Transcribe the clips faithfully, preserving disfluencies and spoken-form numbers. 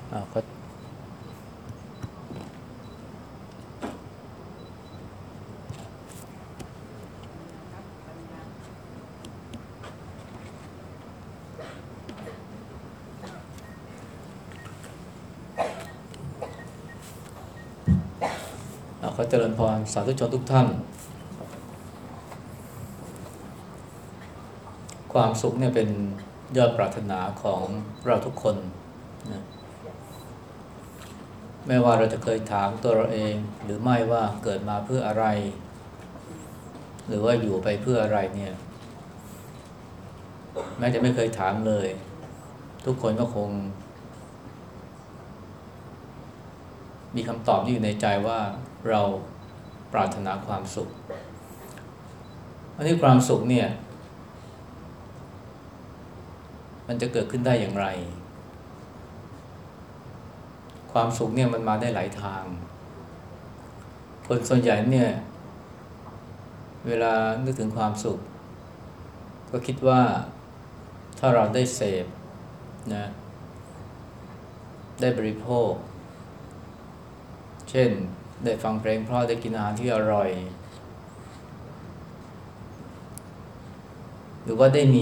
อ่าก็อ่าขอเจริญพรสาธุชนทุกท่านความสุขเนี่ยเป็นยอดปรารถนาของเราทุกคนนะไม่ว่าเราจะเคยถามตัวเราเองหรือไม่ว่าเกิดมาเพื่ออะไรหรือว่าอยู่ไปเพื่ออะไรเนี่ยแม้จะไม่เคยถามเลยทุกคนก็คงมีคำตอบที่อยู่ในใจว่าเราปรารถนาความสุขอันนี้ความสุขเนี่ยมันจะเกิดขึ้นได้อย่างไรความสุขเนี่ยมันมาได้หลายทางคนส่วนใหญ่เนี่ยเวลานึกถึงความสุขก็คิดว่าถ้าเราได้เสพนะได้บริโภคเช่นได้ฟังเพลงเพราะได้กินอาหารที่อร่อยหรือว่าได้มี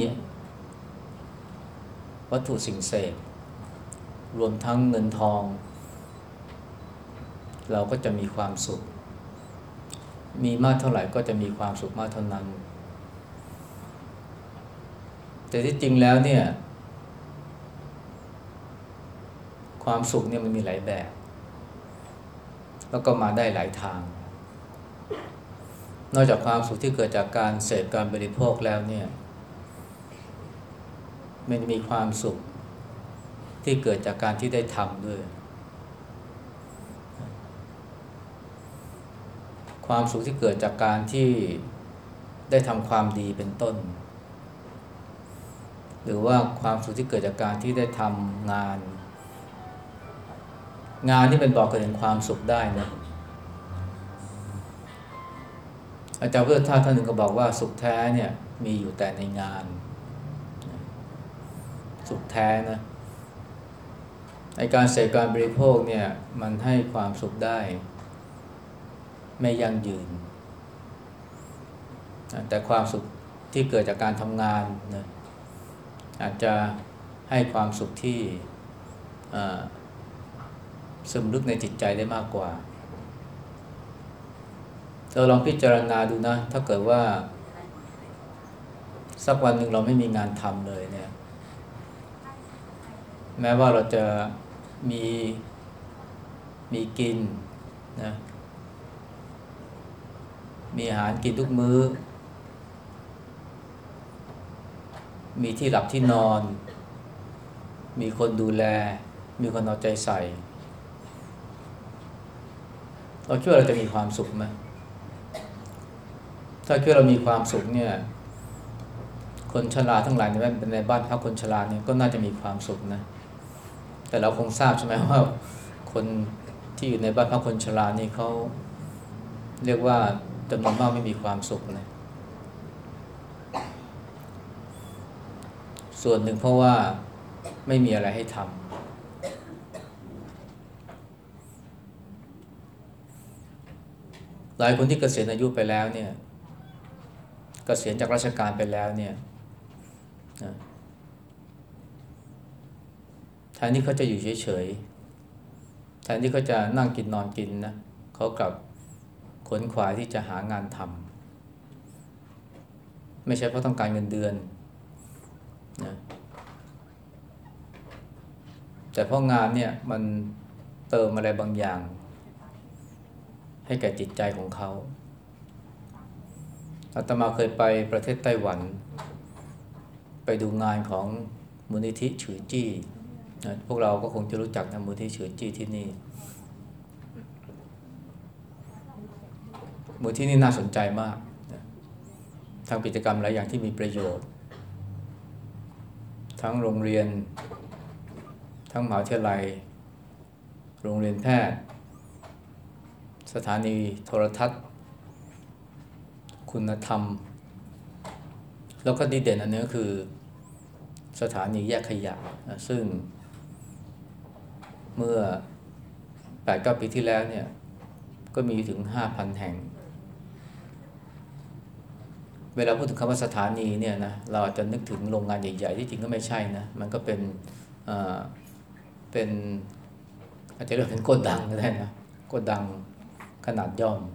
วัตถุสิ่งเสพรวมทั้งเงินทองเราก็จะมีความสุขมีมากเท่าไหร่ก็จะมีความสุขมากเท่านั้นแต่ที่จริงแล้วเนี่ยความสุขเนี่ยมันมีหลายแบบแล้วก็มาได้หลายทางนอกจากความสุขที่เกิดจากการเสพการบริโภคแล้วเนี่ยมันมีความสุขที่เกิดจากการที่ได้ทำด้วยความสุขที่เกิดจากการที่ได้ทำความดีเป็นต้นหรือว่าความสุขที่เกิดจากการที่ได้ทำงานงานที่เป็นบ่อกเกิดแห่งความสุขได้นะอาจารย์พุทธทาสท่านหนึ่งก็บอกว่าสุขแท้เนี่ยมีอยู่แต่ในงานสุขแท้นะในการเสพการบริโภคเนี่ยมันให้ความสุขได้ไม่ยั่งยืนแต่ความสุขที่เกิดจากการทำงานนะอาจจะให้ความสุขที่ซึมลึกในจิตใจได้มากกว่าเราลองพิจารณาดูนะถ้าเกิดว่าสักวันหนึ่งเราไม่มีงานทำเลยเนี่ยแม้ว่าเราจะมีมีกินนะมีอาหารกินทุกมื้อมีที่หลับที่นอนมีคนดูแลมีคนเอาใจใส่เราคิดว่าเราจะมีความสุขไหมถ้าคิดว่าเรามีความสุขเนี่ยคนชราทั้งหลายในบ้านในบ้านพักคนชราเนี่ยก็น่าจะมีความสุขนะแต่เราคงทราบใช่ไหมว่าคนที่อยู่ในบ้านพักคนชรานี่เขาเรียกว่าจำนวนมากไม่มีความสุขนะส่วนหนึ่งเพราะว่าไม่มีอะไรให้ทำหลายคนที่เกษียณอายุไปแล้วเนี่ยเกษียณจากราชการไปแล้วเนี่ยแทนที่เขาจะอยู่เฉยๆแทนที่เขาจะนั่งกินนอนกินนะเขากลับขวนขวายที่จะหางานทำไม่ใช่เพราะต้องการเงินเดือนนะแต่เพราะงานเนี่ยมันเติมอะไรบางอย่างให้แก่จิตใจของเขาอาตมาเคยไปประเทศไต้หวันไปดูงานของมูลนิธิฉือจี้นะพวกเราก็คงจะรู้จักนะมูลนิธิฉือจี้ที่นี่มูลที่นี่น่าสนใจมากนะทำกิจกรรมหลายอย่างที่มีประโยชน์ทั้งโรงเรียนทั้งมหาวิทยาลัยโรงเรียนแพทย์สถานีโทรทัศน์คุณธรรมแล้วก็ดีเด่นอันนี้ก็คือสถานีแยกขยะนะซึ่งเมื่อแปดเก้าปีที่แล้วเนี่ยก็มีถึงห้าพันแห่งเวลาพูดถึงคำว่าสถานีเนี่ยนะเราอาจจะนึกถึงโรงงานใหญ่ๆที่จริงก็ไม่ใช่นะมันก็เป็นเอ่อเป็นอาจจะเรียกเป็นโกดังก็ได้นะโกดังขนาดย่อม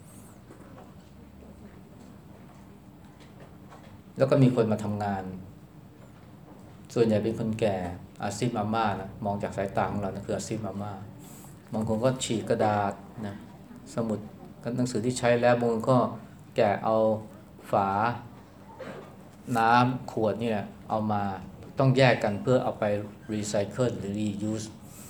แล้วก็มีคนมาทำงานส่วนใหญ่เป็นคนแก่อาชีพอาม่านะมองจากสายตาของเรานะคืออาชีพอาม่าบางคนก็ฉีกกระดาษนะสมุดหนังสือที่ใช้แล้วบางคนก็แกะเอาฝาน้ำขวดเนี่ยเอามาต้องแยกกันเพื่อเอาไปรีไซเคิลหรือ reuse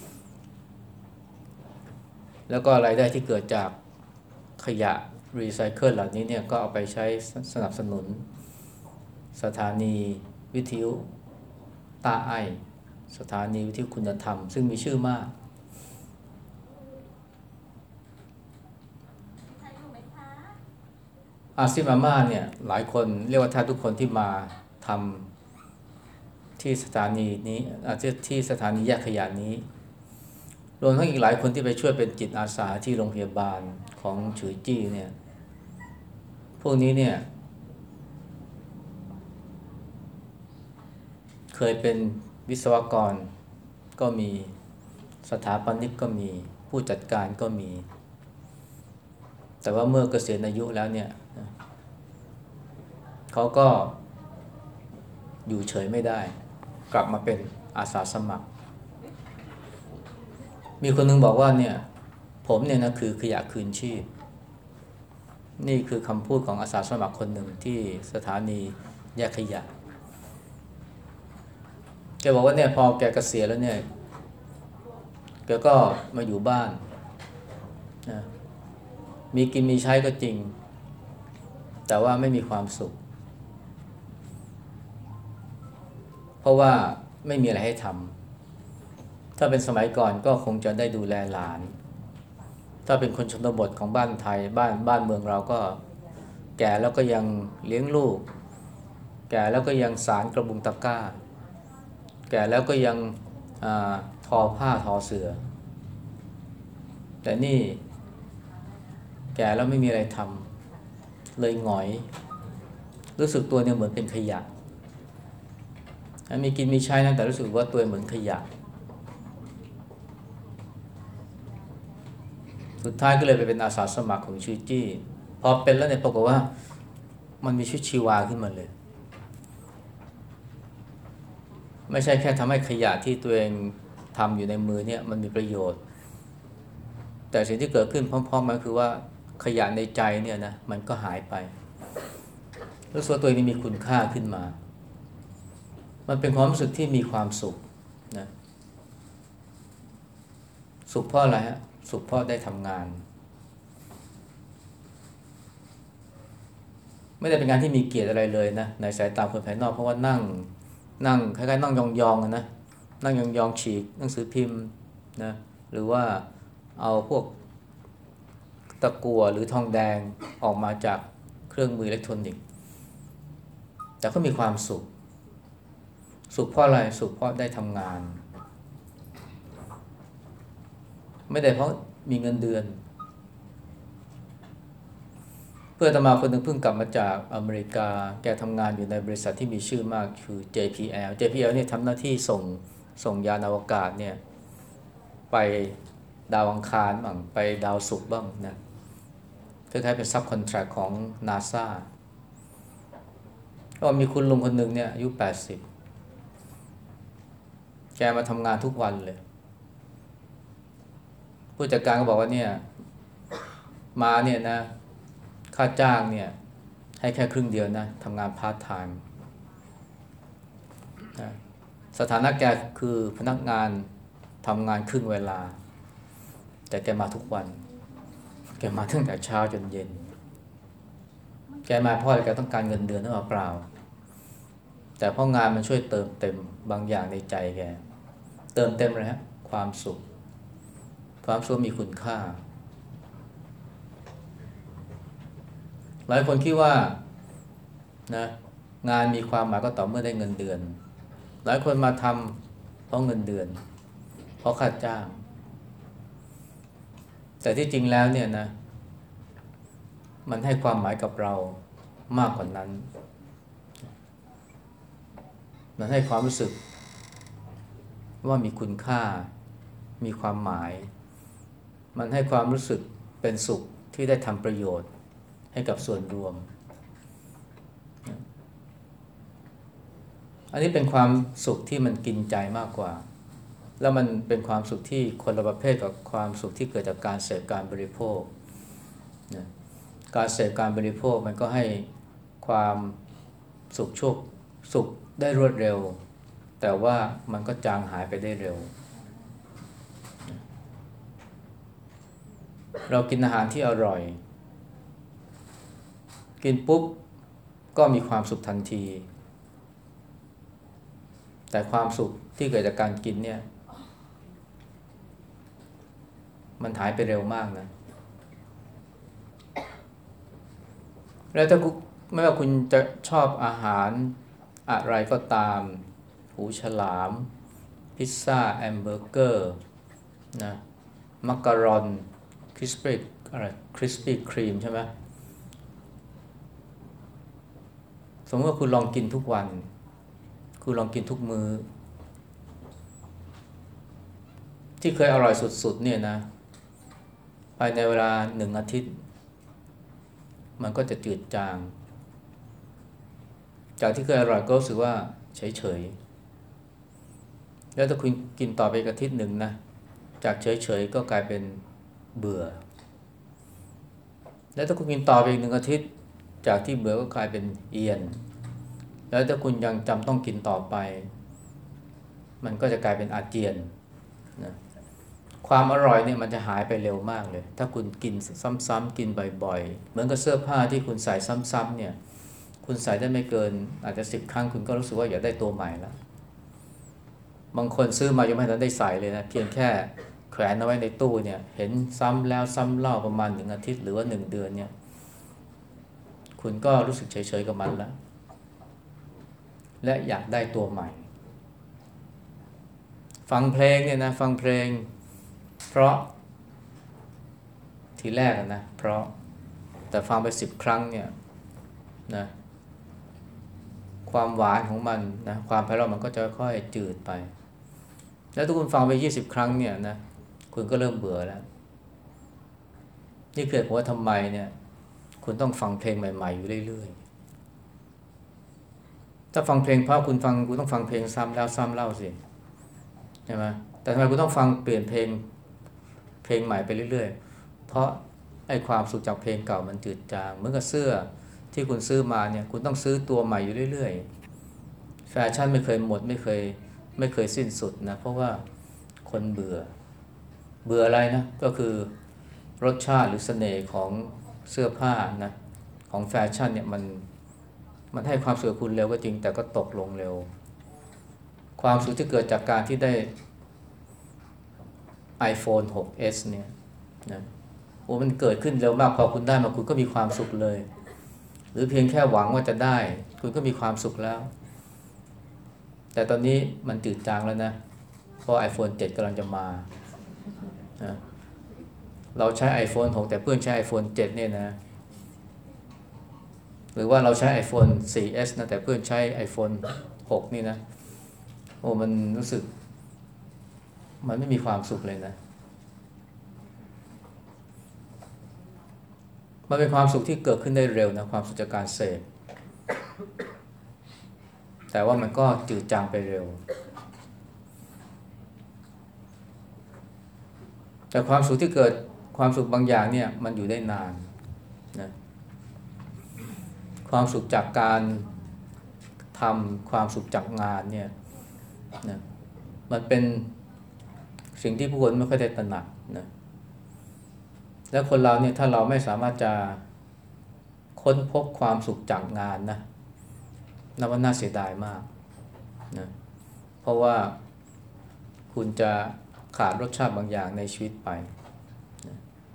แล้วก็รายได้ที่เกิดจากขยะรีไซเคิลเหล่านี้เนี่ยก็เอาไปใช้สนับสนุนสถานีวิทยุต้าไอสถานีวิทยุคุณธรรมซึ่งมีชื่อมากอาซิมาม่าเนี่ยหลายคนเรียกว่าแทบทุกคนที่มาทำที่สถานีนี้อาจจะที่สถานีแยกขยะนี้รวมทั้งอีกหลายคนที่ไปช่วยเป็นจิตอาสาที่โรงพยาบาลของฉือจี้เนี่ยพวกนี้เนี่ยเคยเป็นวิศวกรก็มีสถาปนิกก็มีผู้จัดการก็มีแต่ว่าเมื่อเกษียณอายุแล้วเนี่ยเขาก็อยู่เฉยไม่ได้กลับมาเป็นอาสาสมัครมีคนนึงบอกว่าเนี่ยผมเนี่ยนะคือขยะคืนชีพนี่คือคำพูดของอาสาสมัครคนหนึ่งที่สถานีแยกขยะแกบอกว่าเนี่ยพอแกเกษียณแล้วเนี่ยแกก็มาอยู่บ้านนะมีกินมีใช้ก็จริงแต่ว่าไม่มีความสุขเพราะว่าไม่มีอะไรให้ทำถ้าเป็นสมัยก่อนก็คงจะได้ดูแลหลานถ้าเป็นคนชนบทของบ้านไทยบ้านบ้านเมืองเราก็แก่แล้วก็ยังเลี้ยงลูกแก่แล้วก็ยังสารกระบุงตะกร้าแก่แล้วก็ยังอาทอผ้าทอเสื่อแต่นี่แก่แล้วไม่มีอะไรทำเลยหงอยรู้สึกตัวเนี่ยเหมือนเป็นขยะมีกินมีใช้นะแต่รู้สึกว่าตัวเหมือนขยะสุดท้ายก็เลยไปเป็นอาสาสมัครของชื่อจี้พอเป็นแล้วเนี่ยปรากฏว่ามันมีชีวิตชีวาขึ้นมาเลยไม่ใช่แค่ทำให้ขยะที่ตัวเองทำอยู่ในมือเนี่ยมันมีประโยชน์แต่สิ่งที่เกิดขึ้นพร้อมๆกันคือว่าขยะในใจเนี่ยนะมันก็หายไปรู้สึกว่าตัวเองมีคุณค่าขึ้นมามันเป็นความรู้สึกที่มีความสุขนะสุขเพราะอะไรฮะสุขเพราะได้ทำงานไม่ได้เป็นงานที่มีเกียรติอะไรเลยนะในสายตาคนภายนอกเพราะว่านั่งนั่งคล้ายๆนั่งยองๆนะนั่งยองๆฉีกหนังสือพิมพ์นะหรือว่าเอาพวกตะกั่วหรือทองแดงออกมาจากเครื่องมืออิเล็กทรอนิกส์แต่ก็มีความสุขสุขเพราะอะไรสุขเพราะได้ทำงานไม่ได้เพราะมีเงินเดือนเพื่อนอาตมาคนหนึ่งเพิ่งกลับมาจากอเมริกาแกทำงานอยู่ในบริษัทที่มีชื่อมากคือ เจ พี แอล เจ พี แอล เนี่ยทำหน้าที่ส่งส่งยานอวกาศเนี่ยไปดาวอังคารบ้างไปดาวศุกร์บ้างนะคล้ายๆเป็นซับคอนแทรคของ NASA ก็มีคุณลุงคนหนึ่งเนี่ยอายุแปดสิบแกมาทำงานทุกวันเลยผู้จัดการก็บอกว่าเนี่ยมาเนี่ยนะค่าจ้างเนี่ยให้แค่ครึ่งเดียวนะทำงานพาร์ทไทม์สถานะแกคือพนักงานทำงานครึ่งเวลาแต่แกมาทุกวันแกมาตั้งแต่เช้าจนเย็นแกมาเพราะอะไรแกต้องการเงินเดือนหรือเปล่าแต่เพราะงานมันช่วยเติมเต็มบางอย่างในใจแกเติมเต็มเลยฮะความสุขความสุขมีคุณค่าหลายคนคิดว่านะงานมีความหมายก็ต่อเมื่อได้เงินเดือนหลายคนมาทำเพราะเงินเดือนเพราะค่าจ้างแต่ที่จริงแล้วเนี่ยนะมันให้ความหมายกับเรามากกว่านั้นมันให้ความรู้สึกว่ามีคุณค่ามีความหมายมันให้ความรู้สึกเป็นสุขที่ได้ทำประโยชน์ให้กับส่วนรวมอันนี้เป็นความสุขที่มันกินใจมากกว่าแล้วมันเป็นความสุขที่คนละประเภทกับความสุขที่เกิดจากการเสพการบริโภคนะการเสพการบริโภคมันก็ให้ความสุขชั่วสุขได้รวดเร็วแต่ว่ามันก็จางหายไปได้เร็วเรากินอาหารที่อร่อยกินปุ๊บก็มีความสุขทันทีแต่ความสุขที่เกิดจากการกินเนี่ยมันหายไปเร็วมากนะแล้วถ้าคุณไม่ว่าคุณจะชอบอาหารอะไรก็ตามหูฉลามพิซซ่าแฮมเบอร์เกอร์นะมักกะรอนคริสปี้อะไรคริสปี้ครีมใช่ไหมสมมติว่าคุณลองกินทุกวันคุณลองกินทุกมื้อที่เคยอร่อยสุดๆเนี่ยนะภายในเวลาหนึ่งอาทิตย์มันก็จะจืดจางจากที่เคยอร่อยก็รู้สึกว่าเฉยๆแล้วถ้าคุณกินต่อไปอีกอาทิตย์หนึ่งนะจากเฉยๆก็กลายเป็นเบื่อแล้วถ้าคุณกินต่อไปอีกหนึ่งอาทิตย์จากที่เบื่อก็กลายเป็นเอียนแล้วถ้าคุณยังจำต้องกินต่อไปมันก็จะกลายเป็นอาเจียนนะความอร่อยเนี่ยมันจะหายไปเร็วมากเลยถ้าคุณกินซ้ำๆกินบ่อยๆเหมือนกับเสื้อผ้าที่คุณใส่ซ้ำๆเนี่ยคุณใส่ได้ไม่เกินอาจจะสิบครั้งคุณก็รู้สึกว่าอยากได้ตัวใหม่แล้วบางคนซื้อมายังไม่ทันได้ใส่เลยนะเพียงแค่แขวนเอาไว้ในตู้เนี่ยเห็นซ้ำแล้วซ้ำเล่าประมาณหนึ่งอาทิตย์หรือว่าหนึ่งเดือนเนี่ยคุณก็รู้สึกเฉยๆกับมันแล้วและอยากได้ตัวใหม่ฟังเพลงเนี่ยนะฟังเพลงเพราะทีแรกนะเพราะแต่ฟังไปสิบครั้งเนี่ยนะความหวานของมันนะความไพเราะมันก็จะค่อยจืดไปแล้วถ้าคุณฟังไปยี่สิบครั้งเนี่ยนะคุณก็เริ่มเบื่อแล้วนี่เกิดเพราะว่าทำไมเนี่ยคุณต้องฟังเพลงใหม่ๆอยู่เรื่อยๆถ้าฟังเพลงเพราะคุณฟังคุณต้องฟังเพลงซ้ำแล้วซ้ำเล่าสิใช่ไหมแต่ทำไมคุณต้องฟังเปลี่ยนเพลงเพลงใหม่ไปเรื่อยๆเพราะไอ้ความสุขจากเพลงเก่ามันจืดจางเหมือนกับเสื้อที่คุณซื้อมาเนี่ยคุณต้องซื้อตัวใหม่อยู่เรื่อยๆแฟชั่นไม่เคยหมดไม่เคยไม่เคยสิ้นสุดนะเพราะว่าคนเบื่อเบื่ออะไรนะก็คือรสชาติหรือเสน่ห์ของเสื้อผ้านะของแฟชั่นเนี่ยมันมันให้ความสุขคุณเร็วก็จริงแต่ก็ตกลงเร็วความสุขที่เกิดจากการที่ได้ iPhone ซิกเอส เนี่ยนะโอ้มันเกิดขึ้นเร็วมากพอคุณได้มาคุณก็มีความสุขเลยหรือเพียงแค่หวังว่าจะได้คุณก็มีความสุขแล้วแต่ตอนนี้มันจืดจางแล้วนะเพราะ iPhone เซเว่น กำลังจะมานะเราใช้ iPhone ซิกแต่เพื่อนใช้ iPhone เซเว่น เนี่ยนะหรือว่าเราใช้ iPhone โฟร์ เอส นะแต่เพื่อนใช้ iPhone ซิกนี่นะโอ้มันรู้สึกมันไม่มีความสุขเลยนะมันเป็นความสุขที่เกิดขึ้นได้เร็วนะความสุขจากการเสพแต่ว่ามันก็จืดจางไปเร็วแต่ความสุขที่เกิดความสุขบางอย่างเนี่ยมันอยู่ได้นานนะความสุขจากการทำความสุขจากงานเนี่ยนะมันเป็นสิ่งที่ผู้คนไม่ค่อยได้ตระหนักนะแล้วคนเราเนี่ยถ้าเราไม่สามารถจะค้นพบความสุขจากงานนะนับว่าน่าเสียดายมากนะเพราะว่าคุณจะขาดรสชาติบางอย่างในชีวิตไปนะ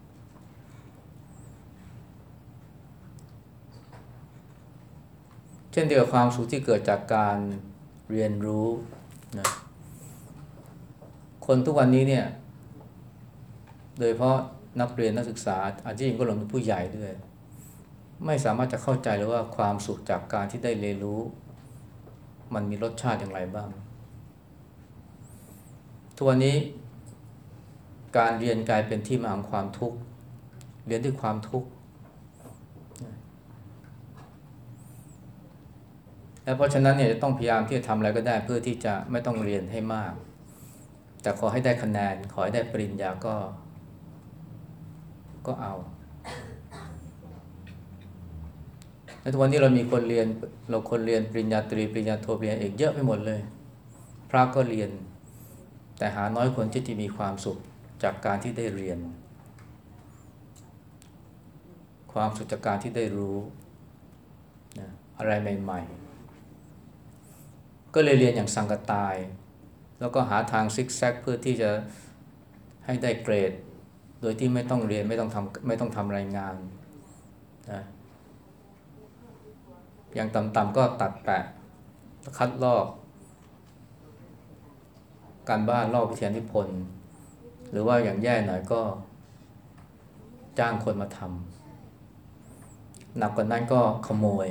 เช่นเดียวกับความสุขที่เกิดจากการเรียนรู้นะคนทุกวันนี้เนี่ยโดยเฉพาะนักเรียนนักศึกษาอาจจะยิ่งก็รวมถึงผู้ใหญ่ด้วยไม่สามารถจะเข้าใจเลยว่าความสุขจากการที่ได้เรียนรู้มันมีรสชาติอย่างไรบ้างทุกวันนี้การเรียนกลายเป็นที่มาของความทุกข์เรียนด้วยความทุกข์และเพราะฉะนั้นเนี่ยจะต้องพยายามที่จะทำอะไรก็ได้เพื่อที่จะไม่ต้องเรียนให้มากแต่ขอให้ได้คะแนนขอให้ได้ปริญญาก็ก็เอาในทุกวันนี้เรามีคนเรียนเราคนเรียนปริญญาตรีปริญญาโทปริญญาเอกเยอะไปหมดเลยพระก็เรียนแต่หาน้อยคนที่จะมีความสุขจากการที่ได้เรียนความสุขจากการที่ได้รู้นะอะไรใหม่ๆก็เลยเรียนอย่างสังกตายแล้วก็หาทางซิกแซกเพื่อที่จะให้ได้เกรดโดยที่ไม่ต้องเรียนไม่ต้องทำไม่ต้องทำรายงานนะอย่างต่ำๆก็ตัดแปะคัดลอกการบ้านลอกวิทยานิพนธ์หรือว่าอย่างแย่หน่อยก็จ้างคนมาทำหนักกว่านั้นก็ขโมย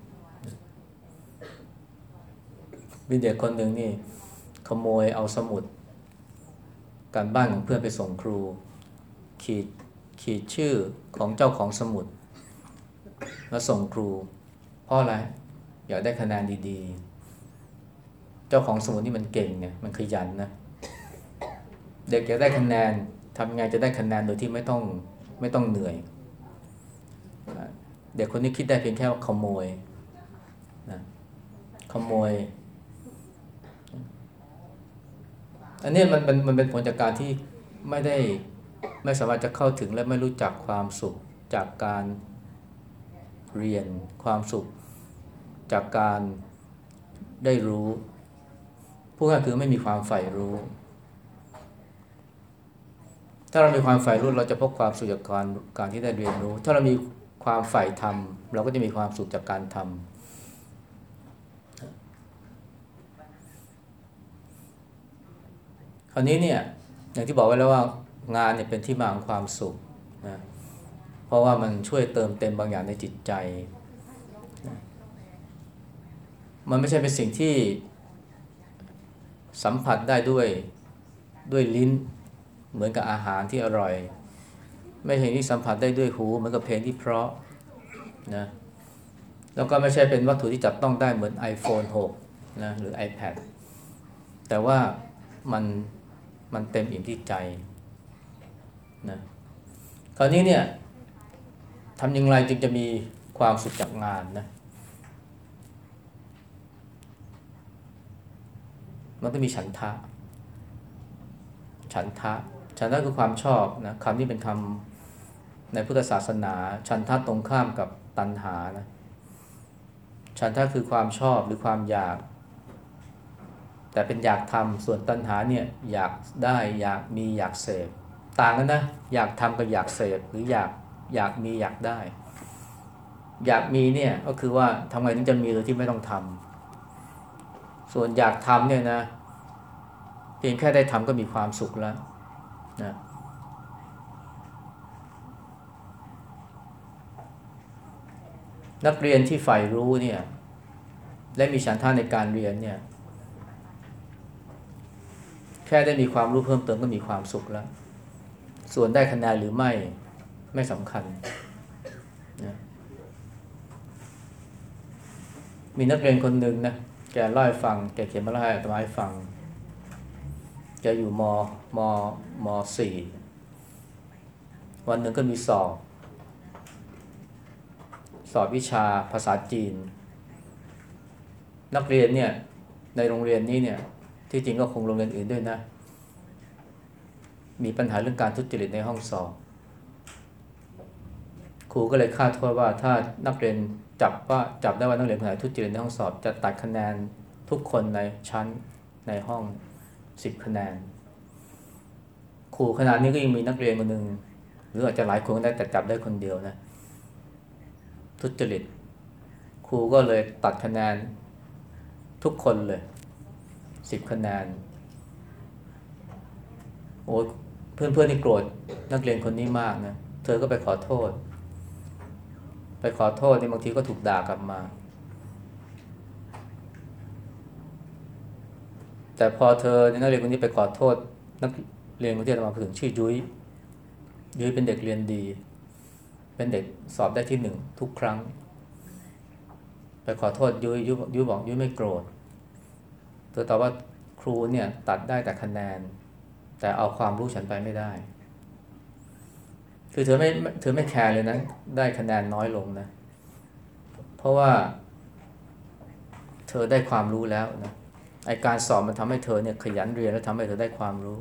มีเด็กคนหนึ่งนี่ขโมยเอาสมุดการบ้านของเพื่อนไปส่งครูขีดขีดชื่อของเจ้าของสมุดแล้วส่งครูเพราะอะไรอยากได้คะแนนดีๆเจ้าของสมุดนี่มันเก่งไงมันขยันนะเด็กอยากได้คะแนนทำไงจะได้คะแนนโดยที่ไม่ต้องไม่ต้องเหนื่อยเด็กคนนี้คิดได้เพียงแค่ว่าขโมยนะขโมยอันนี้มันมันมันเป็นผลจากการที่ไม่ได้ไม่สามารถจะเข้าถึงและไม่รู้จักความสุขจากการเรียนความสุขจากการได้รู้พูดง่ายคือไม่มีความใฝ่รู้ถ้าเรามีความใฝ่รู้เราจะพบความสุขจากการการที่ได้เรียนรู้ถ้าเรามีความใฝ่ธรรมเราก็จะมีความสุขจากการทำคราวนี้เนี่ยอย่างที่บอกไว้แล้วว่างานเนี่ยเป็นที่มาของความสุขนะเพราะว่ามันช่วยเติมเต็มบางอย่างในจิตใจนะมันไม่ใช่เป็นสิ่งที่สัมผัสได้ด้วยด้วยลิ้นเหมือนกับอาหารที่อร่อยไม่ใช่ที่สัมผัสได้ด้วยหูเหมือนกับเพลงที่เพราะนะแล้วก็ไม่ใช่เป็นวัตถุที่จับต้องได้เหมือน iPhone หกนะหรือ iPad แต่ว่ามันมันเต็มอิ่มที่ใจนะคราวนี้เนี่ยทำอย่างไรจึงจะมีความสุขจากงานนะมันต้องมีฉันทะฉันทะฉันทะคือความชอบนะคำนี้เป็นคำในพุทธศาสนาฉันทะตรงข้ามกับตัณหานะฉันทะคือความชอบหรือความอยากแต่เป็นอยากทำส่วนตัณหาเนี่ยอยากได้อยากมีอยากเสพต่างกันนะอยากทำกับอยากเสพหรืออยากอยากมีอยากได้อยากมีเนี่ยก็คือว่าทำไงถึงจะมีโดยที่ไม่ต้องทำส่วนอยากทำเนี่ยนะเพียงแค่ได้ทำก็มีความสุขแล้วนะนักเรียนที่ใฝ่รู้เนี่ยและมีฉันทะในการเรียนเนี่ยแค่ได้มีความรู้เพิ่มเติมก็มีความสุขแล้วส่วนได้คะแนนหรือไม่ไม่สำคัญนะมีนักเรียนคนหนึ่งนะแกเล่าให้ฟังแกเขียนมาเล่าให้อาตมาให้ฟังแกอยู่มมมสี่วันหนึ่งก็มีสอบสอบวิชาภาษาจีนนักเรียนเนี่ยในโรงเรียนนี้เนี่ยที่จริงก็คงโรงเรียนอื่นด้วยนะมีปัญหาเรื่องการทุจริตในห้องสอบครูก็เลยคาดโทษว่าถ้านักเรียนจับว่าจับได้ว่านักเรียนคนไหนทุจริตในห้องสอบจะตัดคะแนนทุกคนในชั้นในห้องสิบคะแนนครูขนาดนี้ก็ยังมีนักเรียนคนหนึ่งหรืออาจจะหลายคนก็ได้แต่จับได้คนเดียวนะทุจริตครูก็เลยตัดคะแนนทุกคนเลยสิบคะแนนโอ้เพื่อนเพื่อนที่โกรธนักเรียนคนนี้มากนะเธอก็ไปขอโทษไปขอโทษนี่บางทีก็ถูกด่ากลับมาแต่พอเธอนักเรียนคนนี้ไปขอโทษนักเรียนคนที่มาถึงชื่อยุ้ยยุ้ยเป็นเด็กเรียนดีเป็นเด็กสอบได้ที่หนึ่งทุกครั้งไปขอโทษยุ้ยยุ้ยยุ้ยบอกยุ้ยไม่โกรธเธอตอบว่าครูเนี่ยตัดได้แต่คะแนนแต่เอาความรู้ฉันไปไม่ได้คือเธอไม่เธอไม่แคร์เลยนะได้คะแนนน้อยลงนะเพราะว่าเธอได้ความรู้แล้วนะไอการสอบมันทำให้เธอเนี่ยขยันเรียนแล้วทำให้เธอได้ความรู้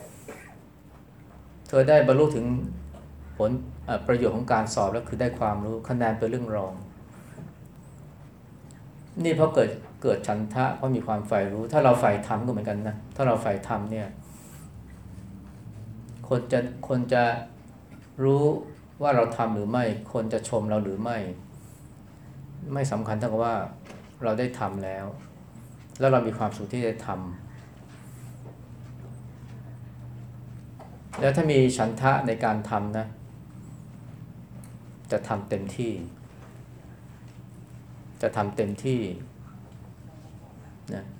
เธอได้บรรลุถึงผลประโยชน์ของการสอบแล้วคือได้ความรู้คะแนนเป็นเรื่องรองนี่เพราะเกิดเกิดฉันทะเพราะมีความใฝ่รู้ถ้าเราใฝ่ธรรมก็เหมือนกันนะถ้าเราใฝ่ธรรมเนี่ยคนจะคนจะรู้ว่าเราทำหรือไม่คนจะชมเราหรือไม่ไม่สำคัญเท่ากับว่าเราได้ทำแล้วแล้วเรามีความสุขที่ได้ทำแล้วถ้ามีฉันทะในการทำนะจะทำเต็มที่จะทำเต็มที่นะ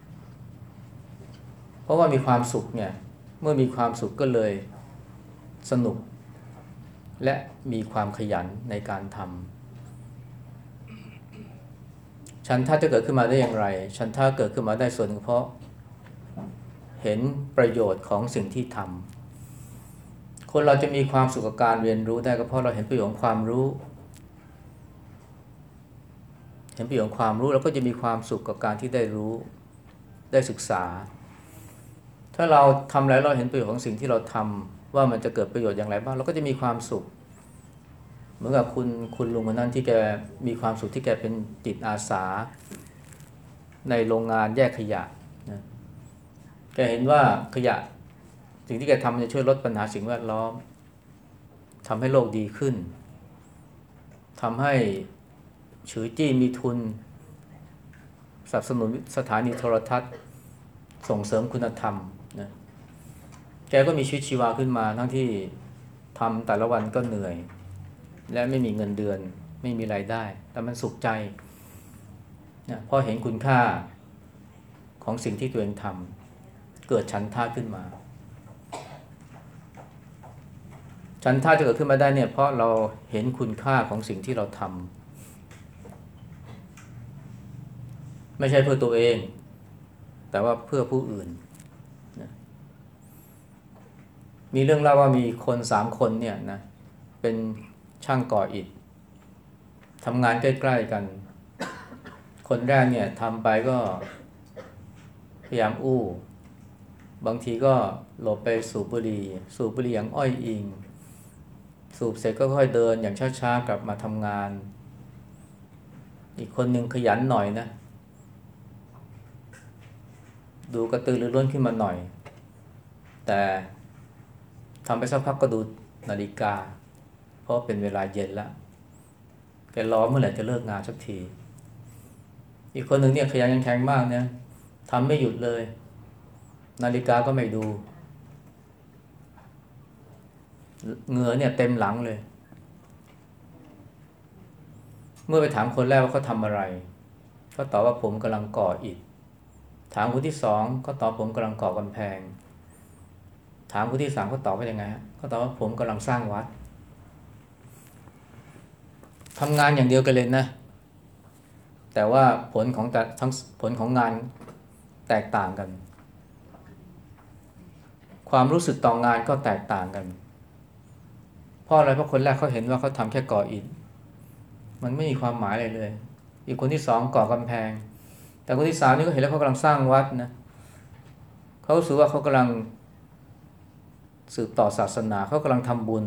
เพราะว่ามีความสุขเนี่ยเมื่อมีความสุขก็เลยสนุกและมีความขยันในการทำฉันทะจะเกิดขึ้นมาได้อย่างไรฉันทะเกิดขึ้นมาได้ส่วนหนึ่งเพราะเห็นประโยชน์ของสิ่งที่ทำคนเราจะมีความสุขกับการเรียนรู้ได้ก็เพราะเราเห็นประโยชน์ของความรู้เห็นประโยชน์ของความรู้แล้วก็จะมีความสุขกับการที่ได้รู้ได้ศึกษาถ้าเราทำอะไรเราเห็นประโยชน์ของสิ่งที่เราทำว่ามันจะเกิดประโยชน์อย่างไรบ้างเราก็จะมีความสุขเหมือนกับคุณคุณลุงคนนั้นที่แกมีความสุขที่แกเป็นจิตอาสาในโรงงานแยกขยะนะแกเห็นว่าขยะสิ่งที่แกทำมันจะช่วยลดปัญหาสิ่งแวดล้อมทำให้โลกดีขึ้นทำให้ฉือจี้มีทุนสนับสนุนสถานีโทรทัศน์ส่งเสริมคุณธรรมนะแกก็มีชีวิตชีวาขึ้นมาทั้งที่ทำแต่ละวันก็เหนื่อยและไม่มีเงินเดือนไม่มีรายได้แต่มันสุขใจนะพอเห็นคุณค่าของสิ่งที่ตัวเองทำเกิดฉันทะขึ้นมาฉันทะจะเกิดขึ้นมาได้เนี่ยเพราะเราเห็นคุณค่าของสิ่งที่เราทำไม่ใช่เพื่อตัวเองแต่ว่าเพื่อผู้อื่นนะมีเรื่องเล่าว่ามีคนสามคนเนี่ยนะเป็นช่างก่ออิฐทำงานใกล้ๆกันคนแรกเนี่ยทำไปก็พยายามอู้บางทีก็หลบไปสูบบุหรี่สูบบุหรี่อย่างอ้อยอิงสูบเสร็จก็ค่อยเดินอย่างช้าๆกลับมาทำงานอีกคนหนึ่งขยันหน่อยนะดูกระตือรือร้นขึ้นมาหน่อยแต่ทำไปสักพักก็ดูนาฬิกาเพราะเป็นเวลาเย็นแล้วแกรอเมื่อไหร่จะเลิกงานสักทีอีกคนหนึ่งเนี่ยขยันขันแข็งมากเนี่ยทำไม่หยุดเลยนาฬิกาก็ไม่ดูเหงื่อเนี่ยเต็มหลังเลยเมื่อไปถามคนแรกว่าเขาทำอะไรเขาตอบว่าผมกำลังก่ออิฐถามคนที่สองเขาตอบผมกำลังก่อกำแพงถามคนที่สามเขาตอบว่ายังไงฮะเขาตอบว่าผมกำลังสร้างวัดทำงานอย่างเดียวกันเลยนะแต่ว่าผลของแต่ทั้งผลของงานแตกต่างกันความรู้สึกต่องานก็แตกต่างกันเพราะอะไรเพราะคนแรกเขาเห็นว่าเขาทำแค่ก่ออิฐมันไม่มีความหมายอะไรเลยอีกคนที่สองก่อกำแพงแต่คนที่สามนี่ก็เห็นแล้วเขากำลังสร้างวัดนะเขารู้สึกว่าเขากำลังสืบต่อศาสนาเขากำลังทำบุญ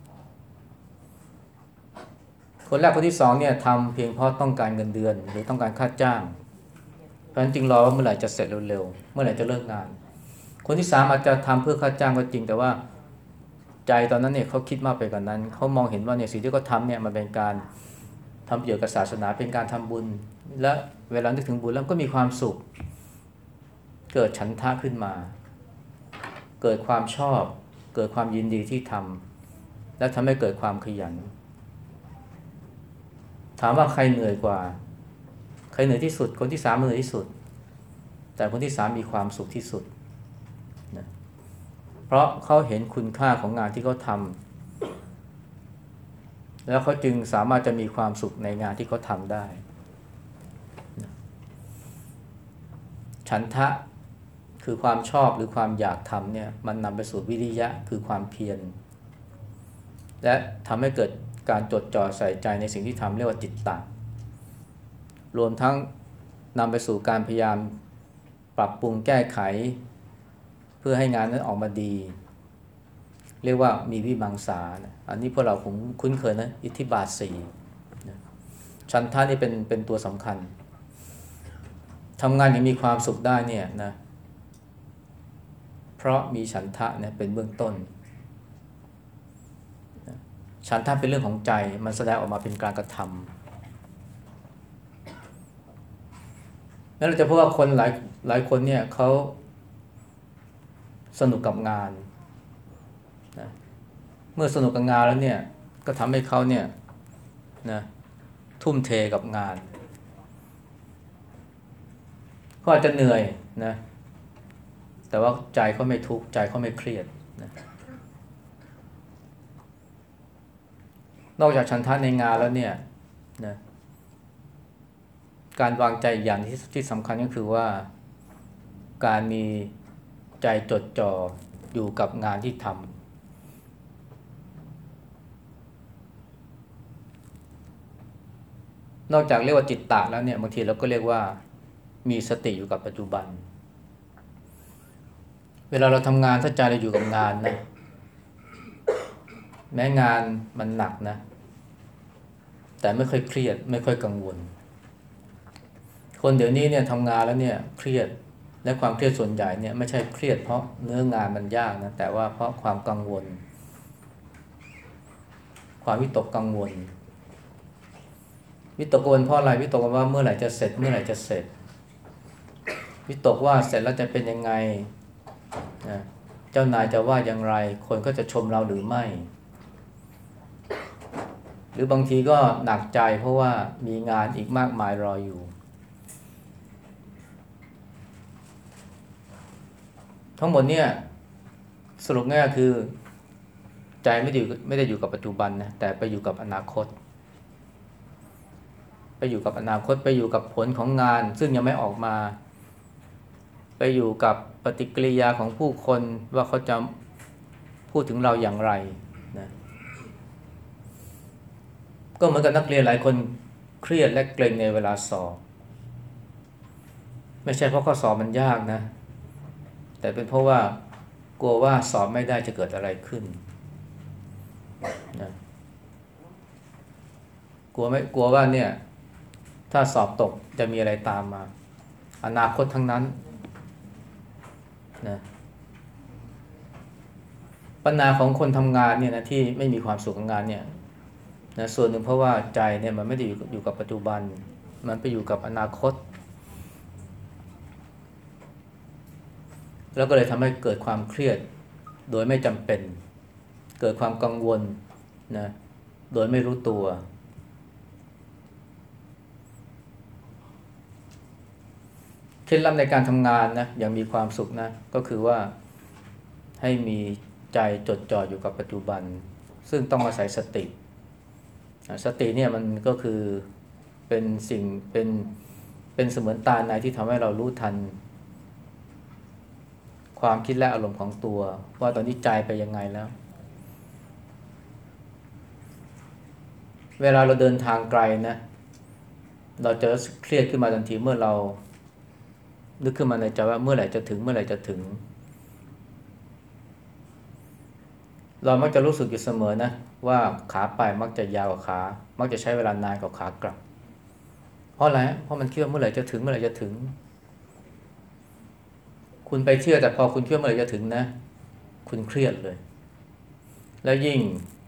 คนแรกคนที่สองเนี่ยทำเพียงเพราะต้องการเงินเดือนหรือต้องการค่าจ้างเพราะฉะนั้นจึงรอว่าเมื่อไหร่จะเสร็จเร็วๆเมื่อไหร่จะเลิกงานคนที่สามอาจจะทำเพื่อค่าจ้างก็จริงแต่ว่าใจตอนนั้นเนี่ยเขาคิดมากไปกว่านั้นเขามองเห็นว่าเนี่ยสิ่งที่เขาทำเนี่ยมันเป็นการทำประโยชน์กับศาสนาเป็นการทำบุญและเวลานึกถึงบุญแล้วก็มีความสุขเกิดฉันทะขึ้นมาเกิดความชอบเกิดความยินดีที่ทำและทำให้เกิดความขยันถามว่าใครเหนื่อยกว่าใครเหนื่อยที่สุดคนที่สามเหนื่อยที่สุดแต่คนที่สามมีความสุขที่สุดนะเพราะเขาเห็นคุณค่าของงานที่เขาทำแล้วเขาจึงสามารถจะมีความสุขในงานที่เขาทำได้นะฉันทะคือความชอบหรือความอยากทำเนี่ยมันนำไปสู่วิริยะคือความเพียรและทำให้เกิดการจดจ่อใส่ใจในสิ่งที่ทำเรียกว่าจิตตะรวมทั้งนำไปสู่การพยายามปรับปรุงแก้ไขเพื่อให้งานนั้นออกมาดีเรียกว่ามีวิมังสานะอันนี้พวกเราคงคุ้นเคยนะอิทธิบาทสี่นะฉันทะนี่เป็นเป็นตัวสำคัญทำงานอย่างมีความสุขได้เนี่ยนะเพราะมีฉันทะเนี่ยเป็นเบื้องต้นฉันทะเป็นเรื่องของใจมันแสดงออกมาเป็นการกระทำแล้วเราจะพบว่าคนหลายหลายคนเนี่ยเขาสนุกกับงานนะเมื่อสนุกกับงานแล้วเนี่ยก็ทำให้เขาเนี่ยนะทุ่มเทกับงานเขาอาจจะเหนื่อยนะแต่ว่าใจเขาไม่ทุกข์ใจเขาไม่เครียดนะนอกจากฉันทะในงานแล้วเนี่ยนะการวางใจอย่างที่ที่สำคัญก็คือว่าการมีใจจดจ่ออยู่กับงานที่ทำนอกจากเรียกว่าจิตตะแล้วเนี่ยบางทีเราก็เรียกว่ามีสติอยู่กับปัจจุบันเวลาเราทำงานถ้าใจเราอยู่กับงานนะแม้งานมันหนักนะแต่ไม่ค่อยเครียดไม่ค่อยกังวลคนเดี๋ยวนี้เนี่ยทำงานแล้วเนี่ยเครียดและความเครียดส่วนใหญ่เนี่ยไม่ใช่เครียดเพราะเนื้องานมันยากนะแต่ว่าเพราะความกังวลความวิตกกังวลวิตกกังวลเพราะอะไรวิตกว่าเมื่อไหร่จะเสร็จเมื่อไหร่จะเสร็จวิตกว่าเสร็จแล้วจะเป็นยังไงนะเจ้านายจะว่าอย่างไรคนก็จะชมเราหรือไม่หรือบางทีก็หนักใจเพราะว่ามีงานอีกมากมายรออยู่ทั้งหมดเนี่ยสรุปง่ายคือใจไม่ได้ไม่ได้อยู่กับปัจจุบันนะแต่ไปอยู่กับอนาคตไปอยู่กับอนาคตไปอยู่กับผลของงานซึ่งยังไม่ออกมาไปอยู่กับปฏิกิริยาของผู้คนว่าเขาจะพูดถึงเราอย่างไรนะก็เหมือนกับนักเรียนหลายคนเครียดและเกรงในเวลาสอบไม่ใช่เพราะข้อสอบมันยากนะแต่เป็นเพราะว่ากลัวว่าสอบไม่ได้จะเกิดอะไรขึ้นนะกลัวไม่กลัวว่าเนี่ยถ้าสอบตกจะมีอะไรตามมาอนาคตทั้งนั้นนะปัญหาของคนทำงานเนี่ยนะที่ไม่มีความสุขกับงานเนี่ยนะส่วนหนึ่งเพราะว่าใจเนี่ยมันไม่ได้อยู่อยู่กับปัจจุบันมันไปอยู่กับอนาคตแล้วก็เลยทำให้เกิดความเครียดโดยไม่จำเป็นเกิดความกังวลนะโดยไม่รู้ตัวเคล็ดลับในการทำงานนะอย่างมีความสุขนะก็คือว่าให้มีใจจดจ่ออยู่กับปัจจุบันซึ่งต้องอาศัยสติสติเนี่ยมันก็คือเป็นสิ่งเป็นเป็นเสมือนตาในที่ทำให้เรารู้ทันความคิดและอารมณ์ของตัวว่าตอนนี้ใจไปยังไงแล้วเวลาเราเดินทางไกลนะเราจะเครียดขึ้นมาทันทีเมื่อเรานึกขึ้นมาในใจว่าเมื่อไหร่จะถึงเมื่อไหร่จะถึงเรามักจะรู้สึกอยู่เสมอนะว่าขาไปมักจะยาวกว่าขามักจะใช้เวลานานกว่าขากลับเพราะอะไรเพราะมันคิดว่าเมื่อไหร่จะถึงเมื่อไหร่จะถึงคุณไปเที่ยวแต่พอคุณคิดว่าเมื่อไหร่จะถึงนะคุณเครียดเลยแล้วยิ่ง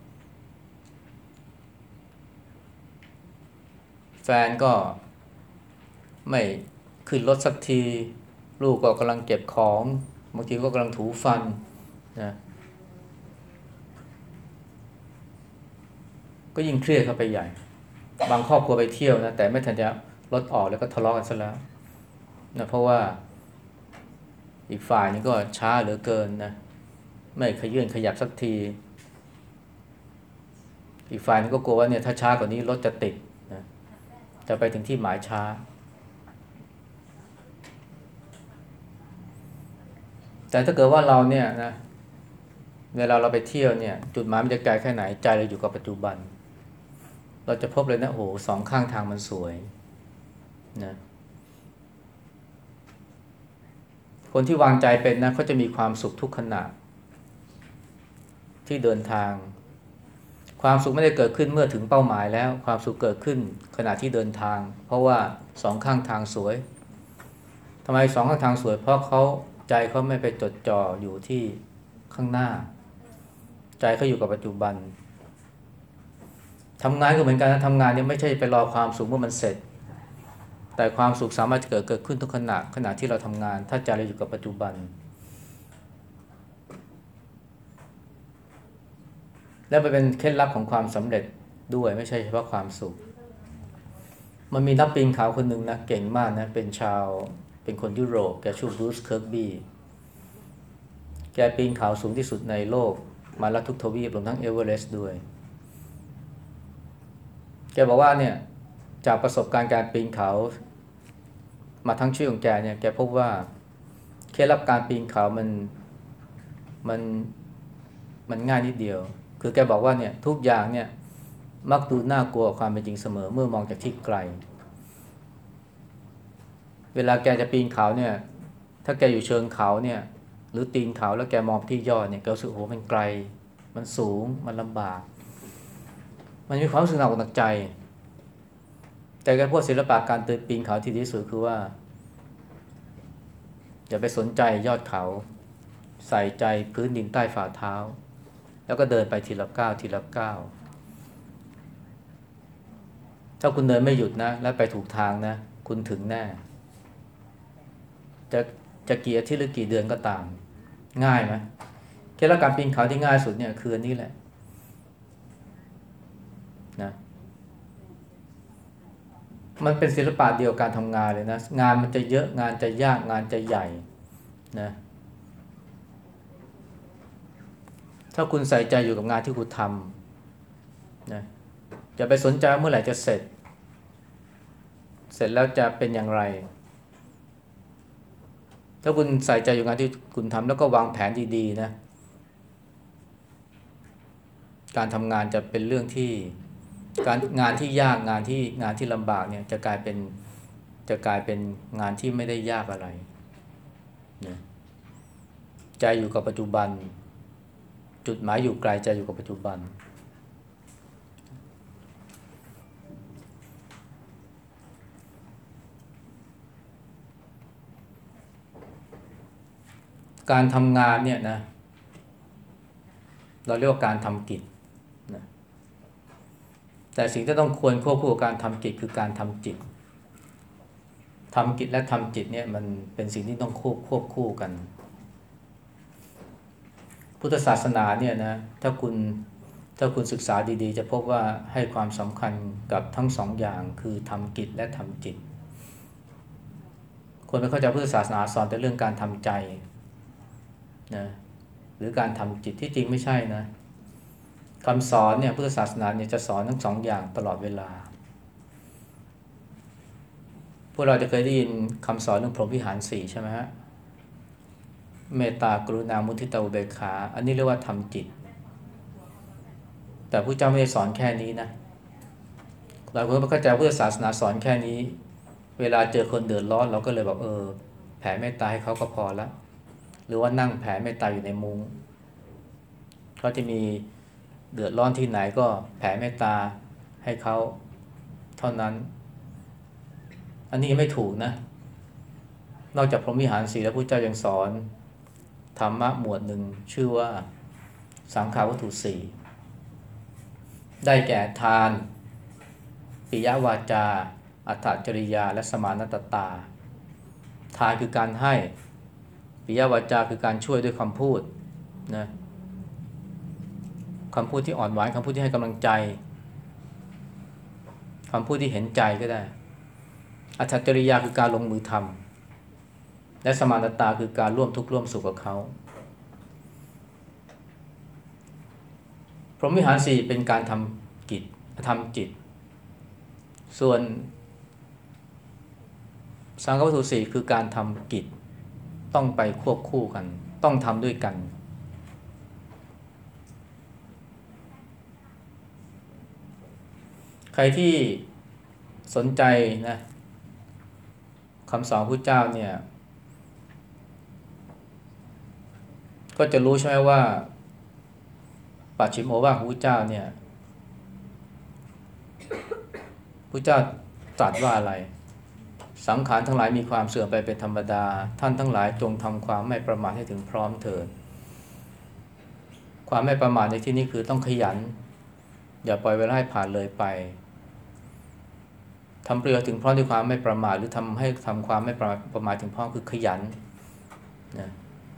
แฟนก็ไม่ขึ้นรถสักทีลูกก็กำลังเก็บของบางทีก็กำลังถูฟันนะก็ยิ่งเครียดเข้าไปใหญ่บางครอบครัวไปเที่ยวนะแต่ไม่ทันจะลดออกแล้วก็ทะเลาะกันซะแล้วนะเพราะว่าอีกฝ่ายนี้ก็ช้าเหลือเกินนะไม่ขยื่นขยับสักทีอีกฝ่ายนึงก็กลัวว่าเนี่ยถ้าช้ากว่านี้รถจะติดนะจะไปถึงที่หมายช้าแต่ถ้าเกิดว่าเราเนี่ยนะเวลาเราไปเที่ยวเนี่ยจุดหมายมันจะไกลแค่ไหนใจเราอยู่กับปัจจุบันเราจะพบเลยนะโอ้โหสองข้างทางมันสวยนะคนที่วางใจเป็นนะเขาจะมีความสุขทุกขณะที่เดินทางความสุขไม่ได้เกิดขึ้นเมื่อถึงเป้าหมายแล้วความสุขเกิดขึ้นขณะที่เดินทางเพราะว่าสองข้างทางสวยทำไมสองข้างทางสวยเพราะเขาใจเขาไม่ไปจดจ่ออยู่ที่ข้างหน้าใจเขาอยู่กับปัจจุบันทำงานก็เหมือนกันนะทำงานเนี่ยไม่ใช่ไปรอความสุขเมื่อมันเสร็จแต่ความสุขสามารถจะเกิดเกิดขึ้นทุกขณะขณะที่เราทำงานถ้าใจเราอยู่กับปัจจุบันและมันเป็นเคล็ดลับของความสำเร็จด้วยไม่ใช่เฉพาะความสุขมันมีนักปีนเขาคนหนึ่งนะเก่งมากนะเป็นชาวเป็นคนยุโรปแกชื่อบรูซเคิร์กบี้แกปีนเขาสูงที่สุดในโลกมาแล้วทุกทวีปรวมทั้งเอเวอเรสต์ด้วยแกบอกว่าเนี่ยจากประสบการณ์การปีนเขามาทั้งชีวิตของแกเนี่ยแกพบว่าเคล็ดลับการปีนเขามันมันมันง่ายนิดเดียวคือแกบอกว่าเนี่ยทุกอย่างเนี่ยมักดูน่ากลัวความเป็นจริงเสมอเมื่อมองจากที่ไกลเวลาแกจะปีนเขาเนี่ยถ้าแกอยู่เชิงเขาเนี่ยหรือตีนเขาแล้วแกมองที่ยอดเนี่ยแกรู้สึกโอ้โหมันไกลมันสูงมันลำบากมันมีความรู้สึกหนักอกหนักใจแต่การพูดศิลปะการปีนเขาที่ดีที่สุดคือว่าอย่าไปสนใจยอดเขาใส่ใจพื้นดินใต้ฝ่าเท้าแล้วก็เดินไปทีละก้าวทีละก้าวถ้าคุณเดินไม่หยุดนะและไปถูกทางนะคุณถึงแน่จะจะกี่อาทิตย์หรือกี่เดือนก็ตามง่ายไหมเคล็ดลับการปีนเขาที่ง่ายสุดเนี่ยคืออันนี้แหละนะมันเป็นศิลปะเดียวการทำงานเลยนะงานมันจะเยอะงานจะยากงานจะใหญ่นะถ้าคุณใส่ใจอยู่กับงานที่คุณทำนะจะไปสนใจเมื่อไหร่จะเสร็จเสร็จแล้วจะเป็นอย่างไรถ้าคุณใส่ใจอยู่งานที่คุณทำแล้วก็วางแผนดีๆนะการทำงานจะเป็นเรื่องที่การงานที่ยากงานที่งานที่ลำบากเนี่ยจะกลายเป็นจะกลายเป็นงานที่ไม่ได้ยากอะไรนะใจอยู่กับปัจจุบันจุดหมายอยู่ไกลใจอยู่กับปัจจุบันการทำงานเนี่ยนะเราเรียกว่าการทำกิจนะแต่สิ่งที่ต้องควรควบคู่กับการทำกิจคือการทำจิตทำกิจและทำจิตเนี่ยมันเป็นสิ่งที่ต้องควบควบคู่กันพุทธศาสนาเนี่ยนะถ้าคุณถ้าคุณศึกษาดีๆจะพบว่าให้ความสำคัญกับทั้งสองอย่างคือทำกิจและทำจิตคนไม่เข้าใจพุทธศาสนาสอนแต่เรื่องการทำใจนะหรือการทำจิตที่จริงไม่ใช่นะคำสอนเนี่ยพุทธศาสนาเนี่ยจะสอนทั้งสองอย่างตลอดเวลาพวกเราจะเคยได้ยินคำสอนเรื่องพรหมวิหารสี่ใช่ไหมฮะเมตตากรุณามุทิตาอุเบกขาอันนี้เรียกว่าทำจิตแต่พระเจ้าไม่ได้สอนแค่นี้นะเราเพิ่งเข้าใจพุทธศาสนาสอนแค่นี้เวลาเจอคนเดือดร้อนเราก็เลยบอกเออแผ่เมตตาให้เขาก็พอละหรือว่านั่งแผ่เมตตาอยู่ในมุ้งเขาจะมีเดือดร้อนที่ไหนก็แผ่เมตตาให้เขาเท่านั้นอันนี้ไม่ถูกนะนอกจากพรหมวิหารสี่แล้วพระเจ้ายังสอนธรรมะหมวดหนึ่งชื่อว่าสังขาวัตถุสี่ได้แก่ทานปิยวาจาอัตถจริยาและสมานตตาทานคือการให้ปิยวาจาคือการช่วยด้วยคำพูดนะคำพูดที่อ่อนหวานคำพูดที่ให้กำลังใจคำพูดที่เห็นใจก็ได้อัจฉริยะคือการลงมือทำและสมานตาคือการร่วมทุกข์ร่วมสุขกับเขาพรหมวิหารสี่เป็นการทำกิจทำจิตส่วนสังฆวัตถุสี่คือการทำกิจต้องไปควบคู่กันต้องทำด้วยกันใครที่สนใจนะคำสอนพระพุทธเจ้าเนี่ยก็จะรู้ใช่ไหมว่าปัจฉิมโอวาทของพระพุทธเจ้าเนี่ยพระพุทธเจ้าตรัสว่าอะไรสังขารทั้งหลายมีความเสื่อมไปเป็นธรรมดาท่านทั้งหลายจงทำความไม่ประมาทให้ถึงพร้อมเถิดความไม่ประมาทในที่นี้คือต้องขยันอย่าปล่อยเวลาให้ผ่านเลยไปทำประโยชน์ถึงพร้อมด้วยความไม่ประมาทหรือทำให้ทำความไม่ประมาทถึงพร้อมคือขยันนะ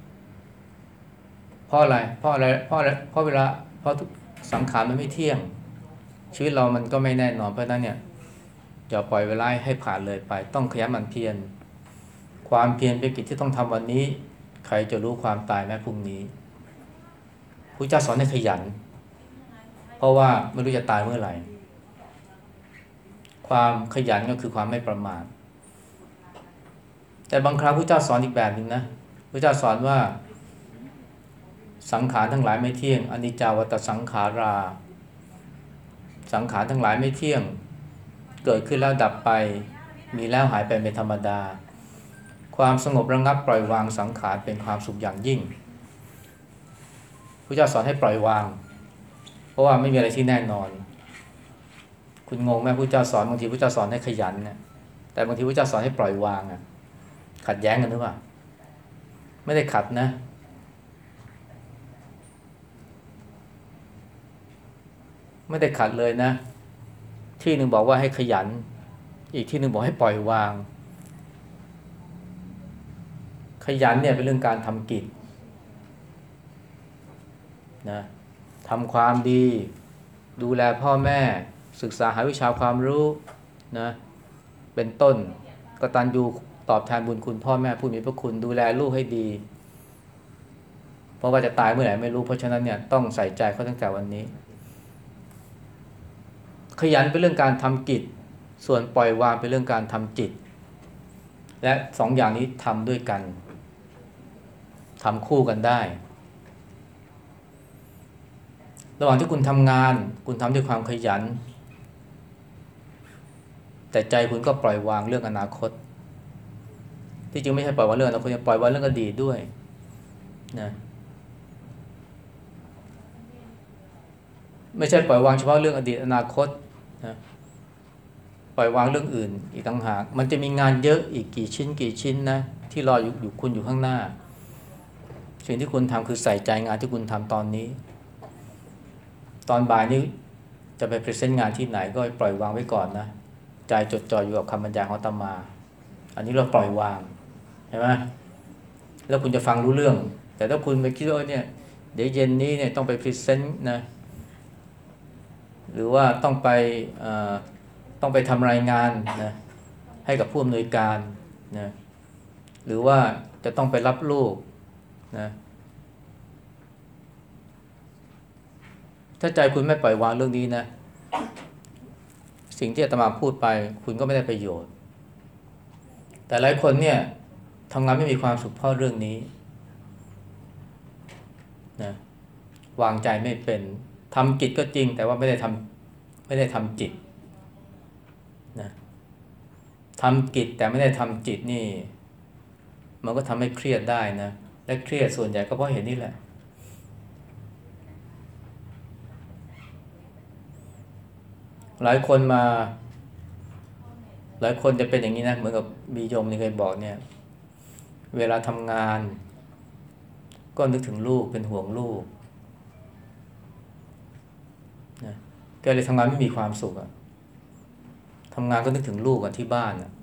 เพราะอะไรเพราะอะไรเพราะอะไรเพราะเวลาเพราะสังขารมันไม่เที่ยงชีวิตเรามันก็ไม่แน่นอนเพราะนั้นเนี่ยอย่าปล่อยเวลาให้ผ่านเลยไปต้องขยันหมั่นเพียรความเพียรเป็นกิจที่ต้องทำวันนี้ใครจะรู้ความตายแม้พรุ่งนี้พระเจ้าสอนให้ขยันเพราะว่าไม่รู้จะตายเมื่อไหร่ความขยันก็คือความไม่ประมาทแต่บางครั้งพระเจ้าสอนอีกแบบหนึ่งนะพระเจ้าสอนว่าสังขารทั้งหลายไม่เที่ยงอนิจจาวัฏสังขาราสังขารทั้งหลายไม่เที่ยงเกิดขึ้นแล้วดับไปมีแล้วหายไปเป็นธรรมดาความสงบระงับปล่อยวางสังขารเป็นความสุขอย่างยิ่งพระเจ้าสอนให้ปล่อยวางเพราะว่าไม่มีอะไรที่แน่นอนคุณงงไหมพระเจ้าสอนบางทีพระเจ้าสอนให้ขยันเนี่ยแต่บางทีพระเจ้าสอนให้ปล่อยวางอ่ะขัดแย้งกันหรือเปล่าไม่ได้ขัดนะไม่ได้ขัดเลยนะที่หนึ่งบอกว่าให้ขยันอีกที่หนึ่งบอกให้ปล่อยวางขยันเนี่ยเป็นเรื่องการทำกิจนะทำความดีดูแลพ่อแม่ศึกษาหาวิชาความรู้นะเป็นต้นกตัญญูตอบแทนบุญคุณพ่อแม่ผู้มีพระคุณดูแลลูกให้ดีเพราะว่าจะตายเมื่อไหร่ไม่รู้เพราะฉะนั้นเนี่ยต้องใส่ใจเขาตั้งแต่วันนี้ขยันเป็นเรื่องการทำกิจส่วนปล่อยวางเป็นเรื่องการทำจิตและสองอย่างนี้ทำด้วยกันทำคู่กันได้ระหว่างที่คุณทำงานคุณทำด้วยความขยันแต่ใจคุณก็ปล่อยวางเรื่องอนาคตที่จริงไม่ใช่ปล่อยวางเรื่องอนาคตปล่อยวางเรื่องอดีตด้วยนะไม่ใช่ปล่อยวางเฉพาะเรื่องอดีตอนาคตนะปล่อยวางเรื่องอื่นอีกต่างหากมันจะมีงานเยอะอีกกี่ชิ้นกี่ชิ้นนะที่รออยู่อยู่คุณอยู่ข้างหน้าสิ่งที่คุณทำคือใส่ใจงานที่คุณทำตอนนี้ตอนบ่ายนี้จะไปพรีเซนต์งานที่ไหนก็ปล่อยวางไว้ก่อนนะใจจดจ่ออยู่กับคำบรรยายของอาตมาอันนี้เราปล่อยวางใช่ไหมแล้วคุณจะฟังรู้เรื่องแต่ถ้าคุณไปคิดว่าเนี่ยเดี๋ยวเย็นนี้เนี่ยต้องไปพรีเซนต์นะหรือว่าต้องไปเอ่อต้องไปทำรายงานนะให้กับผู้อำนวยการนะหรือว่าจะต้องไปรับลูกนะถ้าใจคุณไม่ปล่อยวางเรื่องนี้นะสิ่งที่อาตมาพูดไปคุณก็ไม่ได้ประโยชน์แต่หลายคนเนี่ยทำงานไม่มีความสุขเพราะเรื่องนี้นะวางใจไม่เป็นทำกิจก็จริงแต่ว่าไม่ได้ทำไม่ได้ทำจิตนะทำกิจแต่ไม่ได้ทำจิตนี่มันก็ทำให้เครียดได้นะและเครียดส่วนใหญ่ก็เพราะเห็นนี่แหละหลายคนมาหลายคนจะเป็นอย่างนี้นะเหมือนกับมีโยมนี่เคยบอกเนี่ยเวลาทำงานก็นึกถึงลูกเป็นห่วงลูกนะแกเลยทำงานไม่มีความสุขอะทำงานก็นึกถึงลูกกันที่บ้านอะ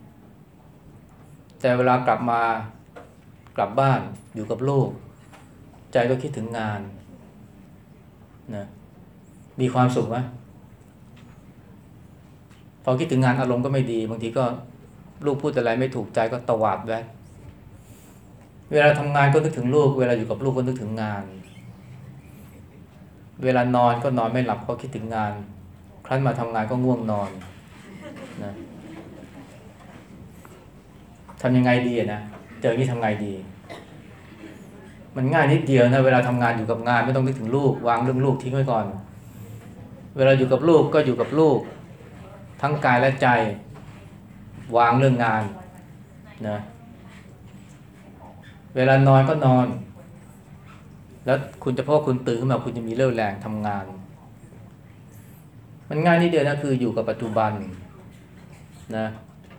แต่เวลากลับมากลับบ้านอยู่กับลูกใจก็คิดถึงงานนะมีความสุขไหมพอคิดถึงงานอารมณ์ก็ไม่ดีบางทีก็ลูกพูดอะไรไม่ถูกใจก็ตวาดแวะเวลาทำงานก็นึกถึงลูกเวลาอยู่กับลูกก็นึกถึงงานเวลานอนก็นอนไม่หลับเพราะคิดถึงงานครั้นมาทำงานก็ง่วงนอนนะทำยังไงดีนะเจออย่างนี้ทำไงดีมันง่ายนิดเดียวนะเวลาทำงานอยู่กับงานไม่ต้องนึกถึงลูกวางเรื่องลูกทิ้งไว้ก่อนเวลาอยู่กับลูกก็อยู่กับลูกทั้งกายและใจวางเรื่องงานนะเวลานอนก็นอนแล้วคุณจะพอคุณตื่นขึ้นมาคุณจะมีเรี่ยวแรงทำงานมันง่ายนิดเดียวนะคืออยู่กับปัจจุบันนะ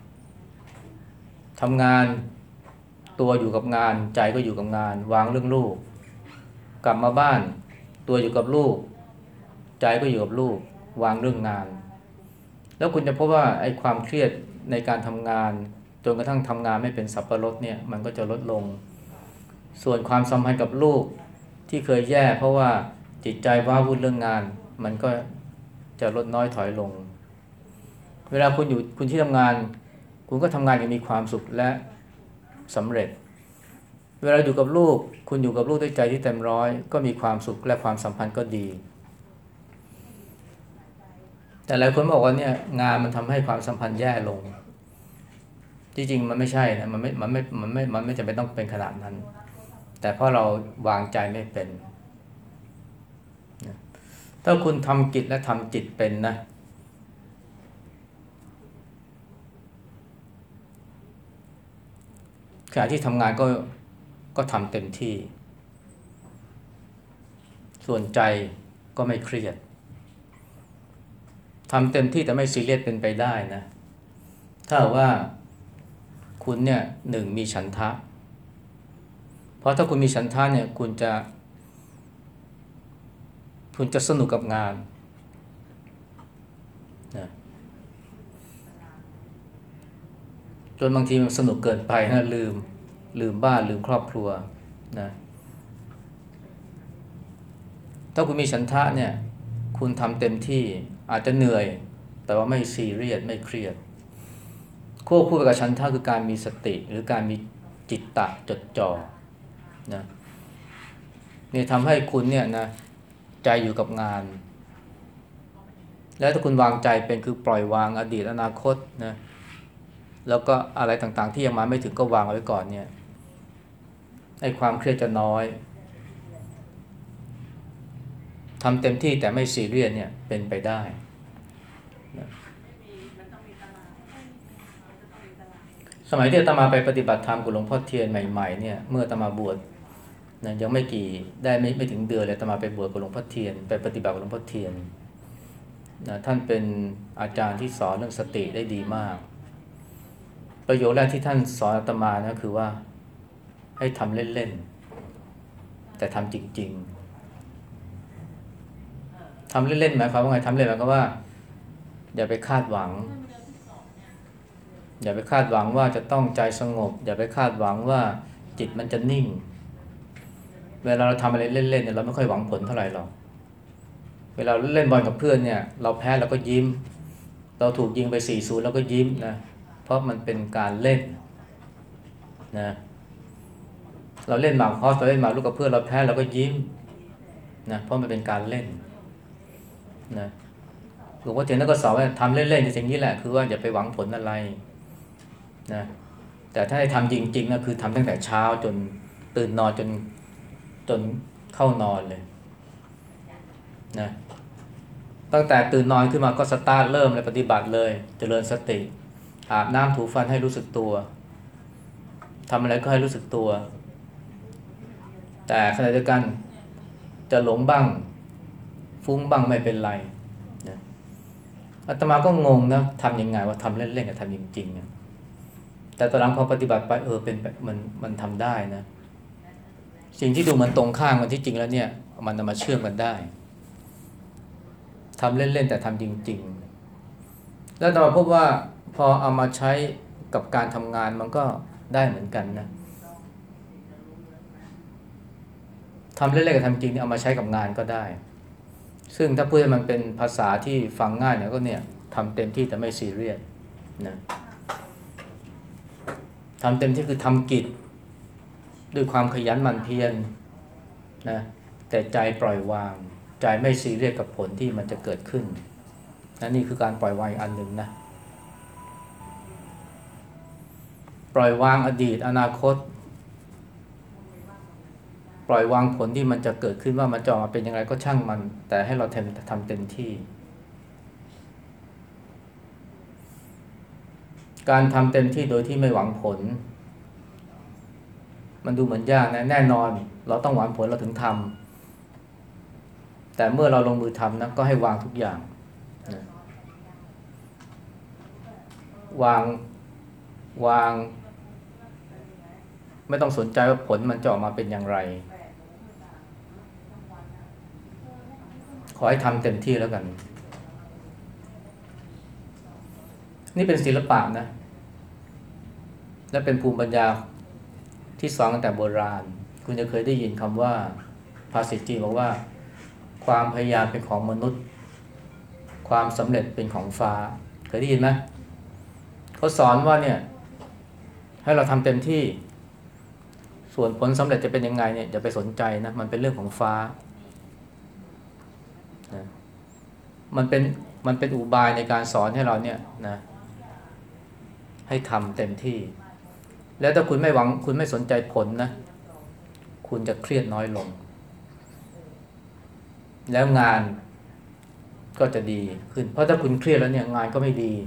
ทำงานตัวอยู่กับงานใจก็อยู่กับงานวางเรื่องลูกกลับมาบ้านตัวอยู่กับลูกใจก็อยู่กับลูกวางเรื่องงานแล้วคุณจะพบว่าไอ้ความเครียดในการทำงานจนกระทั่งทำงานไม่เป็นสับปะรดเนี่ยมันก็จะลดลงส่วนความสัมพันธ์กับลูกที่เคยแย่เพราะว่าจิตใจว้าวุ่นเรื่องงานมันก็จะลดน้อยถอยลงเวลาคุณอยู่คุณที่ทำงานคุณก็ทำงานอย่างมีความสุขและสำเร็จเวลาอยู่กับลูกคุณอยู่กับลูกด้วยใจที่เต็มร้อยก็มีความสุขและความสัมพันธ์ก็ดีแต่หลายคนบอกว่าเนี่ยงานมันทำให้ความสัมพันธ์แย่ลงที่จริงมันไม่ใช่นะมันไม่มันไม่มันไม่มันไม่จำเป็นต้องเป็นขนาดนั้นแต่เพราะเราวางใจไม่เป็นถ้าคุณทำกิจและทำจิตเป็นนะขณะที่ทำงานก็ก็ทำเต็มที่ส่วนใจก็ไม่เครียดทำเต็มที่แต่ไม่ซีเรียสเป็นไปได้นะถ้าว่าคุณเนี่ยหนึ่งมีฉันทะเพราะถ้าคุณมีฉันทะเนี่ยคุณจะคุณจะสนุกกับงานนะจนบางทีมันสนุกเกินไปนะลืมลืมบ้านลืมครอบครัวนะถ้าคุณมีฉันทะเนี่ยคุณทำเต็มที่อาจจะเหนื่อยแต่ว่าไม่ซีเรียสไม่เครียดควบคู่ไปกับฉันทะคือการมีสติหรือการมีจิตตะจดจ่อนะนี่ทำให้คุณเนี่ยนะใจอยู่กับงานแล้วถ้าคุณวางใจเป็นคือปล่อยวางอดีตอนาคตนะแล้วก็อะไรต่างๆที่ยังมาไม่ถึงก็วางไว้ก่อนเนี่ยไอ้ความเครียดจะน้อยทำเต็มที่แต่ไม่ซีเรียสเนี่ยเป็นไปได้นะสมัยที่อาตมาไปปฏิบัติธรรมกับหลวงพ่อเทียนใหม่ๆเนี่ยเมื่ออาตมาบวชนะยังไม่กี่ได้ไม่ไม่ถึงเดือนเลยอาตมาไปบวชกับหลวงพ่อเทียนไปปฏิบัติกับหลวงพ่อเทียนนะท่านเป็นอาจารย์ที่สอนเรื่องสติได้ดีมากประโยคแรกที่ท่านสอนอาตมานะคือว่าให้ทำเล่นๆแต่ทำจริงๆทำเล่นๆหมายความว่าไงทำเล่นหมายความว่าอย่าไปคาดหวังอย่าไปคาดหวังว่าจะต้องใจสงบอย่าไปคาดหวังว่าจิตมันจะนิ่งเวลาเราทำอะไรเล่นๆเนี่ยเราไม่ค่อยหวังผลเท่าไหร่หรอกเวลาเล่นบอลกับเพื่อนเนี่ยเราแพ้เราก็ยิ้มเราถูกยิงไป สี่ศูนย์ เราก็ยิ้มนะเพราะมันเป็นการเล่นนะเราเล่นหมากฮอสเราเล่นหมากรุกกับเพื่อนเราแพ้เราก็ยิ้มนะเพราะมันเป็นการเล่นนะหลวงพ่อเทียนท่านก็สอนว่าทำเล่นๆในสิ่งนี้แหละคือว่าอย่าไปหวังผลอะไรนะแต่ถ้าให้ทำจริงๆนะคือทำตั้งแต่เช้าจนตื่นนอนจนจนเข้านอนเลยนะตั้งแต่ตื่นนอนขึ้นมาก็สตาร์ทเริ่มเลยปฏิบัติเลยเจริญสติอาบน้ำถูฟันให้รู้สึกตัวทำอะไรก็ให้รู้สึกตัวแต่ขณะเดียวกันจะหลงบ้างฟุ้งบ้างไม่เป็นไรนะอาตมาก็งงนะทำยังไงว่าทำเล่นๆกับทำจริงๆนะแต่ตอนหลังพอปฏิบัติไปเออเป็นมันมันทำได้นะสิ่งที่ดูเหมือนตรงข้ามกันที่จริงแล้วเนี่ยมันนำมาเชื่อมกันได้ทำเล่นๆแต่ทำจริงๆแล้วเราพบว่าพอเอามาใช้กับการทำงานมันก็ได้เหมือนกันนะทำเล่นๆกับทำจริงเนี่ยเอามาใช้กับงานก็ได้ซึ่งถ้าพูดให้มันเป็นภาษาที่ฟังง่ายเนี่ยก็เนี่ยทำเต็มที่แต่ไม่ซีเรียสนะทำเต็มที่คือทำกิจด้วยความขยันหมั่นเพียรนะแต่ใจปล่อยวางใจไม่ซีเรียสกับผลที่มันจะเกิดขึ้นนะนี่คือการปล่อยวางอีกอันหนึ่งนะปล่อยวางอดีตอนาคตปล่อยวางผลที่มันจะเกิดขึ้นว่ามันจะออกมาเป็นยังไงก็ช่างมันแต่ให้เราทำทำเต็มที่การทำเต็มที่โดยที่ไม่หวังผลมันดูเหมือนยากนะแน่นอนเราต้องหวังผลเราถึงทำแต่เมื่อเราลงมือทำนะก็ให้วางทุกอย่างนะวางวางไม่ต้องสนใจว่าผลมันจะออกมาเป็นอย่างไรขอให้ทำเต็มที่แล้วกันนี่เป็นศิลปะนะและเป็นภูมิปัญญาที่สอนตั้งแต่โบราณคุณจะเคยได้ยินคำว่าภาษิตจีนบอกว่าความพยายามเป็นของมนุษย์ความสำเร็จเป็นของฟ้าเคยได้ยินไหมเขาสอนว่าเนี่ยให้เราทำเต็มที่ส่วนผลสำเร็จจะเป็นยังไงเนี่ยอย่าไปสนใจนะมันเป็นเรื่องของฟ้านะมันเป็นมันเป็นอุบายในการสอนให้เราเนี่ยนะให้ทำเต็มที่แล้วถ้าคุณไม่หวังคุณไม่สนใจผลนะคุณจะเครียดน้อยลงแล้วงานก็จะดีขึ้นเพราะถ้าคุณเครียดแล้วเนี่ยงานก็ไม่ดี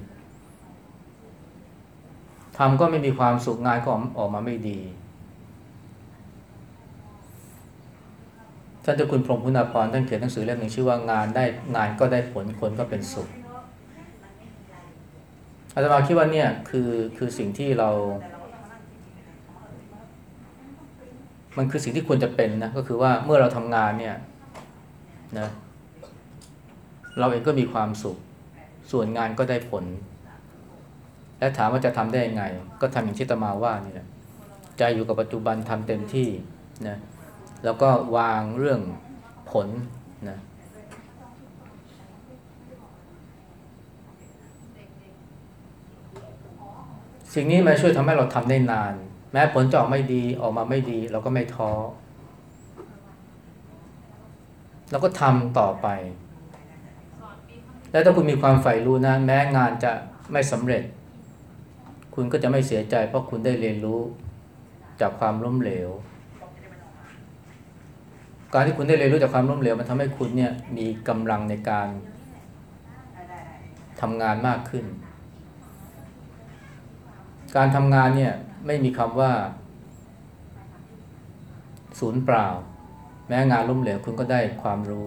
ทำก็ไม่มีความสุขงานก็ออกมาไม่ดีท่านเจ้าคุณพรหมคุณาภรณ์ท่านเขียนหนังสือเล่มหนึ่งชื่อว่างานได้งานก็ได้ผลคนก็เป็นสุขอาตมาคิดว่าเนี่ยคือคือสิ่งที่เรามันคือสิ่งที่ควรจะเป็นนะก็คือว่าเมื่อเราทำงานเนี่ยนะเราเองก็มีความสุขส่วนงานก็ได้ผลและถามว่าจะทำได้ยังไงก็ทำอย่างที่อาตมาว่านี่แหละใจอยู่กับปัจจุบันทำเต็มที่นะแล้วก็วางเรื่องผลนะสิ่งนี้มันช่วยทำให้เราทำได้นานแม้ผลจะออกไม่ดีออกมาไม่ดีเราก็ไม่ท้อเราก็ทำต่อไปแล้วถ้าคุณมีความใฝ่รู้นะแม้งานจะไม่สำเร็จคุณก็จะไม่เสียใจเพราะคุณได้เรียนรู้จากความล้มเหลวการที่คุณได้เรียนรู้จากความล้มเหลวมันทำให้คุณเนี่ยมีกำลังในการทำงานมากขึ้นการทำงานเนี่ยไม่มีคำว่าศูนย์เปล่าแม้งานล้มเหลวคุณก็ได้ความรู้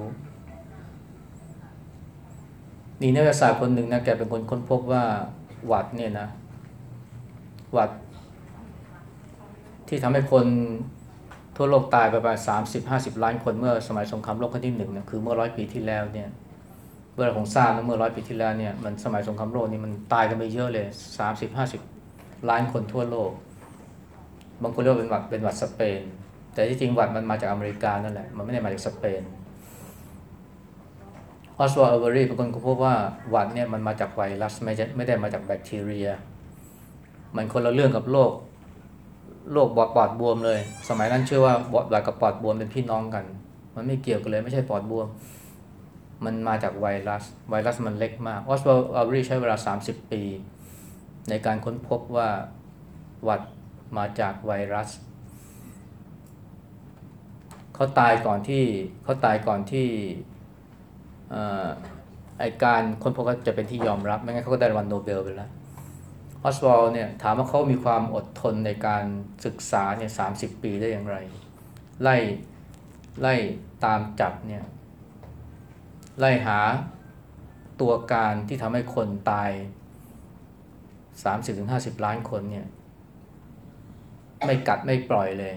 นี่นักวิทยาศาสตร์คนหนึ่งนะแกเป็นคนค้นพบว่าหวัดเนี่ยนะหวัดที่ทำให้คนทั่วโลกตายไปประมาณสามสิบห้าสิบล้านคนเมื่อสมัยสงครามโลกครั้งที่หนึ่งนะคือเมื่อร้อยปีที่แล้วเนี่ยเมื่อเราคงทราบนะเมื่อร้อยปีที่แล้วเนี่ยมันสมัยสงครามโลกนี่มันตายกันไปเยอะเลยสามสิบห้าสิบล้านคนทั่วโลกบางคนเรียกว่าเป็นหวัดเป็นหวัดสเปนแต่ที่จริงหวัดมันมาจากอเมริกานั่นแหละมันไม่ได้มาจากสเปนออสวอลด์ เอเวอรี่เป็นคนพบว่าหวัดเนี่ยมันมาจากไวรัสไม่ใช่ไม่ได้มาจากแบคทีเรียมันคนละเรื่องกับโรคโรคปอดปอดบวมเลยสมัยนั้นเชื่อว่าปอดหวัดกับปอดบวมเป็นพี่น้องกันมันไม่เกี่ยวกันเลยไม่ใช่ปอดบวมมันมาจากไวรัสไวรัสมันเล็กมากออสวอลด์ เอเวอรี่ใช้เวลาสามสิบปีในการค้นพบว่าหวัดมาจากไวรัสเขาตายก่อนที่เขาตายก่อนที่ไอการค้นพบก็จะเป็นที่ยอมรับไม่งั้นเขาก็ได้รางวัลโนเบลไปแล้วออสวอลด์เนี่ยถามว่าเขามีความอดทนในการศึกษาเนี่ยสามสิบปีได้อย่างไรไล่ไล่ตามจับเนี่ยไล่หาตัวการที่ทำให้คนตายสามสิบถึงห้าสิบล้านคนเนี่ยไม่กัดไม่ปล่อยเลย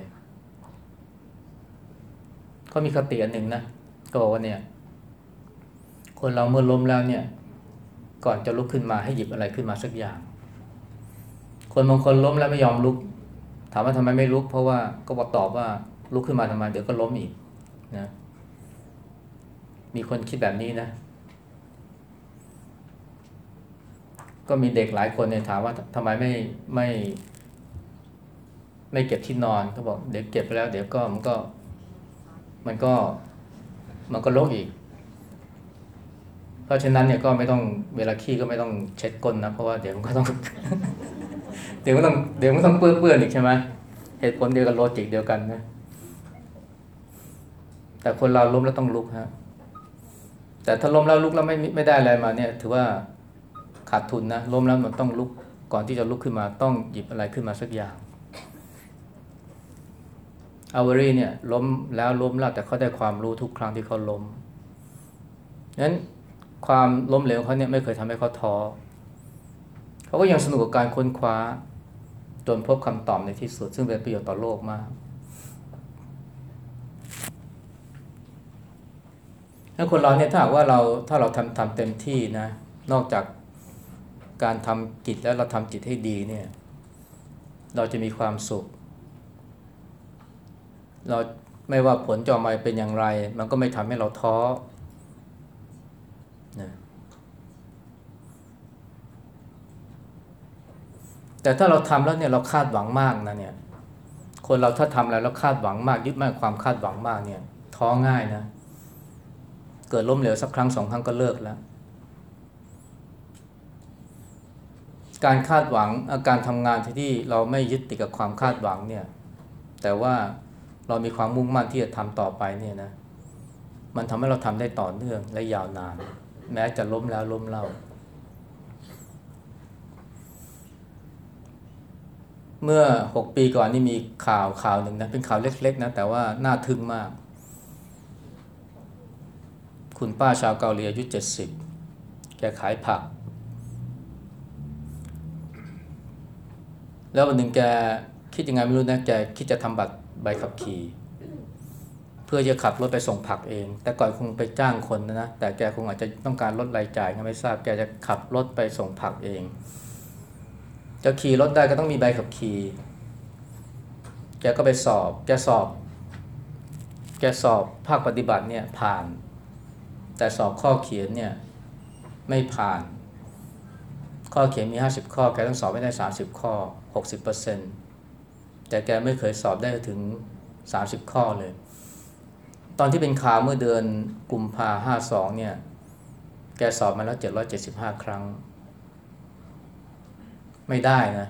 เขามีคติอันหนึ่งนะก็บอกว่าเนี่ยคนเราเมื่อล้มแล้วเนี่ยก่อนจะลุกขึ้นมาให้หยิบอะไรขึ้นมาสักอย่างคนบางคนล้มแล้วไม่ยอมลุกถามว่าทำไมไม่ลุกเพราะว่าก็บอกตอบว่าลุกขึ้นมาทำไมเดี๋ยวก็ล้มอีกนะมีคนคิดแบบนี้นะก็มีเด็กหลายคนเนี่ยถามว่าทำไมไม่ไม่ไม่เก็บที่นอนเขาบอกเดี๋ยวเก็บไปแล้วเดี๋ยวก็มันก็มันก็มันก็รกอีกเพราะฉะนั้นเนี่ยก็ไม่ต้องเวลาขี้ก็ไม่ต้องเช็ดก้นนะเพราะว่าเดี๋ยวมันก็ต้อง เดี๋ยวมันต้องเดี๋ยวมันต้องเปื้อนเปื้อนอีกใช่ไหมเหตุผลเดียวกันโลจิกเดียวกันนะแต่คนเราล้มแล้วต้องลุกฮะแต่ถ้าล้มแล้วลุกแล้วไม่ไม่ได้อะไรมาเนี่ยถือว่าขาดทุนนะล้มแล้วมันต้องลุกก่อนที่จะลุกขึ้นมาต้องหยิบอะไรขึ้นมาสักอย่างอาวารีเนี่ยล้มแล้วล้มแล้วแต่เขาได้ความรู้ทุกครั้งที่เขาล้มนั้นความล้มเหลวเขาเนี่ยไม่เคยทำให้เขาท้อเขาก็ยังสนุกกับการค้นคว้าจนพบคำตอบในที่สุดซึ่งเป็นประโยชน์ต่อโลกมากถ้าคนเราเนี่ยถ้าหากว่าเราถ้าเราทำทำเต็มที่นะนอกจากการทำจิตแล้วเราทำจิตให้ดีเนี่ยเราจะมีความสุขเราไม่ว่าผลจะออกมาเป็นอย่างไรมันก็ไม่ทำให้เราท้อนะแต่ถ้าเราทำแล้วเนี่ยเราคาดหวังมากนะเนี่ยคนเราถ้าทำอะไรแล้วคาดหวังมากยึดมั่นความคาดหวังมากเนี่ยท้อง่ายนะเกิดล้มเหลวสักครั้งสองครั้งก็เลิกแล้วการคาดหวังการทำงานที่เราไม่ยึดติดกับความคาดหวังเนี่ยแต่ว่าเรามีความมุ่งมั่นที่จะทำต่อไปเนี่ยนะมันทำให้เราทำได้ต่อเนื่องและยาวนานแม้จะล้มแล้วล้มเล่าเมื่อหกปีก่อนนี่มีข่าวข่าวหนึ่งนะเป็นข่าวเล็กๆนะแต่ว่าน่าทึ่งมากคุณป้าชาวเกาหลีอายุเจ็ดสิบแกขายผักแล้ววันหนึ่งแกคิดยังไงไม่รู้นะแกคิดจะทำบัตรใบขับขี่เพื่อจะขับรถไปส่งผักเองแต่ก่อนคงไปจ้างคนนะแต่แกคงอาจจะต้องการลดรายจ่ายก็ไม่ทราบแกจะขับรถไปส่งผักเองจะขี่รถได้ก็ต้องมีใบขับขี่แกก็ไปสอบแกสอบแกสอบภาคปฏิบัติเนี่ยผ่านแต่สอบข้อเขียนเนี่ยไม่ผ่านข้อเขียนมีห้าสิบข้อแกต้องสอบไม่ได้สามสิบข้อ หกสิบเปอร์เซ็นต์ แต่แกไม่เคยสอบได้ถึงสามสิบข้อเลยตอนที่เป็นข่าวเมื่อเดือนกุมภาพันธ์ห้าสิบสองเนี่ยแกสอบมาแล้วเจ็ดร้อยเจ็ดสิบห้าครั้งไม่ได้นะ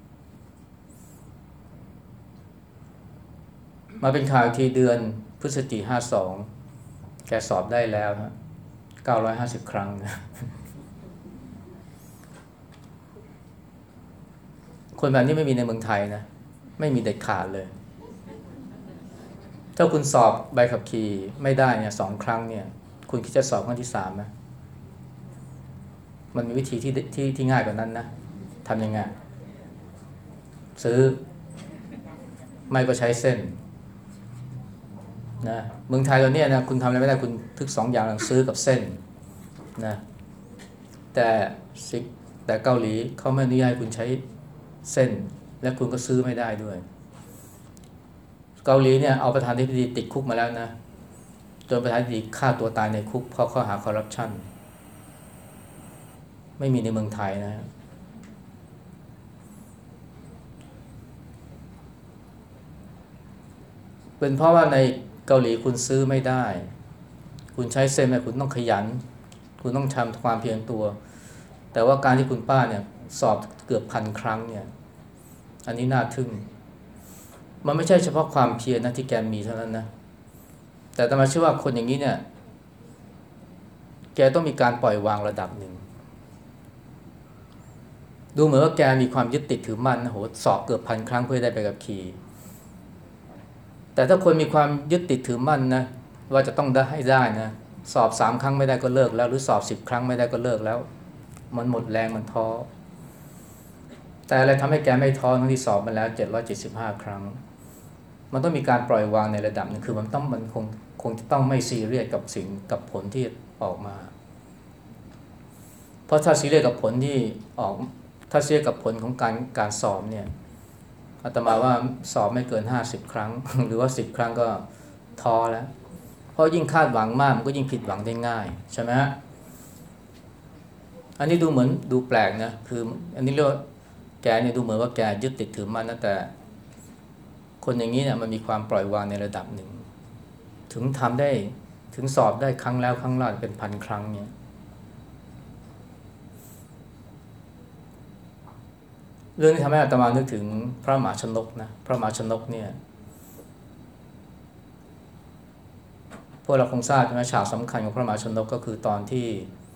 มาเป็นข่าวทีเดือนพฤศจิกายนห้าสิบสองแกสอบได้แล้วฮะเก้าร้อยห้าสิบครั้งนะคนแบบนี้ไม่มีในเมืองไทยนะไม่มีเด็ดขาดเลยถ้าคุณสอบใบขับขี่ไม่ได้เนี่ยสองครั้งเนี่ยคุณคิดจะสอบครั้งที่สามไหมมันมีวิธีที่ที่ที่ง่ายกว่านั้นนะทำยังไงซื้อไม่ก็ใช้เส้นนะเมืองไทยเราเนี่ยนะคุณทำอะไรไม่ได้คุณทึกสองอย่างซื้อกับเส้นนะแต่สิแต่เกาหลีเขาไม่อนุญาตให้คุณใช้เส้นและคุณก็ซื้อไม่ได้ด้วยเกาหลีเนี่ยเอาประธานาธิบดีติดคุกมาแล้วนะจนประธานาธิบดีฆ่าตัวตายในคุกเพราะข้อหาคอร์รัปชันไม่มีในเมืองไทยนะเป็นเพราะว่าในเกาหลีคุณซื้อไม่ได้คุณใช้เส้นเนี่ยคุณต้องขยันคุณต้องทำความเพียรตัวแต่ว่าการที่คุณป้าเนี่ยสอบเกือบพันครั้งเนี่ยอันนี้น่าทึ่งมันไม่ใช่เฉพาะความเพียรนะที่แกมีเท่านั้นนะแต่แต่มาเชื่อว่าคนอย่างนี้เนี่ยแกต้องมีการปล่อยวางระดับหนึ่งดูเหมือนว่าแกมีความยึดติดถือมั่นนะโหสอบเกือบพันครั้งเพื่อได้ใบขับขี่แต่ถ้าคนมีความยึดติดถือมั่นนะว่าจะต้องได้ให้ได้นะสอบสามครั้งไม่ได้ก็เลิกแล้วหรือสอบสิบครั้งไม่ได้ก็เลิกแล้วมันหมดแรงมันท้อแต่อะไรทำให้แกไม่ท้อทั้งที่สอบมาแล้วเจ็ดร้อยเจ็ดสิบห้าครั้งมันต้องมีการปล่อยวางในระดับนึงคือมันต้องมันคงคงจะต้องไม่ซีเรียสกับสิ่งกับผลที่ออกมาเพราะถ้าซีเรียสกับผลที่ออกถ้าซีเรียสกับผลของการการสอบเนี่ยอาตมาว่าสอบไม่เกินห้าสิบครั้งหรือว่าสิบครั้งก็ท้อแล้วเพราะยิ่งคาดหวังมากมันก็ยิ่งผิดหวังได้ง่ายใช่ไหมฮะอันนี้ดูเหมือนดูแปลกนะคืออันนี้เรียกว่าแกเนี่ยดูเหมือนว่าแกยึดติดถือมั่นนะแต่คนอย่างนี้เนี่ยมันมีความปล่อยวางในระดับหนึ่งถึงทำได้ถึงสอบได้ครั้งแล้วครั้งเล่าเป็นพันครั้งเนี่ยเรื่องนี้ทำให้อาตมานึกถึงพระมหาชนกนะพระมหาชนกเนี่ยพวกเราคงทราบใช่ไหมฉากสำคัญของพระมหาชนกก็คือตอนที่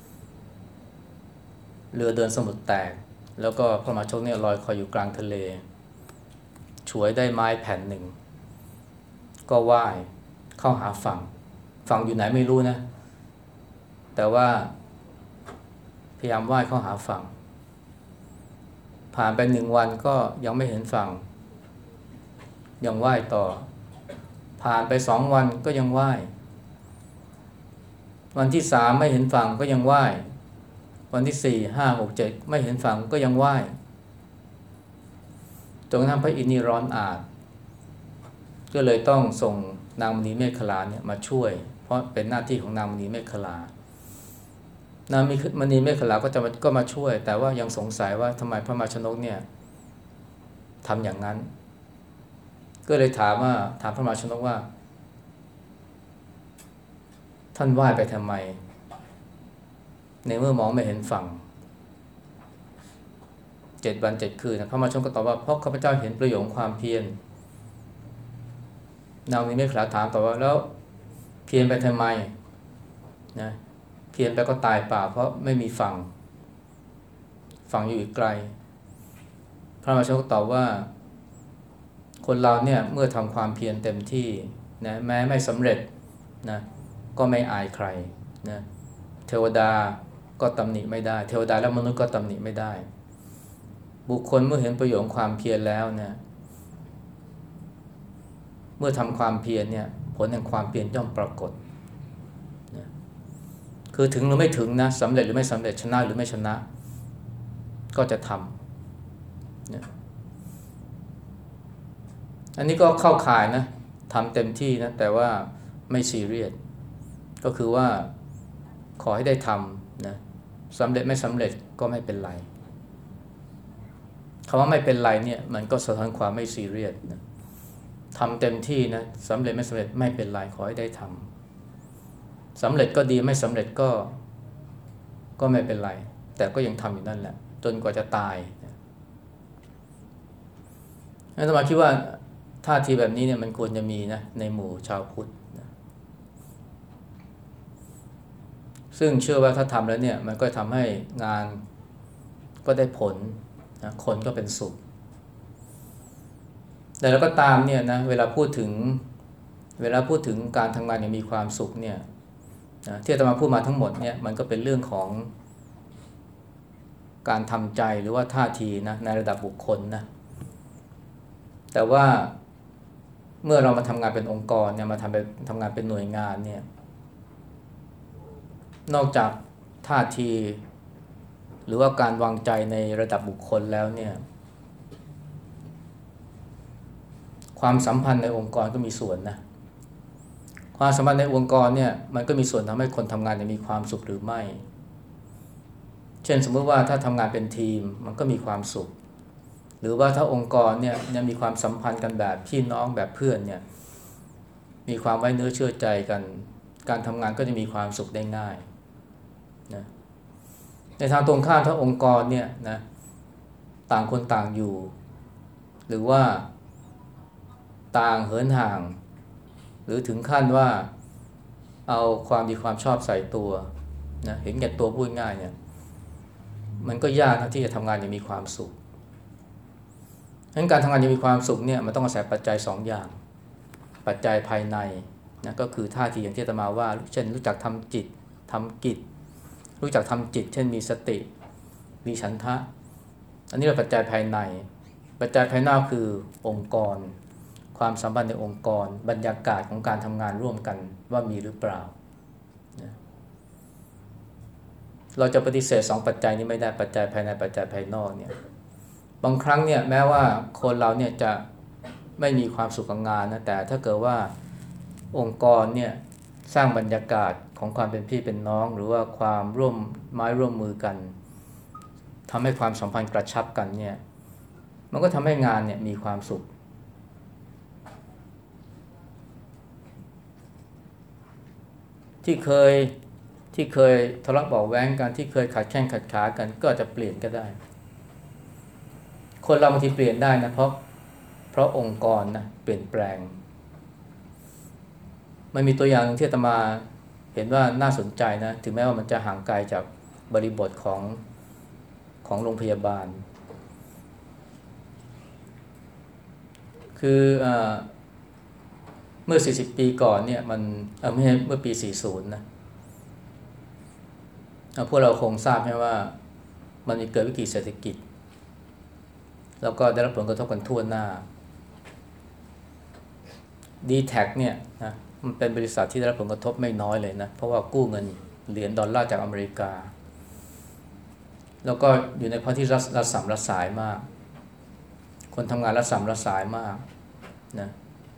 เรือเดินสมุทรแตกแล้วก็พระมหาชนกเนี่ยลอยคอยอยู่กลางทะเลฉวยได้ไม้แผ่นหนึ่งก็ว่ายเข้าหาฝั่งฝั่งอยู่ไหนไม่รู้นะแต่ว่าพยายามว่ายเข้าหาฝั่งผ่านไปหนึ่งวันก็ยังไม่เห็นฝั่งยังว่ายต่อผ่านไปสองวันก็ยังว่ายวันที่สามไม่เห็นฝั่งก็ยังว่ายวันที่สี่ห้าหกเจ็ดไม่เห็นฝั่งก็ยังว่ายจนกระทั่งพระอินทร์นี่ร้อนอาดก็เลยต้องส่งนางมณีเมขลาเนี่ยมาช่วยเพราะเป็นหน้าที่ของนางมณีเมขลานางมณีเมขลาก็จะก็มาช่วยแต่ว่ายังสงสัยว่าทำไมพระมหาชนกเนี่ยทำอย่างนั้นก็เลยถามว่าถามพระมหาชนกว่าท่านว่ายไปทำไมในเมื่อมองไม่เห็นฝั่งเจ็ดวันเจ็ดคืนพระมหาชนกก็ตอบว่าเพราะข้าพเจ้าเห็นประโยชน์ของความเพียรนางมณีเมขลาถามต่อว่าแล้วเพียรไปทำไมนะเพียรไปก็ตายเปล่าเพราะไม่มีฝั่งฝั่งอยู่อีกไกลพระมหาชนกตอบว่าคนเราเนี่ยเมื่อทำความเพียรเต็มที่นะแม้ไม่สำเร็จนะก็ไม่อายใครนะเทวดาก็ตำหนิไม่ได้เทวดาและมนุษย์ก็ตำหนิไม่ได้บุคคลเมื่อเห็นประโยชน์ของความเพียรแล้วเนี่ยเมื่อทำความเพียรเนี่ยผลแห่งความเพียรย่อมปรากฏนะคือถึงหรือไม่ถึงนะสำเร็จหรือไม่สำเร็จชนะหรือไม่ชนะก็จะทำนะอันนี้ก็เข้าข่ายนะทำเต็มที่นะแต่ว่าไม่ซีเรียสก็คือว่าขอให้ได้ทำนะสำเร็จไม่สำเร็จก็ไม่เป็นไรคำว่าไม่เป็นไรเนี่ยมันก็สะท้อนความไม่ซีเรียสนะทำเต็มที่นะสำเร็จไม่สำเร็จไม่เป็นไรขอให้ได้ทำสำเร็จก็ดีไม่สำเร็จก็ก็ไม่เป็นไรแต่ก็ยังทำอยู่นั่นแหละจนกว่าจะตายอาตมาคิดว่าท่าทีแบบนี้เนี่ยมันควรจะมีนะในหมู่ชาวพุทธนะซึ่งเชื่อว่าถ้าทำแล้วเนี่ยมันก็ทำให้งานก็ได้ผลนะคนก็เป็นสุขแต่แล้วก็ตามเนี่ยนะเวลาพูดถึงเวลาพูดถึงการทำงานอย่างมีความสุขเนี่ยนะที่อาตมาพูดมาทั้งหมดเนี่ยมันก็เป็นเรื่องของการทำใจหรือว่าท่าทีนะในระดับบุคคลนะแต่ว่าเมื่อเรามาทำงานเป็นองค์กรเนี่ยมาทำเป็นทำงานเป็นหน่วยงานเนี่ยนอกจากท่าทีหรือว่าการวางใจในระดับบุคคลแล้วเนี่ยความสัมพันธ์ในองค์กรก็มีส่วนนะความสัมพันธ์ในองค์กรเนี่ยมันก็มีส่วนทำให้คนทำงานมีความสุขหรือไม่เช่นสมมติว่าถ้าทำงานเป็นทีมมันก็มีความสุขหรือว่าถ้าองค์กรเนี่ยยังมีความสัมพันธ์กันแบบพี่น้องแบบเพื่อนเนี่ยมีความไว้เนื้อเชื่อใจกันการทำงานก็จะมีความสุขได้ง่ายนะในทางตรงข้ามถ้าองค์กรเนี่ยนะต่างคนต่างอยู่หรือว่าต่างเหินห่างหรือถึงขั้นว่าเอาความดีความชอบใส่ตัวนะเห็นแก่ตัวพูดง่ายเนี่ยมันก็ยากนะที่จะทำงานอย่างมีความสุขเพราะฉะนั้นการทำงานอย่างมีความสุขเนี่ยมันต้องอาศัยปัจจัยสองอย่างปัจจัยภายในนะก็คือท่าทีอย่างที่อาตมาว่าเช่นรู้จักทำจิตทำกิจรู้จักทำจิตเช่นมีสติมีฉันทะอันนี้เป็นปัจจัยภายในปัจจัยภายนอกคือองค์กรความสัมพันธ์ในองค์กรบรรยากาศของการทำงานร่วมกันว่ามีหรือเปล่านะเราจะปฏิเสธสองปัจจัยนี้ไม่ได้ปัจจัยภายในปัจจัยภายนอกเนี่ยบางครั้งเนี่ยแม้ว่าคนเราเนี่ยจะไม่มีความสุขกับงานนะแต่ถ้าเกิดว่าองค์กรเนี่ยสร้างบรรยากาศของความเป็นพี่เป็นน้องหรือว่าความร่วมไม้ร่วมมือกันทำให้ความสัมพันธ์กระชับกันเนี่ยมันก็ทำให้งานเนี่ยมีความสุขที่เคยที่เคยทะเลาะเบาะแว้งกันที่เคยขัดแข้งขัดขากันก็จะเปลี่ยนก็ได้คนเราบางทีเปลี่ยนได้นะเพราะเพราะองค์กรนะเปลี่ยนแปลงมันมีตัวอย่างนึงที่อาตมาเห็นว่าน่าสนใจนะถึงแม้ว่ามันจะห่างไกลจากบริบทของของโรงพยาบาลคือเอ่อเมื่อสี่สิบปีก่อนเนี่ยมันเอ่อไม่ใช่เมื่อปีสี่สิบนะพวกเราคงทราบใช่ไหมว่ามันมีเกิดวิกฤตเศรษฐกิจแล้วก็ได้รับผลกระทบกันทั่วหน้า ดี แท็ก เนี่ยนะมันเป็นบริษัทที่ได้รับผลกระทบไม่น้อยเลยนะเพราะว่ากู้เงินเหรียญดอลลาร์จากอเมริกาแล้วก็อยู่ในภาวะที่รัระส่ำระสายมากคนทำงานระส่ำระสายมากนะ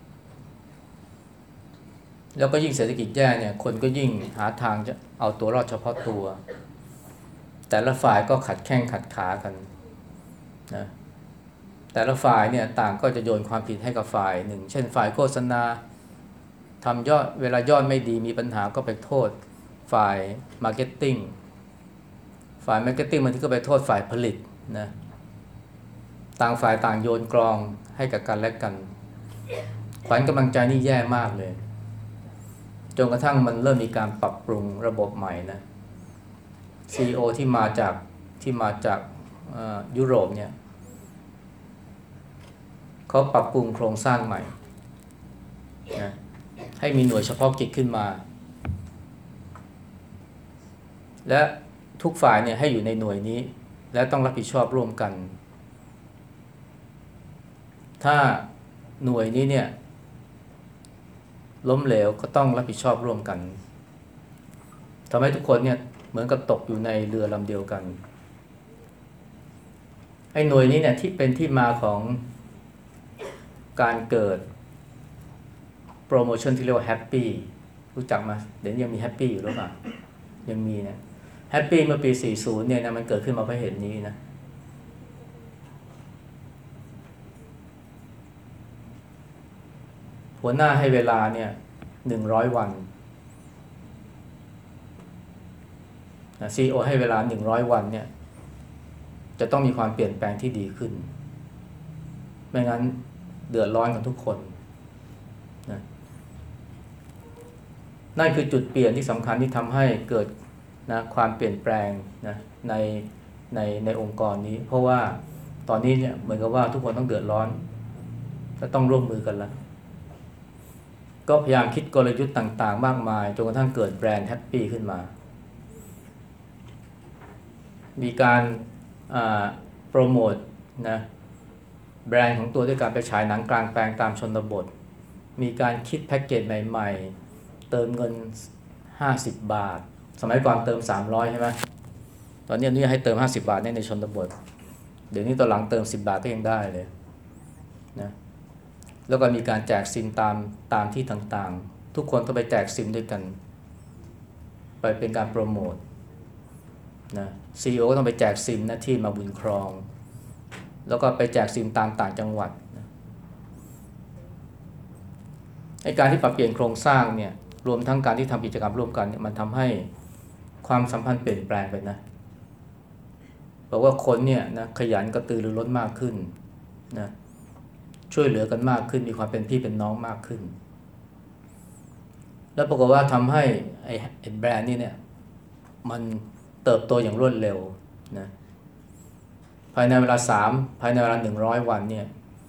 แล้วก็ยิ่งเศรษฐกิจแย่เนี่ยคนก็ยิ่งหาทางจะเอาตัวรอดเฉพาะตัวแต่ละฝ่ายก็ขัดแข้งขัดขากันนะแต่ละฝ่ายเนี่ยต่างก็จะโยนความผิดให้กับฝ่ายหนึ่งเช่นฝ่ายโฆษณาทำยอดเวลายอดไม่ดีมีปัญหาก็ไปโทษฝ่ายมาร์เก็ตติ้งฝ่ายมาร์เก็ตติ้งบางทีก็ไปโทษฝ่ายผลิตนะต่างฝ่ายต่างโยนกลองให้กับกันและกันขวัญกำลังใจนี่แย่มากเลยจนกระทั่งมันเริ่มมีการปรับปรุงระบบใหม่นะ ซี อี โอ ที่มาจากที่มาจากยุโรปเนี่ยเขาปรับปรุงโครงสร้างใหม่นะให้มีหน่วยเฉพาะกิจขึ้นมาและทุกฝ่ายเนี่ยให้อยู่ในหน่วยนี้และต้องรับผิดชอบร่วมกันถ้าหน่วยนี้เนี่ยล้มเหลวก็ต้องรับผิดชอบร่วมกันทำให้ทุกคนเนี่ยเหมือนกับตกอยู่ในเรือลำเดียวกันไอ้หน่วยนี้เนี่ยที่เป็นที่มาของการเกิดโปรโมชั่นที่เรียกว่าแฮปปี้รู้จักไหมเดี๋ยวยังมีแฮปปี้อยู่หรือเปล่ายังมีนะแฮปปี้เมื่อปีสี่สิบเนี่ยนะมันเกิดขึ้นมาเพราะเหตุนี้นะหัวหน้าให้เวลาเนี่ยหนึ่งร้อยวันนะ ซี อี โอ ให้เวลาหนึ่งร้อยวันเนี่ยจะต้องมีความเปลี่ยนแปลงที่ดีขึ้นไม่งั้นเดือดร้อนกันทุกคนนะนั่นคือจุดเปลี่ยนที่สำคัญที่ทำให้เกิดนะความเปลี่ยนแปลงนะในในในองค์กรนี้เพราะว่าตอนนี้เนี่ยเหมือนกับว่าทุกคนต้องเดือดร้อนและต้องร่วมมือกันแล้วก็พยายามคิดกลยุทธ์ต่างๆมากมายจนกระทั่งเกิดแบรนด์แฮปปี้ขึ้นมามีการโปรโมทนะแบรนด์ของตัวด้วยการไปฉายหนังกลางแปลงตามชนบทมีการคิดแพ็กเกจใหม่ๆเติมเงินห้าสิบบาทสมัยก่อนเติมสามร้อยใช่ไหมตอนนี้อนุญาตให้เติมห้าสิบบาทในชนบทเดี๋ยวนี้ตอนหลังเติมสิบบาทก็ยังได้เลยนะแล้วก็มีการแจกซิมตามตามที่ต่างๆทุกคนต้องไปแจกซิมด้วยกันไปเป็นการโปรโมทนะ ซี อี โอ ก็ต้องไปแจกซิมนะที่มาบุญครองแล้วก็ไปแจกซิมตามต่างจังหวัดนะไอ้การที่ปรับเปลี่ยนโครงสร้างเนี่ยรวมทั้งการที่ทำกิจกรรมร่วมกันเนี่ยมันทำให้ความสัมพันธ์เปลี่ยนแปลงไปนะบอกว่าคนเนี่ยนะขยันกระตือรือร้นมากขึ้นนะช่วยเหลือกันมากขึ้นมีความเป็นพี่เป็นน้องมากขึ้นแล้วปรากฏว่าทำให้ไอ้ไอ้แบรนด์นี่เนี่ยมันเติบโตอย่างรวดเร็วนะภายในเวลาสามภายในเวลาหนึ่งร้อยวันเนี่ย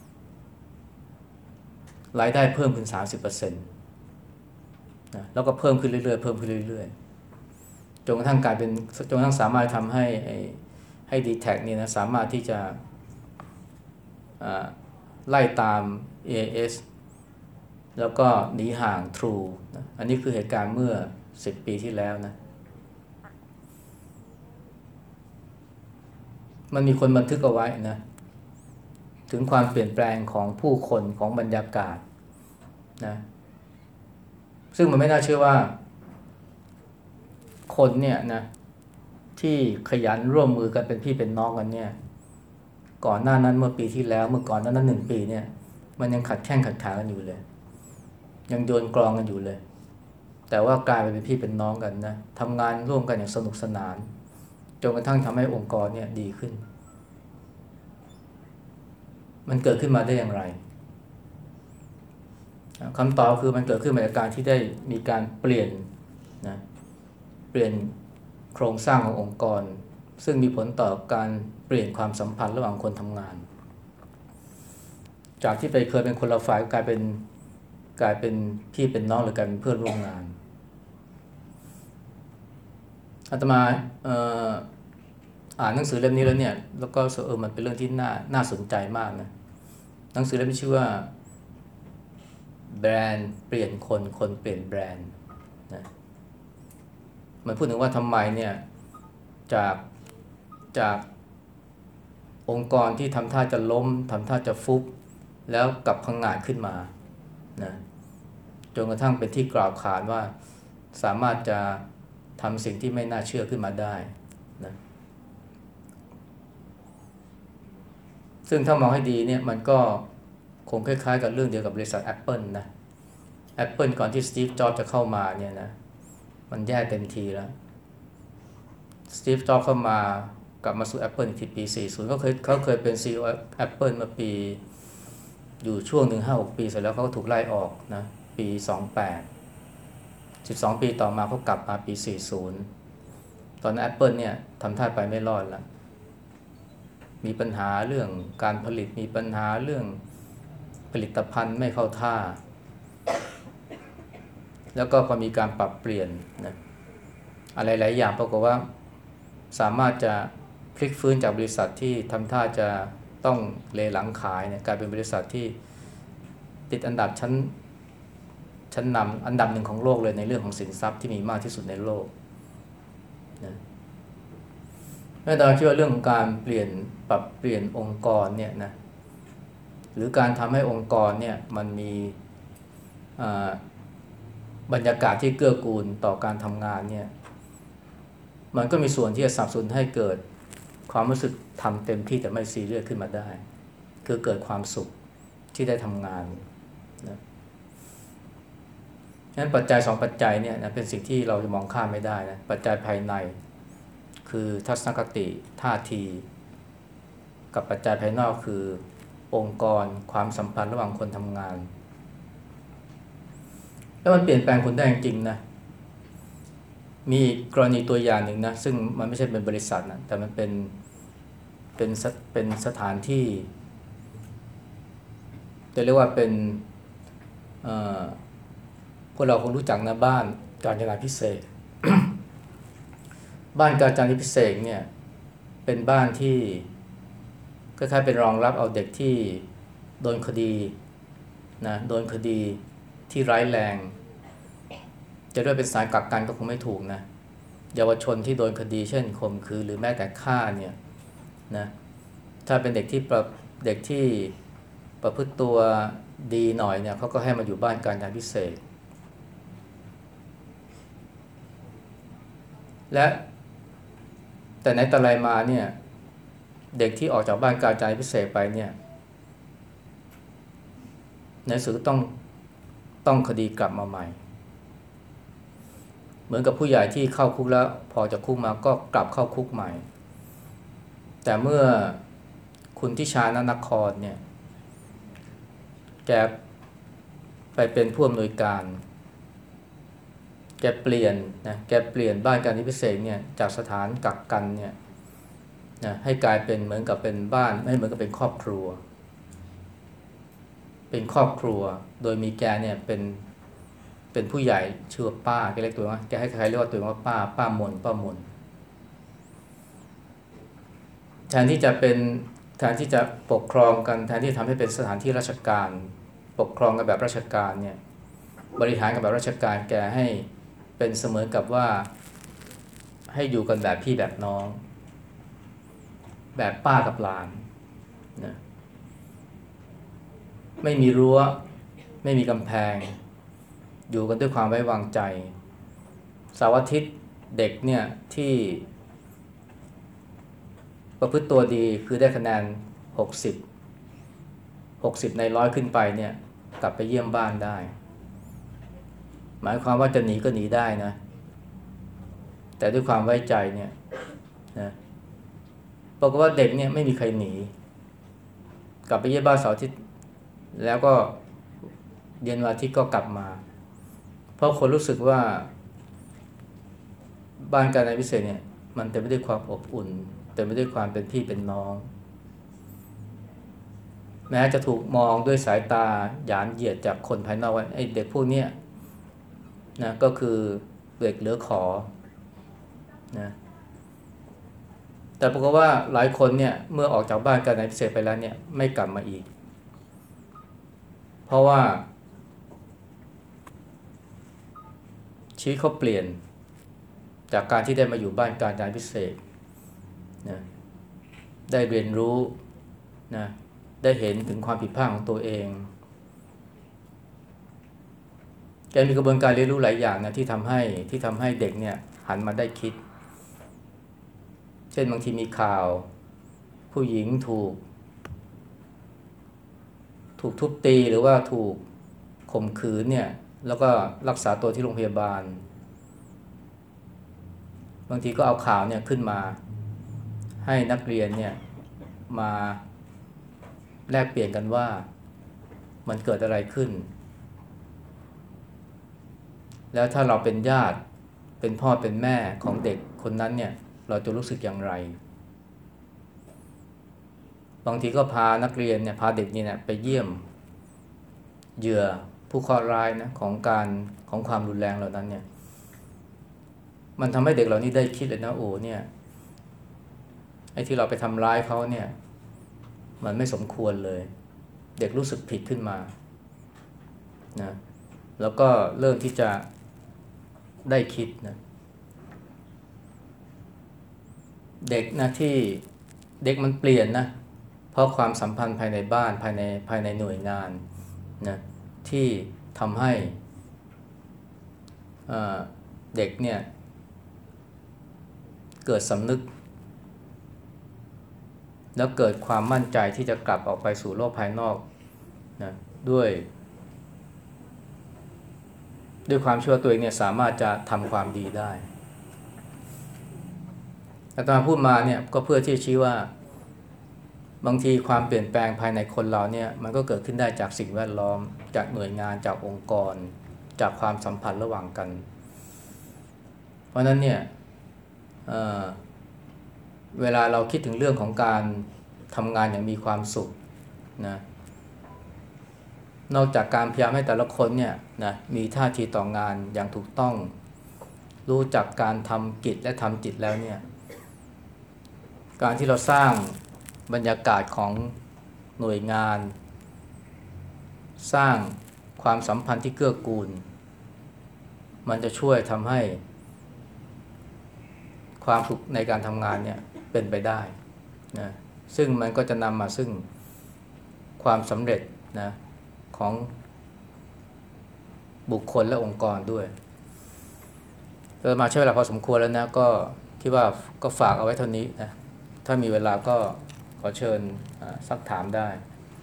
รายได้เพิ่มขึ้น สามสิบเปอร์เซ็นต์ นะแล้วก็เพิ่มขึ้นเรื่อยๆเพิ่มขึ้นเรื่อยๆจนกระทั่งกลายเป็นจนกระทั่งสามารถทำให้ให้ ดี แท็ก เนี่ยนะสามารถที่จะไล่ตาม เอ เอส แล้วก็หนีห่าง True นะอันนี้คือเหตุการณ์เมื่อสิบปีที่แล้วนะมันมีคนบันทึกเอาไว้นะถึงความเปลี่ยนแปลงของผู้คนของบรรยากาศนะซึ่งมันไม่น่าเชื่อว่าคนเนี่ยนะที่ขยันร่วมมือกันเป็นพี่เป็นน้องกันเนี่ยก่อนหน้านั้นเมื่อปีที่แล้วเมื่อก่อนหน้านั้นหนึ่งปีเนี่ยมันยังขัดแข้งขัดขากันอยู่เลยยังโยนกลองกันอยู่เลยแต่ว่ากลายไปเป็นพี่เป็นน้องกันนะทำงานร่วมกันอย่างสนุกสนานจนกระทั่งทำให้องค์กรเนี่ยดีขึ้นมันเกิดขึ้นมาได้อย่างไรคำตอบคือมันเกิดขึ้นมาจากการที่ได้มีการเปลี่ยนนะเปลี่ยนโครงสร้างขององค์กรซึ่งมีผลต่อการเปลี่ยนความสัมพันธ์ระหว่างคนทำงานจากที่ไปเคยเป็นคนละฝ่ายกลายเป็นกลายเป็นพี่เป็นน้องหรือกลายเป็นเพื่อนร่วมงานอาตมาเอ่ออ่านหนังสือเล่มนี้แล้วเนี่ยแล้วก็เออมันเป็นเรื่องที่น่าน่าสนใจมากนะหนังสือเล่มนี้ชื่อว่าแบรนด์เปลี่ยนคนคนเปลี่ยนแบรนด์นะมันพูดถึงว่าทำไมเนี่ยจากจากองค์กรที่ทำท่าจะล้มทำท่าจะฟุบแล้วกลับพังงาดขึ้นมานะจนกระทั่งเป็นที่กล่าวขานว่าสามารถจะทำสิ่งที่ไม่น่าเชื่อขึ้นมาได้นะซึ่งถ้ามองให้ดีเนี่ยมันก็คงคล้ายๆกับเรื่องเดียวกับบริษัท Apple นะ Apple ก่อนที่สตีฟจ็อบส์จะเข้ามาเนี่ยนะมันแย่เต็มทีแล้วสตีฟจ็อบส์เข้ามากลับมาสู่ Apple อีกทีปีสี่สิบเขาเคยเขาเคยเป็น ซี อี โอ Apple มาปีอยู่ช่วงหนึ่ง ห้าหก ปีเสร็จแล้วเขาก็ถูกไล่ออกนะปีสองพันแปด สิบสองปีต่อมาเขากลับมาปีสี่สิบตอนนั้น Apple เนี่ยทำท่าไปไม่รอดแล้วมีปัญหาเรื่องการผลิตมีปัญหาเรื่องผลิตภัณฑ์ไม่เข้าท่าแล้วก็พอมีการปรับเปลี่ยนนะอะไรหลายอย่างปรากฏว่าสามารถจะพลิกฟื้นจากบริษัทที่ทำท่าจะต้องเลหลังขายเนี่ยกลายเป็นบริษัทที่ติดอันดับชั้นชั้นนำอันดับหนึ่งของโลกเลยในเรื่องของสินทรัพย์ที่มีมากที่สุดในโลกนะแม้แต่คิดว่าเรื่องของการเปลี่ยนปรับเปลี่ยนองค์กรเนี่ยนะหรือการทำให้องค์กรเนี่ยมันมีบรรยากาศที่เกื้อกูลต่อการทำงานเนี่ยมันก็มีส่วนที่จะสนับสนุนให้เกิดความรู้สึกทำเต็มที่แต่ไม่ซีเรียสขึ้นมาได้คือเกิดความสุขที่ได้ทำงานนะฉะนั้นปัจจัยสองปัจจัยเนี่ยนะเป็นสิ่งที่เราจะมองข้ามไม่ได้นะปัจจัยภายในคือทัศนคติท่าทีกับปัจจัยภายนอกคือองค์กรความสัมพันธ์ระหว่างคนทำงานแล้วมันเปลี่ยนแปลงคนได้จริงๆนะมีกรณีตัวอย่างหนึ่งนะซึ่งมันไม่ใช่เป็นบริษัทนะแต่มันเป็นเป็นเป็นสถานที่จะเรียกว่าเป็นพวกเราคงรู้จักนะบ้านกาญจนาภิเษก บ้านกาญจนาภิเษกเนี่ยเป็นบ้านที่คล้ายๆเป็นรองรับเอาเด็กที่โดนคดีนะโดนคดีที่ร้ายแรงจะด้วยเป็นสายกักกันก็คงไม่ถูกนะเยาวชนที่โดนคดีเช่นข่มขืนหรือแม้แต่ฆ่าเนี่ยนะถ้าเป็นเด็กที่ประเด็กที่ประพฤติตัวดีหน่อยเนี่ยเขาก็ให้มาอยู่บ้านกาญจนาภิเษกและแต่ในแต่ไรมาเนี่ยเด็กที่ออกจากบ้านกาญจนาภิเษกไปเนี่ยในสุดต้องต้องคดีกลับมาใหม่เหมือนกับผู้ใหญ่ที่เข้าคุกแล้วพอจากคุกมาก็กลับเข้าคุกใหม่แต่เมื่อคุณทิชานนครเนี่ยแกไปเป็นผู้อำนวยการแกเปลี่ยนนะแกเปลี่ยนบ้านกาญจนาภิเษกเนี่ยจากสถานกักกันเนี่ยนะให้กลายเป็นเหมือนกับเป็นบ้านไม่เหมือนกับเป็นครอบครัวเป็นครอบครัวโดยมีแกเนี่ยเป็นเป็นผู้ใหญ่ชื่อว่าป้าแกเรียกตัวว่าแกให้ใครเรียกว่าตัวว่าป้าป้ามนป้ามนแทนที่จะเป็นแทนที่จะปกครองกันแทนที่ทำให้เป็นสถานที่ราชการปกครองกันแบบราชการเนี่ยบริหารกันแบบราชการแกให้เป็นเสมือนกับว่าให้อยู่กันแบบพี่แบบน้องแบบป้ากับหลานนะไม่มีรั้วไม่มีกำแพงอยู่กันด้วยความไว้วางใจเสาร์อาทิตย์เด็กเนี่ยที่ประพฤติตัวดีคือได้คะแนนหกสิบ หกสิบในร้อยขึ้นไปเนี่ยกลับไปเยี่ยมบ้านได้หมายความว่าจะหนีก็หนีได้นะแต่ด้วยความไว้ใจเนี่ยนะปรากฏว่าเด็กเนี่ยไม่มีใครหนีกลับไปเยี่ยมบ้านเสาร์อาทิตย์แล้วก็เย็นวันอาทิตย์ก็กลับมาเพราะคนรู้สึกว่าบ้านการเรียนพิเศษเนี่ยมันเต็มไปด้วยความอบอุ่นเต็มไปด้วยความเป็นพี่เป็นน้องแม้จะถูกมองด้วยสายตาหยามเหยียดจากคนภายนอกว่าไอ้เด็กพวกนี้นะก็คือเด็กเหลือขอนะแต่ปรากฏว่าหลายคนเนี่ยเมื่อออกจากบ้านการเรียนพิเศษไปแล้วเนี่ยไม่กลับมาอีกเพราะว่าชีวิตเขาเปลี่ยนจากการที่ได้มาอยู่บ้านการเรียนพิเศษนะได้เรียนรู้นะได้เห็นถึงความผิดพลาดของตัวเองแกมีกระบวนการเรียนรู้หลายอย่างนะที่ทำให้ที่ทำให้เด็กเนี่ยหันมาได้คิดเช่นบางทีมีข่าวผู้หญิงถูกถูกทุบตีหรือว่าถูกข่มขืนเนี่ยแล้วก็รักษาตัวที่โรงพยาบาลบางทีก็เอาข่าวเนี่ยขึ้นมาให้นักเรียนเนี่ยมาแลกเปลี่ยนกันว่ามันเกิดอะไรขึ้นแล้วถ้าเราเป็นญาติเป็นพ่อเป็นแม่ของเด็กคนนั้นเนี่ยเราจะรู้สึกอย่างไรบางทีก็พานักเรียนเนี่ยพาเด็กนี่เนี่ยไปเยี่ยมเหยื่อผู้เคราะห์ร้ายนะของการของความรุนแรงเหล่านั้นเนี่ยมันทำให้เด็กเหล่านี้ได้คิดเลยนะโอ้เนี่ยไอ้ที่เราไปทำร้ายเขาเนี่ยมันไม่สมควรเลยเด็กรู้สึกผิดขึ้นมานะแล้วก็เริ่มที่จะได้คิดนะเด็กนะที่เด็กมันเปลี่ยนนะเพราะความสัมพันธ์ภายในบ้านภายในภายในหน่วยงานนะที่ทำให้เด็กเนี่ยเกิดสำนึกแล้วเกิดความมั่นใจที่จะกลับออกไปสู่โลกภายนอกนะด้วยด้วยความเชื่อตัวเองเนี่ยสามารถจะทำความดีได้อาตมาพูดมาเนี่ยก็เพื่อที่จะชี้ว่าบางทีความเปลี่ยนแปลงภายในคนเราเนี่ยมันก็เกิดขึ้นได้จากสิ่งแวดล้อมจากหน่วยงานจากองค์กรจากความสัมพันธ์ระหว่างกันเพราะนั้นเนี่ยเอ่อเวลาเราคิดถึงเรื่องของการทำงานอย่างมีความสุขนะนอกจากการพยายามให้แต่ละคนเนี่ยนะมีท่าทีต่องานอย่างถูกต้องรู้จักการทำกิจและทำจิตแล้วเนี่ยการที่เราสร้างบรรยากาศของหน่วยงานสร้างความสัมพันธ์ที่เกื้อกูลมันจะช่วยทำให้ความสุขในการทำงานเนี่ยเป็นไปได้นะซึ่งมันก็จะนำมาซึ่งความสำเร็จนะของบุคคลและองค์กรด้วยเรามาใช้เวลาพอสมควรแล้วนะก็คิดว่าก็ฝากเอาไว้เท่านี้นะถ้ามีเวลาก็ขอเชิญซักถามได้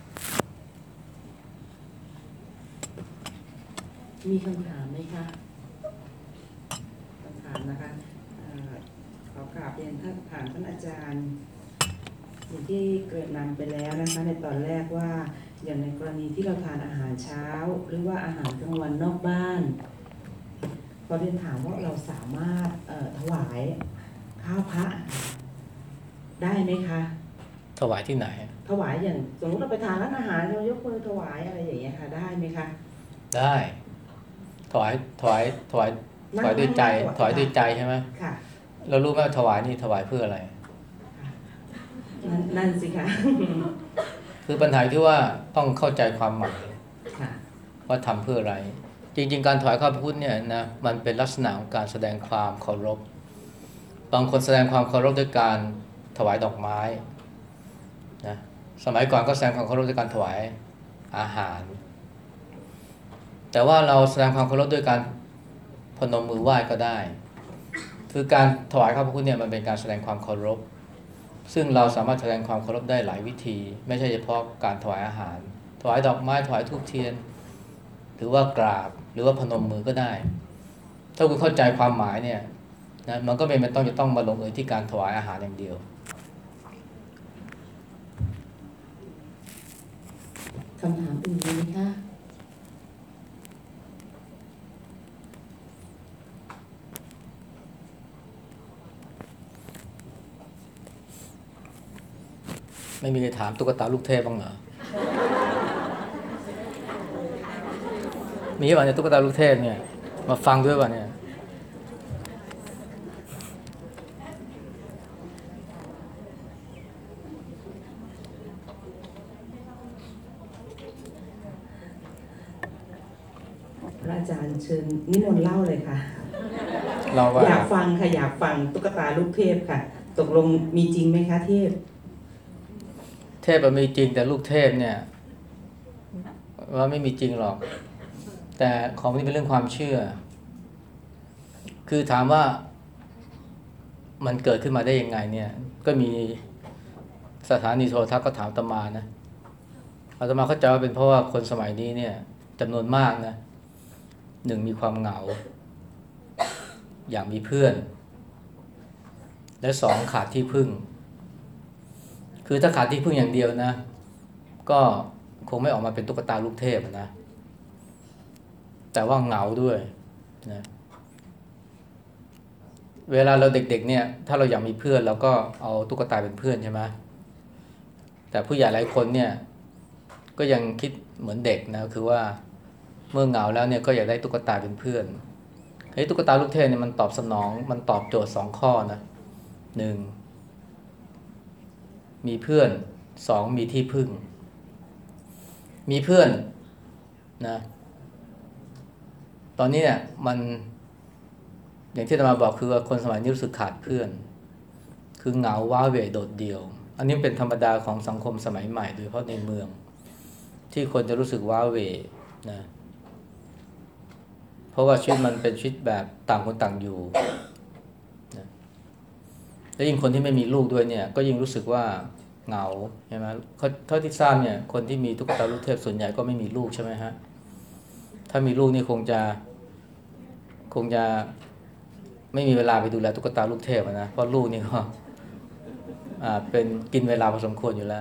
มีคำถามไหมคะคำถามนะคะขอกราบเรียนท่านถามท่านอาจารย์อย่างที่เกิดนำไปแล้วนะคะในตอนแรกว่าอย่างในกรณีที่เราทานอาหารเช้าหรือว่าอาหารกลางวันนอกบ้านพอเรียนถามว่าเราสามารถถวายข้าวพระได้ไหมคะถวายที่ไหนถวายอย่างสมมติเราไปทานร้านอาหารเรายกมือถวายอะไรอย่างเงี้ยค่ะได้ไหมคะได้ถวายถวายถวายถวายด้วยใจถวายด้วยใจใช่ไหมค่ะเรารู้ไหมถวายนี่ถวายเพื่ออะไรนั่นสิคะคือปัญหาที่ว่าต้องเข้าใจความหมายว่าทำเพื่ออะไรจริงๆการถวายข้าวพุทธเนี่ยนะมันเป็นลักษณะของการแสดงความเคารพบางคนแสดงความเคารพด้วยการถวายดอกไม้นะสมัยก่อนก็แสดงความเคารพด้วยการถวายอาหารแต่ว่าเราแสดงความเคารพด้วยการพนมมือไหว้ก็ได้คือการถวายข้าวพระคุณเนี่ยมันเป็นการแสดงความเคารพซึ่งเราสามารถแสดงความเคารพได้หลายวิธีไม่ใช่เฉพาะการถวายอาหารถวายดอกไม้ถวายธูปเทียนหรือว่ากราบหรือว่าพนมมือก็ได้ถ้าคุณเข้าใจความหมายเนี่ยนะมันก็ไม่ต้องจะต้องมาลงเอยที่การถวายอาหารอย่างเดียวคำถามอื่นมีไหมคะไม่มีใครถามตุ๊กตาลูกเทพบ้างเหรอมีป่ะเนี่ยตุ๊กตาลูกเทพเนี่ยมาฟังด้วยป่ะเนี่ยพระอาจารย์เชิญนิมนต์เล่าเลยค่ะเราว่าอยากฟังค่ะอยากฟังตุ๊กตาลูกเทพค่ะตกลงมีจริงไหมคะเทพเทพมันมีจริงแต่ลูกเทพเนี่ยว่าไม่มีจริงหรอกแต่ของนี้เป็นเรื่องความเชื่อคือถามว่ามันเกิดขึ้นมาได้ยังไงเนี่ยก็มีสถานีโทรทัศน์ก็ถามอาตมานะอาตมาเข้าใจว่าเป็นเพราะว่าคนสมัยนี้เนี่ยจำนวนมากนะหนึ่งมีความเหงาอยากมีเพื่อนและสองขาดที่พึ่งคือถ้าขาดที่พึ่งอย่างเดียวนะก็คงไม่ออกมาเป็นตุ๊กตาลูกเทพนะแต่ว่าเหงาด้วยนะเวลาเราเด็กๆเนี่ยถ้าเราอยากมีเพื่อนเราก็เอาตุ๊กตาเป็นเพื่อนใช่ไหมแต่ผู้ใหญ่หลายคนเนี่ยก็ยังคิดเหมือนเด็กนะคือว่าเมื่อเหงาแล้วเนี่ยก็อยากได้ตุ๊กตาเป็นเพื่อนเฮ้ยตุ๊กตาลูกเทพเนี่ยมันตอบสนองมันตอบโจทย์สองข้อนะหนึ่งมีเพื่อนสองมีที่พึ่งมีเพื่อนนะตอนนี้เนี่ยมันอย่างที่อาตมาบอกคือว่าคนสมัยนี้รู้สึกขาดเพื่อนคือเหงาว้าเหวโดดเดี่ยวอันนี้เป็นธรรมดาของสังคมสมัยใหม่โดยเฉพาะในเมืองที่คนจะรู้สึกว้าเหวนะเพราะว่าชีวิตมันเป็นชีวิตแบบต่างคนต่างอยู่นะแล้วยิ่งคนที่ไม่มีลูกด้วยเนี่ยก็ยิ่งรู้สึกว่าเหงาใช่ไหมเท่าที่ทราบเนี่ยคนที่มีตุ๊กตาลูกเทพส่วนใหญ่ก็ไม่มีลูกใช่ไหมฮะถ้ามีลูกนี่คงจะคงจะไม่มีเวลาไปดูแลตุ๊กตาลูกเทพนะเพราะลูกนี่ก็อ่าเป็นกินเวลาพอสมควรอยู่แล้ว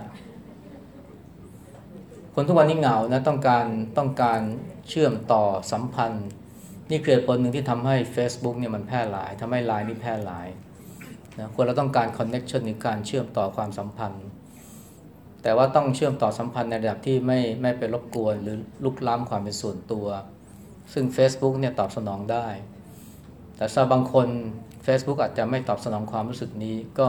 คนทุกวันนี้เหงานะต้องการต้องการเชื่อมต่อสัมพันธ์นี่คือผลหนึ่งที่ทำให้ Facebook เนี่ยมันแพร่หลายทำให้ ไลน์ นี่แพร่หลายนะคนเราต้องการ connection หรือการเชื่อมต่อความสัมพันธ์แต่ว่าต้องเชื่อมต่อสัมพันธ์ในระดับที่ไม่ไม่ไปรบกวนหรือลุกล้ำความเป็นส่วนตัวซึ่ง Facebook เนี่ยตอบสนองได้แต่สำหรับบางคน Facebook อาจจะไม่ตอบสนองความรู้สึกนี้ก็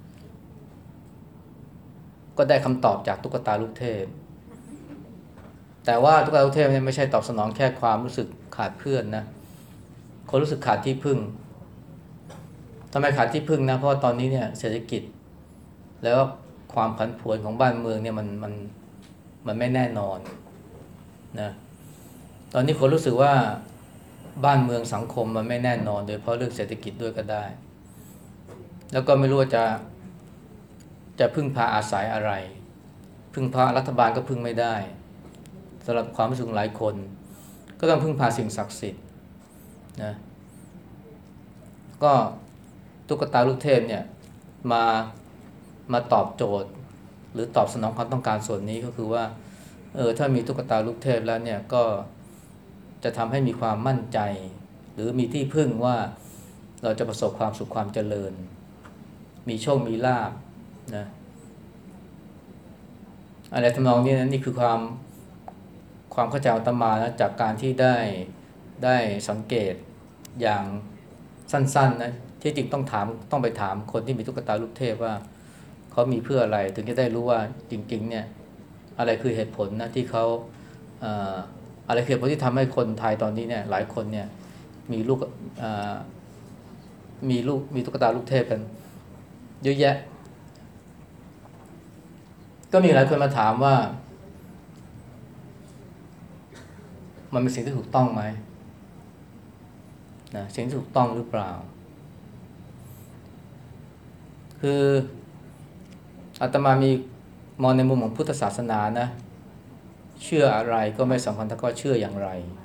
ก็ได้คำตอบจากตุ๊กตาลูกเทพแต่ว่าตุ๊กตาลูกเทพเนี่ยไม่ใช่ตอบสนองแค่ความรู้สึกขาดเพื่อนนะคนรู้สึกขาดที่พึ่งทำไมขาดที่พึ่งนะเพราะว่าตอนนี้เนี่ยเศรษฐกิจแล้วความผันผวนของบ้านเมืองเนี่ยมันมันมันไม่แน่นอนนะตอนนี้คนรู้สึกว่าบ้านเมืองสังคมมันไม่แน่นอนโดยเพราะเรื่องเศรษฐกิจด้วยก็ได้แล้วก็ไม่รู้ว่าจะจะพึ่งพาอาศัยอะไรพึ่งพารัฐบาลก็พึ่งไม่ได้สำหรับความรู้สึกหลายคนก็ต้องพึ่งพาสิ่งศักดิ์สิทธิ์นะก็ตุ๊กตาลูกเทพเนี่ยมามาตอบโจทย์หรือตอบสนองความต้องการส่วนนี้ก็คือว่าเออถ้ามีตุ๊กตาลูกเทพแล้วเนี่ยก็จะทำให้มีความมั่นใจหรือมีที่พึ่งว่าเราจะประสบความสุขความเจริญมีโชคมีลาภนะอะไรทำนองนี้นะนี่คือความความเข้าใจของอาตมานะจากการที่ได้ได้สังเกตอย่างสั้นๆนะที่จริงต้องถามต้องไปถามคนที่มีตุ๊กตาลูกเทพว่าเขามีเพื่ออะไรถึงจะได้รู้ว่าจริงๆเนี่ยอะไรคือเหตุผลนะที่เขาเอ่ออะไรคือเหตุผลที่ทำให้คนไทยตอนนี้เนี่ยหลายคนเนี่ยมีลูกเอ่อมีลูกมีตุ๊กตาลูกเทพกันเยอะแยะก็มีหลายคนมาถามว่ามันเป็นสิ่งที่ถูกต้องไหมนะสิ่งที่ถูกต้องหรือเปล่าคืออาตมามีมองในมุมของพุทธศาสนานะเชื่ออะไรก็ไม่สำคัญเท่ากับเชื่ออย่างไร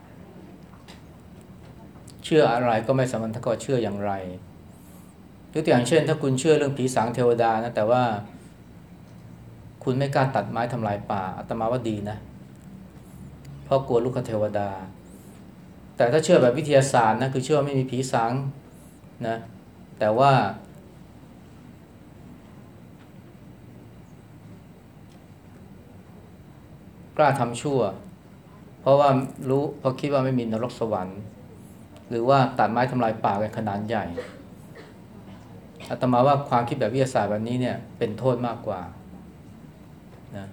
เชื่ออะไรก็ไม่สำคัญเท่ากับเชื่ออย่างไรยกตัวอย่างเช่นถ้าคุณเชื่อเรื่องผีสางเทวดานะแต่ว่าคุณไม่กล้าตัดไม้ทำลายป่าอาตมาว่าดีนะเพราะกลัวลูกเทวดาแต่ถ้าเชื่อแบบวิทยาศาสตร์นะคือเชื่อว่าไม่มีผีสางนะแต่ว่ากล้าทำชั่วเพราะว่ารู้เพราะคิดว่าไม่มีนรกสวรรค์หรือว่าตัดไม้ทำลายป่ากันขนาดใหญ่อาตมาว่าความคิดแบบวิทยาศาสตร์แบบนี้เนี่ยเป็นโทษมากกว่านะ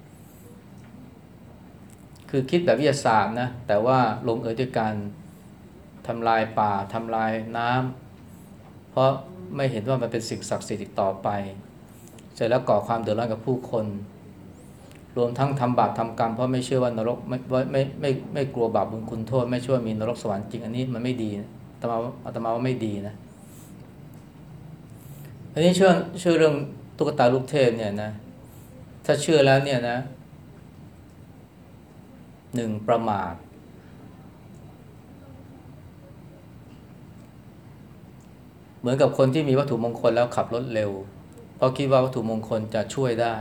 คือคิดแบบวิทยาศาสตร์นะแต่ว่าลงเอยด้วยการทำลายป่าทำลายน้ำเพราะไม่เห็นว่ามันเป็นสิ่งศักดิ์สิทธิ์อีกต่อไปเสร็จแล้วก่อความเดือดร้อนกับผู้คนรวมทั้งทำบาปทำกรรมเพราะไม่เชื่อว่านรกไม่ไม่ไม่ไม่ไม่กลัวบาปบุญคุณโทษไม่เชื่อว่ามีนรกสวรรค์จริงอันนี้มันไม่ดีอาตมาอาตมาว่าไม่ดีนะอันนี้เชื่อเชื่อเรื่องตุ๊กตาลูกเทพเนี่ยนะถ้าเชื่อแล้วเนี่ยนะหนึ่งประมาทเหมือนกับคนที่มีวัตถุมงคลแล้วขับรถเร็วเพราะคิดว่าวัตถุมงคลจะช่วยได้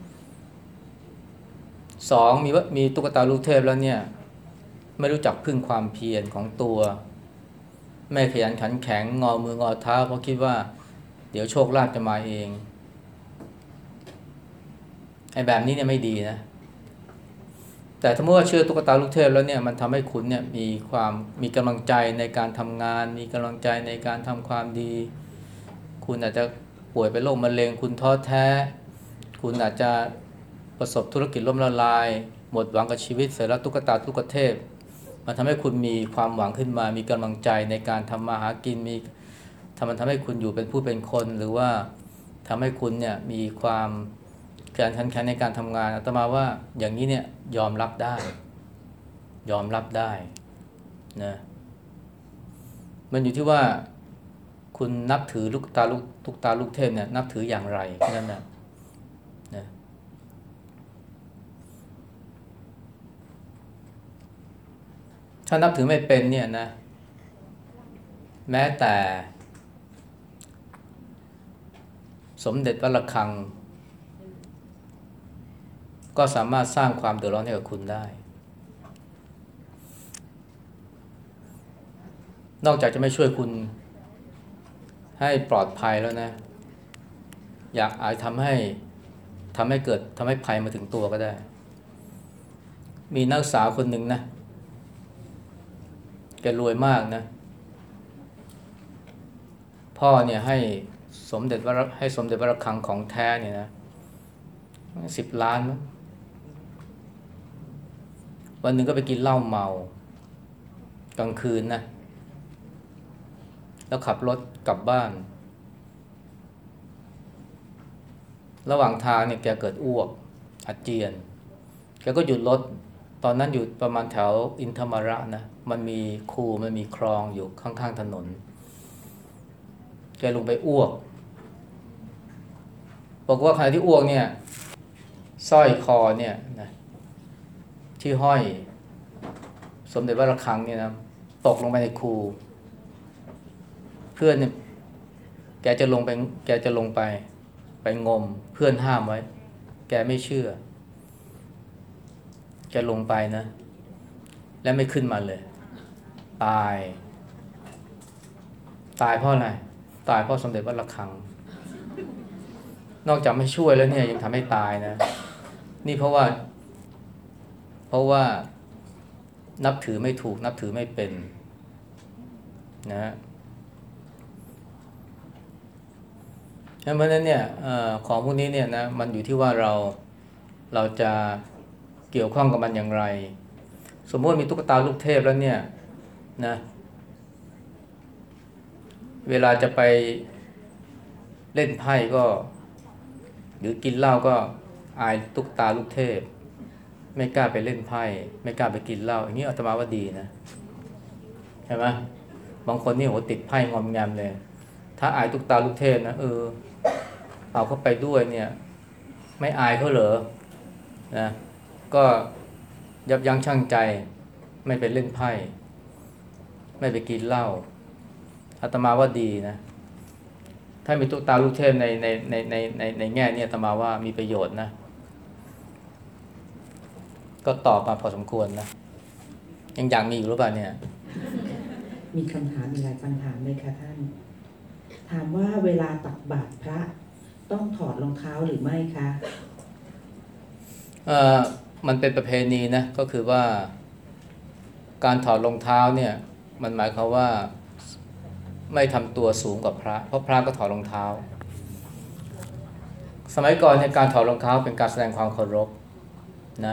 สองมีว่ามีตุ๊กตาลูกเทพแล้วเนี่ยไม่รู้จักพึ่งความเพียรของตัวไม่ขยันขันแข็งงอมืองอเท้าเพราะคิดว่าเดี๋ยวโชคลาภจะมาเองไอ้แบบนี้เนี่ยไม่ดีนะแต่ถ้าเมื่อเชื่อตุ๊กตาลูกเทพแล้วเนี่ยมันทำให้คุณเนี่ยมีความมีกำลังใจในการทำงานมีกำลังใจในการทำความดีคุณอาจจะป่วยเป็นโรคมะเร็งคุณท้อแท้คุณอาจจะประสบธุรกิจล่มละลายหมดหวังกับชีวิตเสร็จแล้วตุ๊กตาตุ๊กเทพมันทำให้คุณมีความหวังขึ้นมามีกำลังใจในการทำมาหากินมีทำมันทำให้คุณอยู่เป็นผู้เป็นคนหรือว่าทำให้คุณเนี่ยมีความการขันแข็งในการทำงานอาตมาว่าอย่างนี้เนี่ยยอมรับได้ยอมรับได้นะมันอยู่ที่ว่าคุณนับถือลูกตาลูกตุ๊กตาลูกเทพเนี่ยนับถืออย่างไรแค่นั้นนะนะถ้านับถือไม่เป็นเนี่ยนะแม้แต่สมเด็จวัดระฆังก็สามารถสร้างความเดือดร้อนให้กับคุณได้นอกจากจะไม่ช่วยคุณให้ปลอดภัยแล้วนะอยากอาจทำให้ทำให้เกิดทำให้ภัยมาถึงตัวก็ได้มีนักศึกษาคนหนึ่งนะแกรวยมากนะพ่อเนี่ยให้สมเด็จวัดให้สมเด็จวัดระฆังของแท้เนี่ยนะสิบล้านมั้งวันหนึ่งก็ไปกินเหล้าเมากลางคืนนะแล้วขับรถกลับบ้านระหว่างทางเนี่ยแกเกิดอ้วกอาเจียนแกก็หยุดรถตอนนั้นอยู่ประมาณแถวอินทมระนะมันมีคูมันมีคลองอยู่ข้างๆถนนแกลงไปอ้วกบอกว่าขณะที่อ้วกเนี่ยสร้อยคอเนี่ยนะที่ห้อยสมเด็จวัดระฆังเนี่ยนะตกลงไปในคูเพื่อนเนี่ยแกจะลงไปแกจะลงไปไปงมเพื่อนห้ามไว้แกไม่เชื่อแกลงไปนะและไม่ขึ้นมาเลยตายตายเพราะอะไรตายเพราะสมเด็จวัดระฆังนอกจากไม่ช่วยแล้วเนี่ยยังทำให้ตายนะนี่เพราะว่าเพราะว่านับถือไม่ถูกนับถือไม่เป็นนะเพราะฉะนั้นเนี่ยของพวกนี้เนี่ยนะมันอยู่ที่ว่าเราเราจะเกี่ยวข้องกับมันอย่างไรสมมติมีตุ๊กตาลูกเทพแล้วเนี่ยนะเวลาจะไปเล่นไพ่ก็หรือกินเหล้าก็อายตุ๊กตาลูกเทพไม่กล้าไปเล่นไพ่ไม่กล้าไปกินเหล้าอย่างนี้อาตมาว่าดีนะใช่ไหมบางคนนี่โหติดไพ่งอมแงมเลยถ้าอายตุกตาลูกเทพนะเออเอาเข้าไปด้วยเนี่ยไม่อายเขาเหรอนะก็ยับยั้งชั่งใจไม่ไปเล่นไพ่ไม่ไปกินเหล้าอาตมาว่าดีนะถ้ามีตุ๊กตาลูกเทพในในในในในในแง่นี้อาตมาว่ามีประโยชน์นะก็ตอบมาพอสมควรนะยังอยากมีอยู่หรือเปล่าเนี่ยมีคำถามอีกหลายคำถามเลยค่ะท่านถามว่าเวลาตักบาตรพระต้องถอดรองเท้าหรือไม่คะเอ่อมันเป็นประเพณีนะก็คือว่าการถอดรองเท้าเนี่ยมันหมายความว่าไม่ทำตัวสูงกว่าพระเพราะพระก็ถอดรองเท้าสมัยก่อนเนี่ยการถอดรองเท้าเป็นการแสดงความเคารพนะ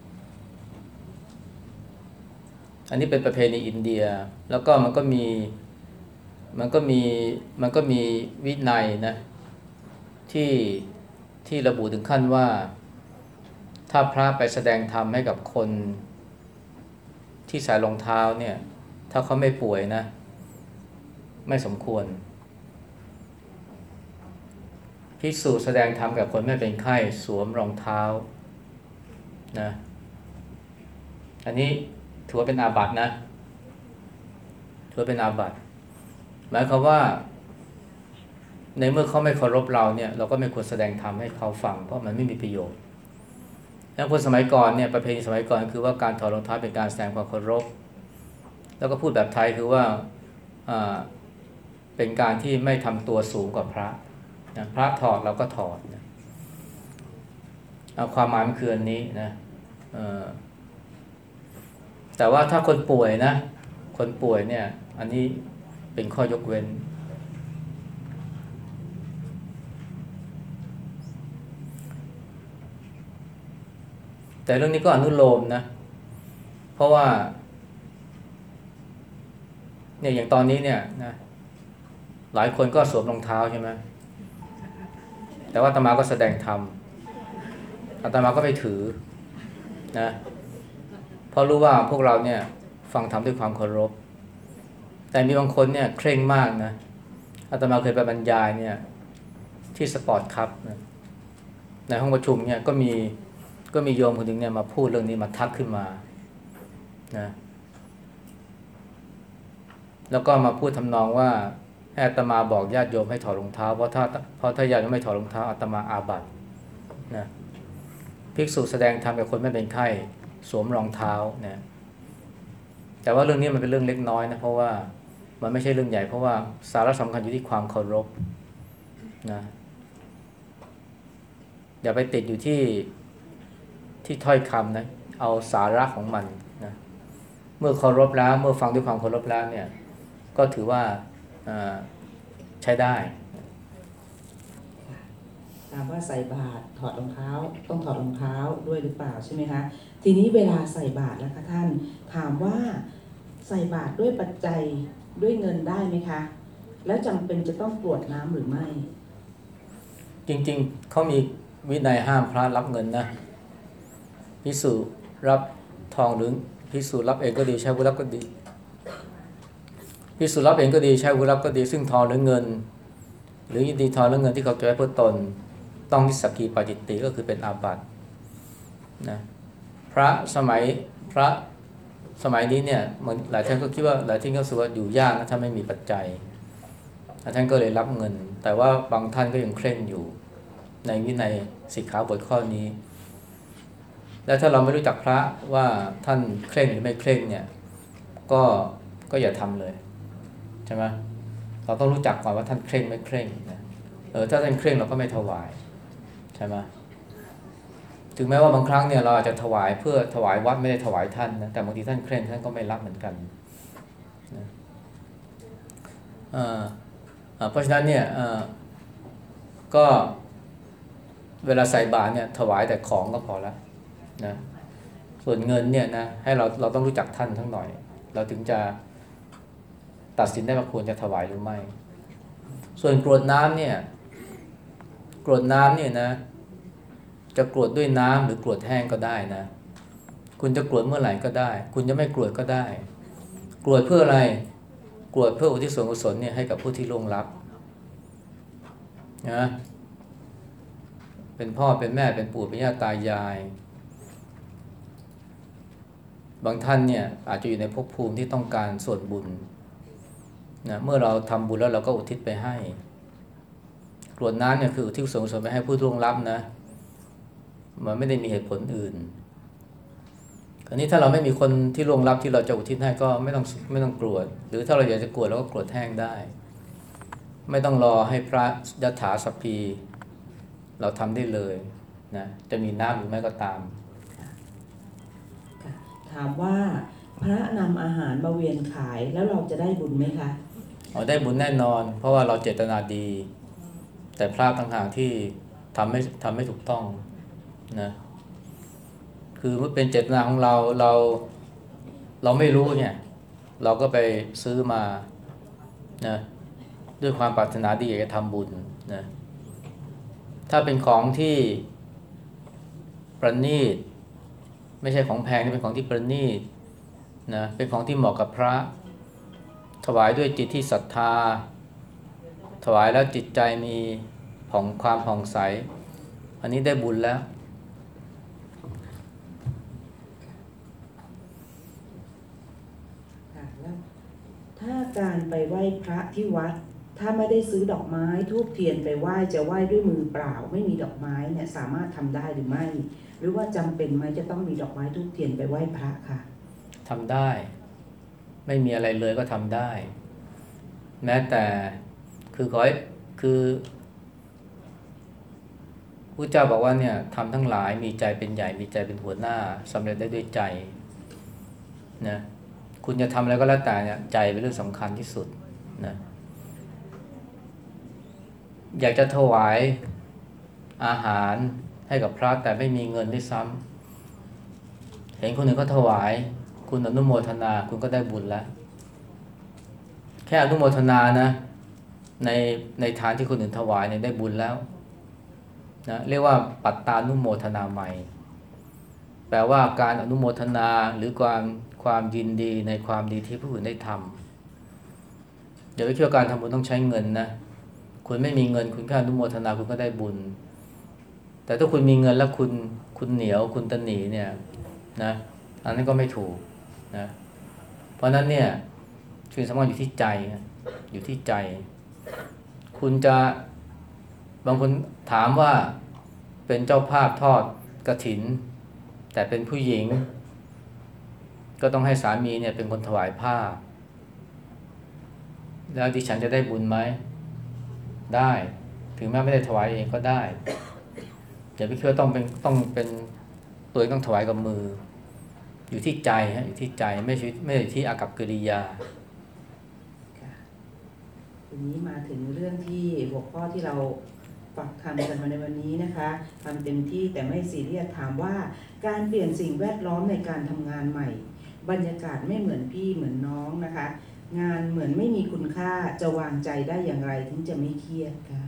อันนี้เป็นประเพณีอินเดียแล้วก็มันก็มีมันก็มีมันก็มีวินัยนะที่ที่ระบุถึงขั้นว่าถ้าพระไปแสดงธรรมให้กับคนที่ใส่รองเท้าเนี่ยถ้าเขาไม่ป่วยนะไม่สมควรภิกษุแสดงธรรมกับคนไม่เป็นไข้สวมรองเท้านะอันนี้ถือว่าเป็นอาบัตินะถือว่าเป็นอาบัติหมายความว่าในเมื่อเขาไม่เคารพเราเนี่ยเราก็ไม่ควรแสดงธรรมให้เขาฟังเพราะมันไม่มีประโยชน์แล้วคนสมัยก่อนเนี่ยประเพณีสมัยก่อนคือว่าการถอดรองเท้าเป็นการแสดงความเคารพแล้วก็พูดแบบไทยคือว่าอ่าเป็นการที่ไม่ทำตัวสูงกว่าพระนะพระถอดเราก็ถอดนะความหมายมันคืออันนี้นะแต่ว่าถ้าคนป่วยนะคนป่วยเนี่ยอันนี้เป็นข้อยกเว้นแต่เรื่องนี้ก็อนุโลมนะเพราะว่าเนี่ยอย่างตอนนี้เนี่ยนะหลายคนก็สวมรองเท้าใช่ไหมแต่ว่าอาตมาก็แสดงธรรมอาตมาก็ไม่ถือนะเพราะรู้ว่าพวกเราเนี่ยฟังธรรมด้วยความเคารพแต่มีบางคนเนี่ยเคร่งมากนะอาตมาเคยไปบรรยายเนี่ยที่สปอร์ตคัพนะในห้องประชุมเนี่ยก็มีก็มีโยมคนหนึ่งเนี่ยมาพูดเรื่องนี้มาทักขึ้นมานะแล้วก็มาพูดทำนองว่าอาตมาบอกญาติโยมให้ถอดรองเท้าเพราะถ้าเพราะถ้าญาติโยมไม่ถอดรองเท้าอาตมาอาบัตินะภิกษุแสดงธรรมกับคนไม่เป็นไข้สวมรองเท้านะแต่ว่าเรื่องนี้มันเป็นเรื่องเล็กน้อยนะเพราะว่ามันไม่ใช่เรื่องใหญ่เพราะว่าสาระสำคัญอยู่ที่ความเคารพนะอย่าไปติดอยู่ที่ที่ถ้อยคำนะเอาสาระของมันนะเมื่อเคารพแล้วเมื่อฟังด้วยความเคารพแล้วเนี่ยก็ถือว่าใช้ได้ถามว่าใส่บาตรถอดรองเท้าต้องถอดรองเท้าด้วยหรือเปล่าใช่ไหมคะทีนี้เวลาใส่บาตรนะคะท่านถามว่าใส่บาตรด้วยปัจจัยด้วยเงินได้ไหมคะแล้วจำเป็นจะต้องกรวดน้ำหรือไม่จริงๆเขามีวินัยห้ามพระรับเงินนะภิกษุรับทองหรือภิกษุรับเองก็ดีใช้ผู้รับก็ดีภิกษุรับเองก็ดีใช้ผู้รับก็ดีซึ่งทองหรือเงินหรือยินดีทองหรือเงินที่เขาเก็บไว้เพื่อตนต้องนิสสกีปาจิตติก็คือเป็นอาบัตินะพระสมัยพระสมัยนี้เนี่ยหลายท่านก็คิดว่าหลายท่านก็รู้สึกว่าอยู่ยากนะถ้าไม่มีปัจจัยท่านก็เลยรับเงินแต่ว่าบางท่านก็ยังเคร่งอยู่ในวินัยสิกขาบทข้อนี้แล้วถ้าเราไม่รู้จักพระว่าท่านเคร่งหรือไม่เคร่งเนี่ยก็ก็อย่าทำเลยใช่ไหมเราต้องรู้จักก่อนว่าท่านเคร่งไม่เคร่งนะเออถ้าท่านเคร่งเราก็ไม่ถวายใช่ไหมถึงแม้ว่าบางครั้งเนี่ยเราอาจจะถวายเพื่อถวายวัดไม่ได้ถวายท่านนะแต่บางทีท่านเคร่งท่านก็ไม่รับเหมือนกันนะเพราะฉะนั้นเนี่ยก็เวลาใส่บาตรเนี่ยถวายแต่ของก็พอแล้วนะส่วนเงินเนี่ยนะให้เราเราต้องรู้จักท่านทั้งหน่อยเราถึงจะตัดสินได้ว่าควรจะถวายหรือไม่ส่วนกรวดน้ำเนี่ยกรวดน้ำเนี่ยนะจะกรวดด้วยน้ำหรือกรวดแห้งก็ได้นะคุณจะกรวดเมื่อไหร่ก็ได้คุณจะไม่กรวดก็ได้กรวดเพื่ออะไรกรวดเพื่ออุทิศส่วนกุศลเนี่ยให้กับผู้ที่ล่วงลับนะเป็นพ่อเป็นแม่เป็นปู่เป็นย่าตายายบางท่านเนี่ยอาจจะอยู่ในภพภูมิที่ต้องการส่วนบุญนะเมื่อเราทำบุญแล้วเราก็อุทิศไปให้กรวดน้ำเนี่ยคืออุทิศส่วนกุศลไปให้ผู้ล่วงลับนะมันไม่ได้มีเหตุผลอื่นคราวนี้ถ้าเราไม่มีคนที่ล่วงลับที่เราจะอุทิศให้ก็ไม่ต้องไม่ต้องกรวดหรือถ้าเราอยากจะกรวดเราก็กรวดแห้งได้ไม่ต้องรอให้พระยถาสัพพีเราทำได้เลยนะจะมีน้ำหรือไม่ก็ตามถามว่าพระนำอาหารมาเวียนขายแล้วเราจะได้บุญไหมคะอ๋อได้บุญแน่นอนเพราะว่าเราเจตนาดีแต่พระต่างหากที่ทำไม่ทำไม่ถูกต้องนะคือเมื่อเป็นเจตนาของเราเราเราไม่รู้เนี่ยเราก็ไปซื้อมานะด้วยความปรารถนาดีอยากจะทำบุญนะถ้าเป็นของที่ประณีตไม่ใช่ของแพงนี่เป็นของที่ประณีตนะเป็นของที่เหมาะกับพระถวายด้วยจิตที่ศรัทธาถวายแล้วจิตใจมีผ่องความผ่องใสอันนี้ได้บุญแล้วถ้าการไปไหว้พระที่วัดถ้าไม่ได้ซื้อดอกไม้ธูปเทียนไปไหว้จะไหว้ด้วยมือเปล่าไม่มีดอกไม้เนี่ยสามารถทำได้หรือไม่หรือว่าจำเป็นไหมจะต้องมีดอกไม้ธูปเทียนไปไหว้พระค่ะทำได้ไม่มีอะไรเลยก็ทำได้แม้แต่คือขอให้คือพระเจ้าบอกว่าเนี่ยทำทั้งหลายมีใจเป็นใหญ่มีใจเป็นหัวหน้าสำเร็จได้ด้วยใจนะคุณจะทำอะไรก็แล้วแต่เนี่ยใจเป็นเรื่องสำคัญที่สุดนะอยากจะถวายอาหารให้กับพระแต่ไม่มีเงินด้วยซ้ำเห็นคนอื่นเขาถวายคุณอนุโมทนาคุณก็ได้บุญแล้วแค่อนุโมทนานะในในทานที่คนอื่นถวายเนี่ยได้บุญแล้วนะเรียกว่าปัตตานุโมทนาใหม่แปลว่าการอนุโมทนาหรือความความยินดีในความดีที่ผู้อื่นได้ทำอย่าไปคิดว่าการทำบุญต้องใช้เงินนะคุณไม่มีเงินคุณแค่อนุโมทนาคุณก็ได้บุญแต่ถ้าคุณมีเงินแล้วคุณคุณเหนียวคุณตะหนีเนี่ยนะอันนั้นก็ไม่ถูกนะเพราะนั้นเนี่ยสิ่งสำคัญอยู่ที่ใจอยู่ที่ใจคุณจะบางคนถามว่าเป็นเจ้าภาพทอดกฐินแต่เป็นผู้หญิงก็ต้องให้สามีเนี่ยเป็นคนถวายผ้าแล้วดิฉันจะได้บุญไหมได้ถึงแม้ไม่ได้ถวายเองก็ได้อย่าไปคิดว่าต้องเป็นต้องเป็นตัวเองต้องถวายกับมืออยู่ที่ใจฮะอยู่ที่ใจไม่ใช่ไม่ใช่ที่อากัปกิริยาทีนี้มาถึงเรื่องที่หัวข้อที่เราฟังคำกันมาในวันนี้นะคะทำเต็มที่แต่ไม่ซีเรียสถามว่าการเปลี่ยนสิ่งแวดล้อมในการทำงานใหม่บรรยากาศไม่เหมือนพี่เหมือนน้องนะคะงานเหมือนไม่มีคุณค่าจะวางใจได้อย่างไรถึงจะไม่เครียดคะ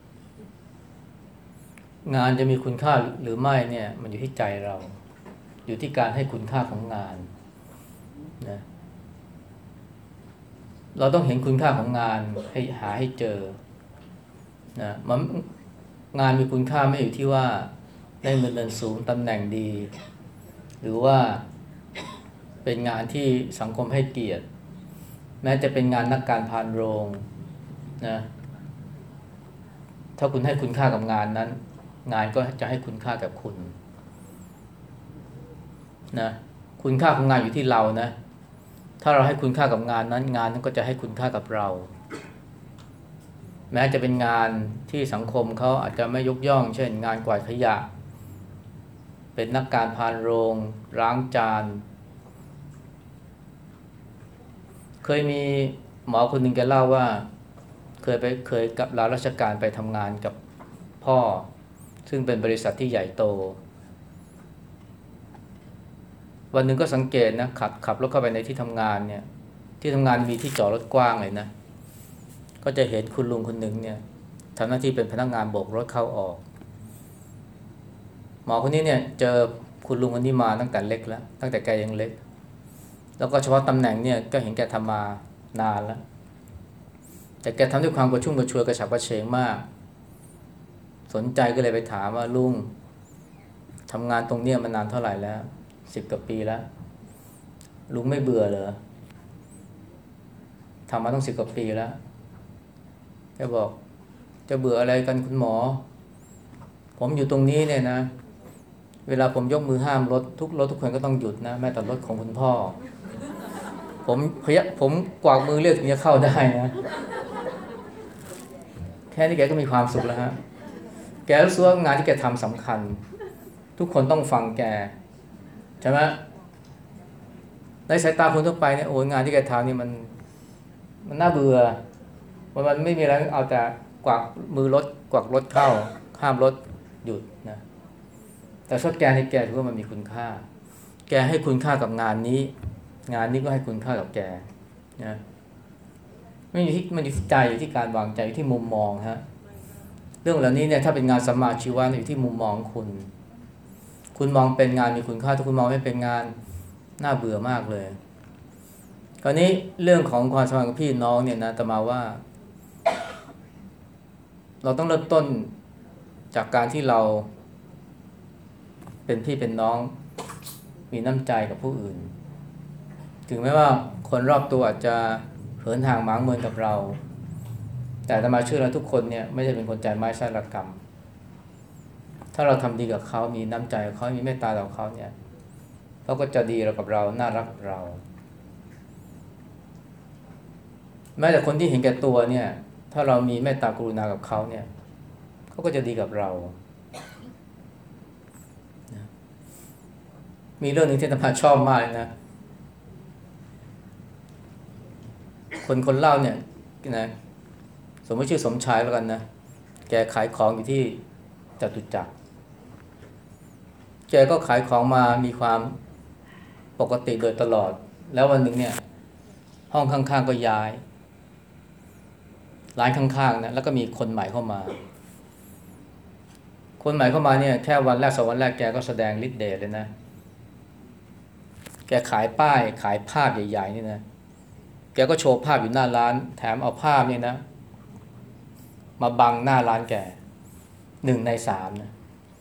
งานจะมีคุณค่าหรือไม่เนี่ยมันอยู่ที่ใจเราอยู่ที่การให้คุณค่าของงานนะเราต้องเห็นคุณค่าของงานให้หาให้เจอนะมันงานมีคุณค่าไม่อยู่ที่ว่าได้เงินเดือนสูงตำแหน่งดีหรือว่าเป็นงานที่สังคมให้เกียรติแม้จะเป็นงานนักการพานโรงนะถ้าคุณให้คุณค่ากับงานนั้นงานก็จะให้คุณค่ากับคุณนะคุณค่าของงานอยู่ที่เรานะถ้าเราให้คุณค่ากับงานนั้นงานนั้นก็จะให้คุณค่ากับเราแม้จะเป็นงานที่สังคมเขาอาจจะไม่ยกย่องเช่นงานกวาดขยะเป็นนักการพานโรงล้างจานเคยมีหมอคนหนึ่งแกเล่าว่าเคยไปเคยกับลาราชการไปทำงานกับพ่อซึ่งเป็นบริษัทที่ใหญ่โตวันหนึ่งก็สังเกตนะขับขับรถเข้าไปในที่ทำงานเนี่ยที่ทำงานมีที่จอดรถกว้างเลยนะก็จะเห็นคุณลุงคนหนึ่งเนี่ยทำหน้าที่เป็นพนักงานโบกรถเข้าออกหมอคนนี้เนี่ยเจอคุณลุงคนนี้มาตั้งแต่เล็กแล้วตั้งแต่แกยังเล็กแล้วก็เฉพาะตำแหน่งเนี่ยก็เห็นแกทำมานานแล้วแต่แกทำด้วยความกระชุ่มกระชวยกระฉับกระเฉงมากสนใจก็เลยไปถามว่าลุงทำงานตรงเนี้ยมานานเท่าไหร่แล้วสิบกว่าปีแล้วลุงไม่เบื่อเหรอทำมาต้องสิบกว่าปีแล้วแกบอกจะเบื่ออะไรกันคุณหมอผมอยู่ตรงนี้เนี่ยนะเวลาผมยกมือห้ามรถทุกรถทุกคนก็ต้องหยุดนะแม้แต่รถของคุณพ่อผมพยผมกวากมือเรียกถึงจะเข้าได้นะแค่นี้แกก็มีความสุขแล้วฮะแกรู้สึกว่างานที่แกทำสำคัญทุกคนต้องฟังแกใช่ไหมในสายตาคนทั่วไปเนี่ยโอ้ยงานที่แกทำนี่มันมันน่าเบื่อมันมันไม่มีอะไรเอาแต่กวักมือรถกวักรถเข้าห้ามรถหยุดนะแต่สำหรับแกในแกถือว่ามันมีคุณค่าแกให้คุณค่ากับงานนี้งานนี้ก็ให้คุณค่ากับแกนะไม่อยู่ที่มันอยู่ที่ใจอยู่ที่การวางใจอยู่ที่มุมมองฮะเรื่องเหล่านี้เนี่ยถ้าเป็นงานสัมมาชีวะอยู่ที่มุมมองคุณคุณมองเป็นงานมีคุณค่าถ้าคุณมองไม่เป็นงานน่าเบื่อมากเลยคราวนี้เรื่องของความสัมพันธ์กับพี่น้องเนี่ยนะแต่มาว่าเราต้องเริ่มต้นจากการที่เราเป็นพี่เป็นน้องมีน้ำใจกับผู้อื่นถึงแม้ว่าคนรอบตัวอาจจะเหินห่างหมางเมินกับเราแต่อาตมาเชื่อแล้วทุกคนเนี่ยไม่ใช่เป็นคนใจไม้ไส้ระกำถ้าเราทำดีกับเขามีน้ำใจกับเขามีเมตตาต่อเขาเนี่ยเขาก็จะดีกับเราน่ารักกับเราแม้แต่คนที่เห็นแก่ตัวเนี่ยถ้าเรามีเมตตากรุณากับเขาเนี่ยเขาก็จะดีกับเรามีเรื่องนึงที่อาตมาชอบมากเลยนะคนคนเล่าเนี่ยนะสมมติชื่อสมชายแล้วกันนะแกขายของอยู่ที่จตุจักรแกก็ขายของมามีความปกติโดยตลอดแล้ววันหนึ่งเนี่ยห้องข้างๆก็ย้ายร้านข้างๆนะแล้วก็มีคนใหม่เข้ามาคนใหม่เข้ามาเนี่ยแค่วันแรกสองวันแรกแกก็แสดงฤทธิ์เดชเลยนะแกขายป้ายขายภาพใหญ่ๆนี่นะแกก็โชว์ภาพอยู่หน้าร้านแถมเอาภาพนี่นะมาบังหน้าร้านแกหนึ่งในสามนะ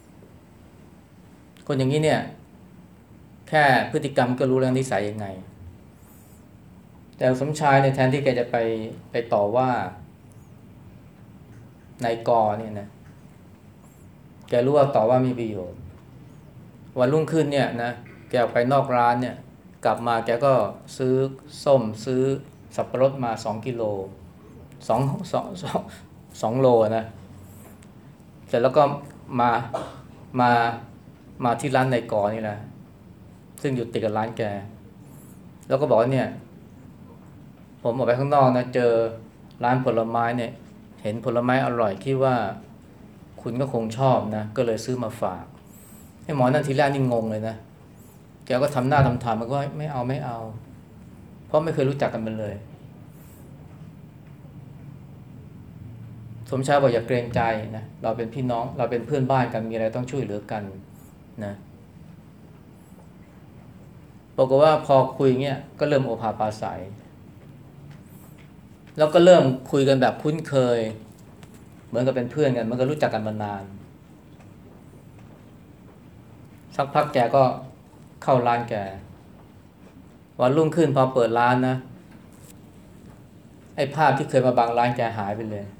คนอย่างนี้เนี่ยแค่พฤติกรรมก็รู้แล้วนิสัยยังไงแต่สมชายเนี่ยแทนที่แกจะไปไปต่อว่านายกเนี่ยนะแกรู้ว่าต่อว่ามีประโยชน์วันรุ่งขึ้นเนี่ยนะแกออกไปนอกร้านเนี่ยกลับมาแกก็ซื้อส้มซื้อสับปะรดมาสองกิโลสองสองสองสองโลนะเสร็จแล้วก็มามามาที่ร้านนายกนี่แหละซึ่งอยู่ติดกับร้านแกแล้วก็บอกว่าเนี่ยผมออกไปข้างนอกนะเจอร้านผลไม้เนี่ยเห็นผลไม้อร่อยคิดว่าคุณก็คงชอบนะก็เลยซื้อมาฝากให้หมอนั่นทีแรกนี่งงเลยนะแกก็ทำหน้าทำทางมันก็ไม่เอาไม่เอาเพราะไม่เคยรู้จักกันมาเลยสมชายบอกอย่าเกรงใจนะเราเป็นพี่น้องเราเป็นเพื่อนบ้านกันมีอะไรต้องช่วยเหลือกันนะบอกว่าพอคุยเงี้ยก็เริ่มโอภาปราศัยแล้วก็เริ่มคุยกันแบบคุ้นเคยเหมือนกับเป็นเพื่อนกันมันก็รู้จักกันมานานสักพักแกก็เข้าร้านแกวันรุ่งขึ้นพอเปิดร้านนะไอ้ภาพที่เคยมาบังร้านแกหายไปเลย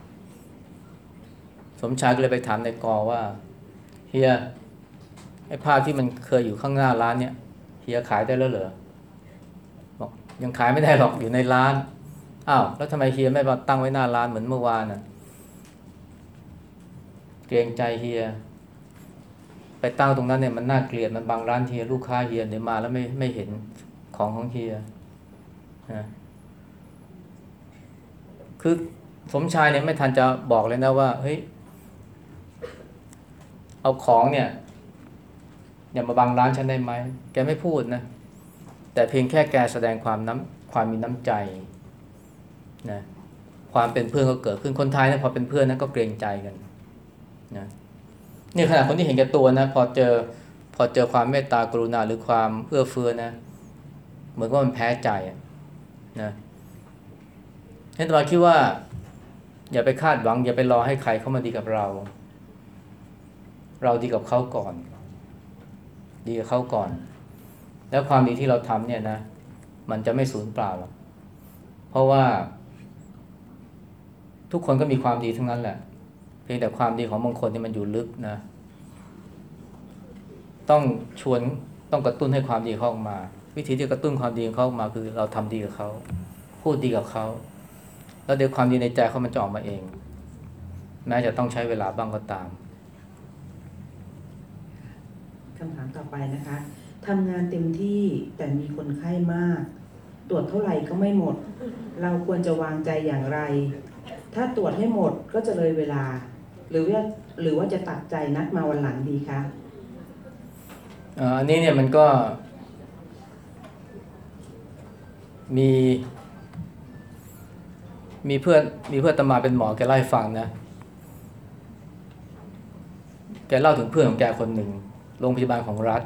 สมชายก็เลยไปถามนายกว่าเฮียไอ้ภาพที่มันเคยอยู่ข้างหน้าร้านเนี่ยเฮียขายได้แล้วเหรอบอกยังขายไม่ได้หรอกอยู่ในร้านอ้าวแล้วทำไมเฮียไม่มาตั้งไว้หน้าร้านเหมือนเมื่อวานน่ะเกรงใจเฮียไปตั้งตรงนั้นเนี่ยมันน่าเกลียดมันบังร้านเฮียลูกค้าเฮียเดี๋ยวมาแล้วไม่ไม่เห็นของของเฮียนะคือสมชายเนี่ยไม่ทันจะบอกเลยนะว่าเฮ้ยเอาของเนี่ยอย่ามาบังร้านฉันได้ไหมแกไม่พูดนะแต่เพียงแค่แกแสดงความน้ำความมีน้ำใจนะความเป็นเพื่อนก็เกิดขึ้นคนไทยนะพอเป็นเพื่อนนะก็เกรงใจกันนะนี่ขนาดคนที่เห็นแก่ตัวนะพอเจอพอเจอความเมตตากรุณาหรือความเอื้อเฟื้อนะเหมือนว่ามันแพ้ใจนะให้ตมาคิดว่าอย่าไปคาดหวังอย่าไปรอให้ใครเข้ามาดีกับเรา เราดีกับเขาก่อน ดีกับเขาก่อน แล้วความดีที่เราทำเนี่ยนะมันจะไม่สูญเปล่าหรอกเพราะว่าทุกคนก็มีความดีทั้งนั้นแหละเพียงแต่ความดีของบางคนนี่มันอยู่ลึกนะต้องชวนต้องกระตุ้นให้ความดีเขาออกมาวิธีที่กระตุ้นความดีของเขาออกมาคือเราทำดีกับเขาพูดดีกับเขาแล้วเดี๋ยวความดีในใจเขามันจะออกมาเองแม้จะต้องใช้เวลาบ้างก็ตามคำถามต่อไปนะคะทำงานเต็มที่แต่มีคนไข้มากตรวจเท่าไหร่ก็ไม่หมดเราควรจะวางใจอย่างไรถ้าตรวจให้หมดก็จะเลยเวลาหรือว่าหรือว่าจะตัดใจนัดมาวันหลังดีคะอันนี้เนี่ยมันก็มีมีเพื่อนมีเพื่อนอาตมาเป็นหมอแกเล่าให้ฟังนะแกเล่าถึงเพื่อนของแกคนหนึ่งโรงพยาบาลของรัฐ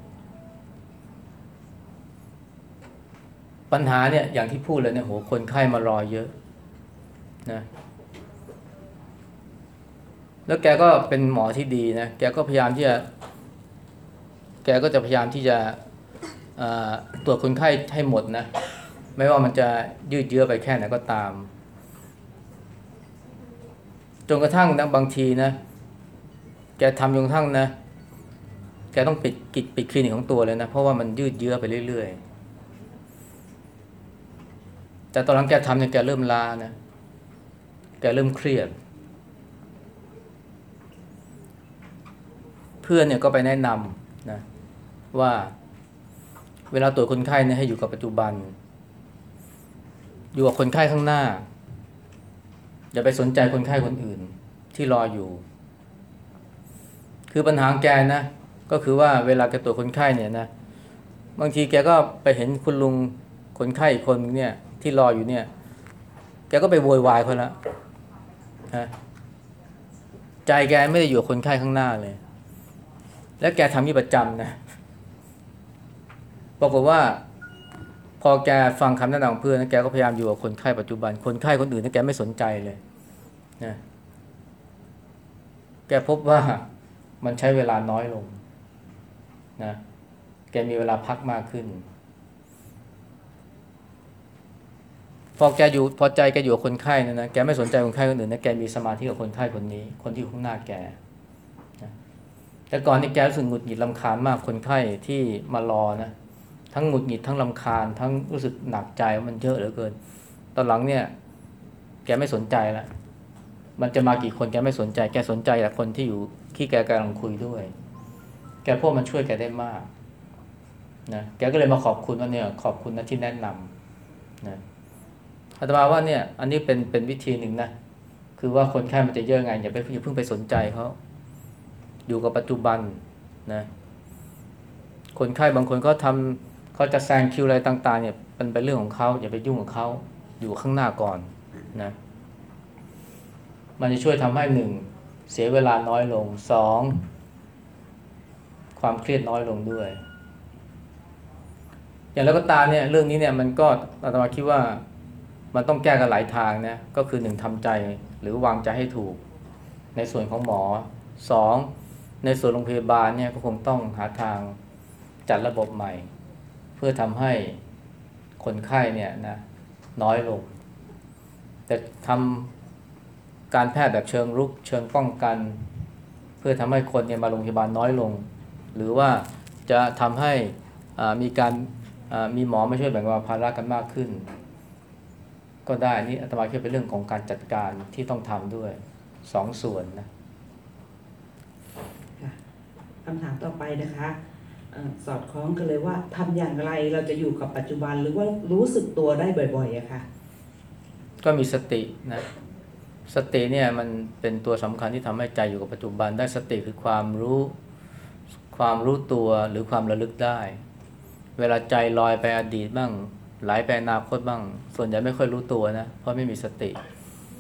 ปัญหาเนี่ยอย่างที่พูดเลยเนี่ยโหคนไข้มารอเยอะนะแล้วแกก็เป็นหมอที่ดีนะแกก็พยายามที่จะแกก็จะพยายามที่จะตรวจคนไข้ให้หมดนะไม่ว่ามันจะยืดเยื้อไปแค่ไหนก็ตามจนกระทั่งนะบางทีนะแกทำจนกระทั่งนะแกต้องปิดกิจปิดคลินิกของตัวเลยนะเพราะว่ามันยืดเยื้อไปเรื่อยๆแต่ตอนหลังแกทำเนี่ยแกเริ่มล้านะแกเริ่มเครียดเพื่อนเนี่ยก็ไปแนะนำนะว่าเวลาตรวจคนไข้เนี่ยให้อยู่กับปัจจุบันอยู่กับคนไข้ข้างหน้าอย่าไปสนใจคนไข้คนอื่นที่รออยู่คือปัญหาแกนะก็คือว่าเวลาแกตรวจคนไข้เนี่ยนะบางทีแกก็ไปเห็นคุณลุงคนไข้อีกคนเนี่ยที่รออยู่เนี่ยแกก็ไปโวยวายเขาแล้วนะใจแกไม่ได้อยู่กับคนไข้ข้างหน้าเลยและแกทำนี่ประจำนะบอกว่าพอแกฟังคำแนะนำของเพื่อนแกก็พยายามอยู่กับคนไข้ปัจจุบันคนไข้คนอื่นแกไม่สนใจเลยนะแกพบว่ามันใช้เวลาน้อยลงนะแกมีเวลาพักมากขึ้นพอแกอยู่พอใจแกอยู่กับคนไข้นะนะแกไม่สนใจคนไข้คนอื่นนะแกมีสมาธิกับคนไข้คนนี้คนที่อยู่ข้างหน้าแกนะแต่ก่อนนี่แกรู้สึกหงุดหงิดรำคาญมากคนไข้ที่มารอนะทั้งหงุดหงิดทั้งรำคาญทั้งรู้สึกหนักใจว่ามันเยอะเหลือเกินตอนหลังเนี่ยแกไม่สนใจละมันจะมากี่คนแกไม่สนใจแกสนใจแต่คนที่อยู่ที่แกกำลังคุยด้วยแกพวกมันช่วยแกได้มากนะแกก็เลยมาขอบคุณว่าเนี่ยขอบคุณนะที่แนะนำนะอาตมาว่าเนี่ยอันนี้เป็นเป็นวิธีหนึ่งนะคือว่าคนไข้มันจะเยอะไงอย่าไปอย่าเพิ่งไปสนใจเขาอยู่กับปัจจุบันนะคนไข้บางคนเขาทำเขาจะแซงคิวอะไรต่างๆเนี่ยเป็นเป็นเรื่องของเขาอย่าไปยุ่งกับเขาอยู่ข้างหน้าก่อนนะมันจะช่วยทำให้หนึ่งเสียเวลาน้อยลงสองความเครียดน้อยลงด้วยอย่างไรก็ตามเนี่ยเรื่องนี้เนี่ยมันก็อาตมาคิดว่ามันต้องแก้กันหลายทางนะก็คือหนึ่งทำใจหรือวางใจให้ถูกในส่วนของหมอสองในส่วนโรงพยาบาลเนี่ยก็คงต้องหาทางจัดระบบใหม่เพื่อทำให้คนไข้เนี่ยนะน้อยลงแต่ทำการแพทย์แบบเชิงรุกเชิงป้องกันเพื่อทำให้คนเนี่ยมาโรงพยาบาลน้อยลงหรือว่าจะทำให้มีการมีหมอมาช่วยแบ่งเบาภาระกันมากขึ้นก็ได้นี่อาตมาคิดเป็นเรื่องของการจัดการที่ต้องทำด้วยสองส่วนนะคำถามต่อไปนะคะสอดคล้องกันเลยว่าทำอย่างไรเราจะอยู่กับปัจจุบันหรือว่ารู้สึกตัวได้บ่อยๆอะค่ะก็มีสตินะสติเนี่ยมันเป็นตัวสำคัญที่ทำให้ใจอยู่กับปัจจุบันได้สติคือความรู้ความรู้ตัวหรือความระลึกได้เวลาใจลอยไปอดีตบ้างไหลไปอนาคตบ้างส่วนใหญ่ไม่ค่อยรู้ตัวนะเพราะไม่มีสติ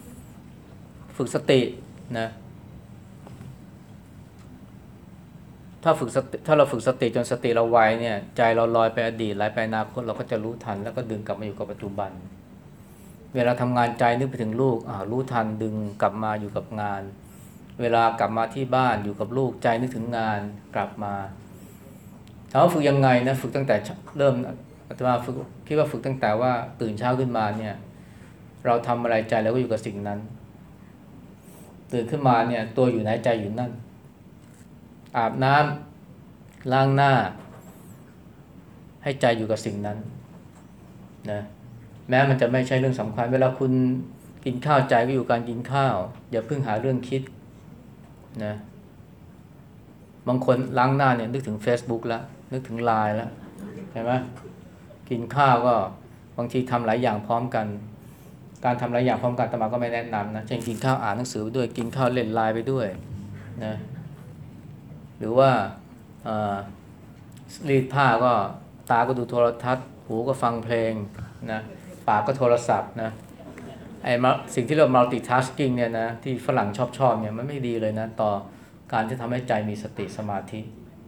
ฝึกสตินะถ้าฝึกสติถ้าเราฝึกสติจนสติเราไวเนี่ยใจเราลอยไปอดีตไหลไปอนาคตเราก็จะรู้ทันแล้วก็ดึงกลับมาอยู่กับปัจจุบันเวลาทำงานใจนึกไปถึงลูกอ่ารู้ทันดึงกลับมาอยู่กับงานเวลากลับมาที่บ้านอยู่กับลูกใจนึกถึงงานกลับมาถามว่าฝึกยังไงนะฝึกตั้งแต่เริ่มอาตมาฝึกคิดว่าฝึกตั้งแต่ว่าตื่นเช้าขึ้นมาเนี่ยเราทำอะไรใจเราก็อยู่กับสิ่งนั้นตื่นขึ้นมาเนี่ยตัวอยู่ไหนใจอยู่นั่นอาบน้ำล้างหน้าให้ใจอยู่กับสิ่งนั้นนะแม้มันจะไม่ใช่เรื่องสำคัญเวลาคุณกินข้าวใจก็อยู่การกินข้าวอย่าเพิ่งหาเรื่องคิดนะบางคนล้างหน้าเนี่ยนึกถึง Facebook แล้วนึกถึง ไลน์ แล้วใช่ไหมกินข้าวก็บางทีทำหลายอย่างพร้อมกันการทำหลายอย่างพร้อมกันอาตมาก็ไม่แนะนำนะเช่นกินข้าวอ่านหนังสือไปด้วยกินข้าวเล่น ไลน์ ไปด้วยนะหรือว่ารีดผ้าก็ตาก็ดูโทรทัศน์หูก็ฟังเพลงนะปากก็โทรศัพท์นะไอ้สิ่งที่เรา multitasking เนี่ยนะที่ฝรั่งชอบชอบเนี่ยมันไม่ดีเลยนะต่อการที่ทำให้ใจมีสติสมาธิ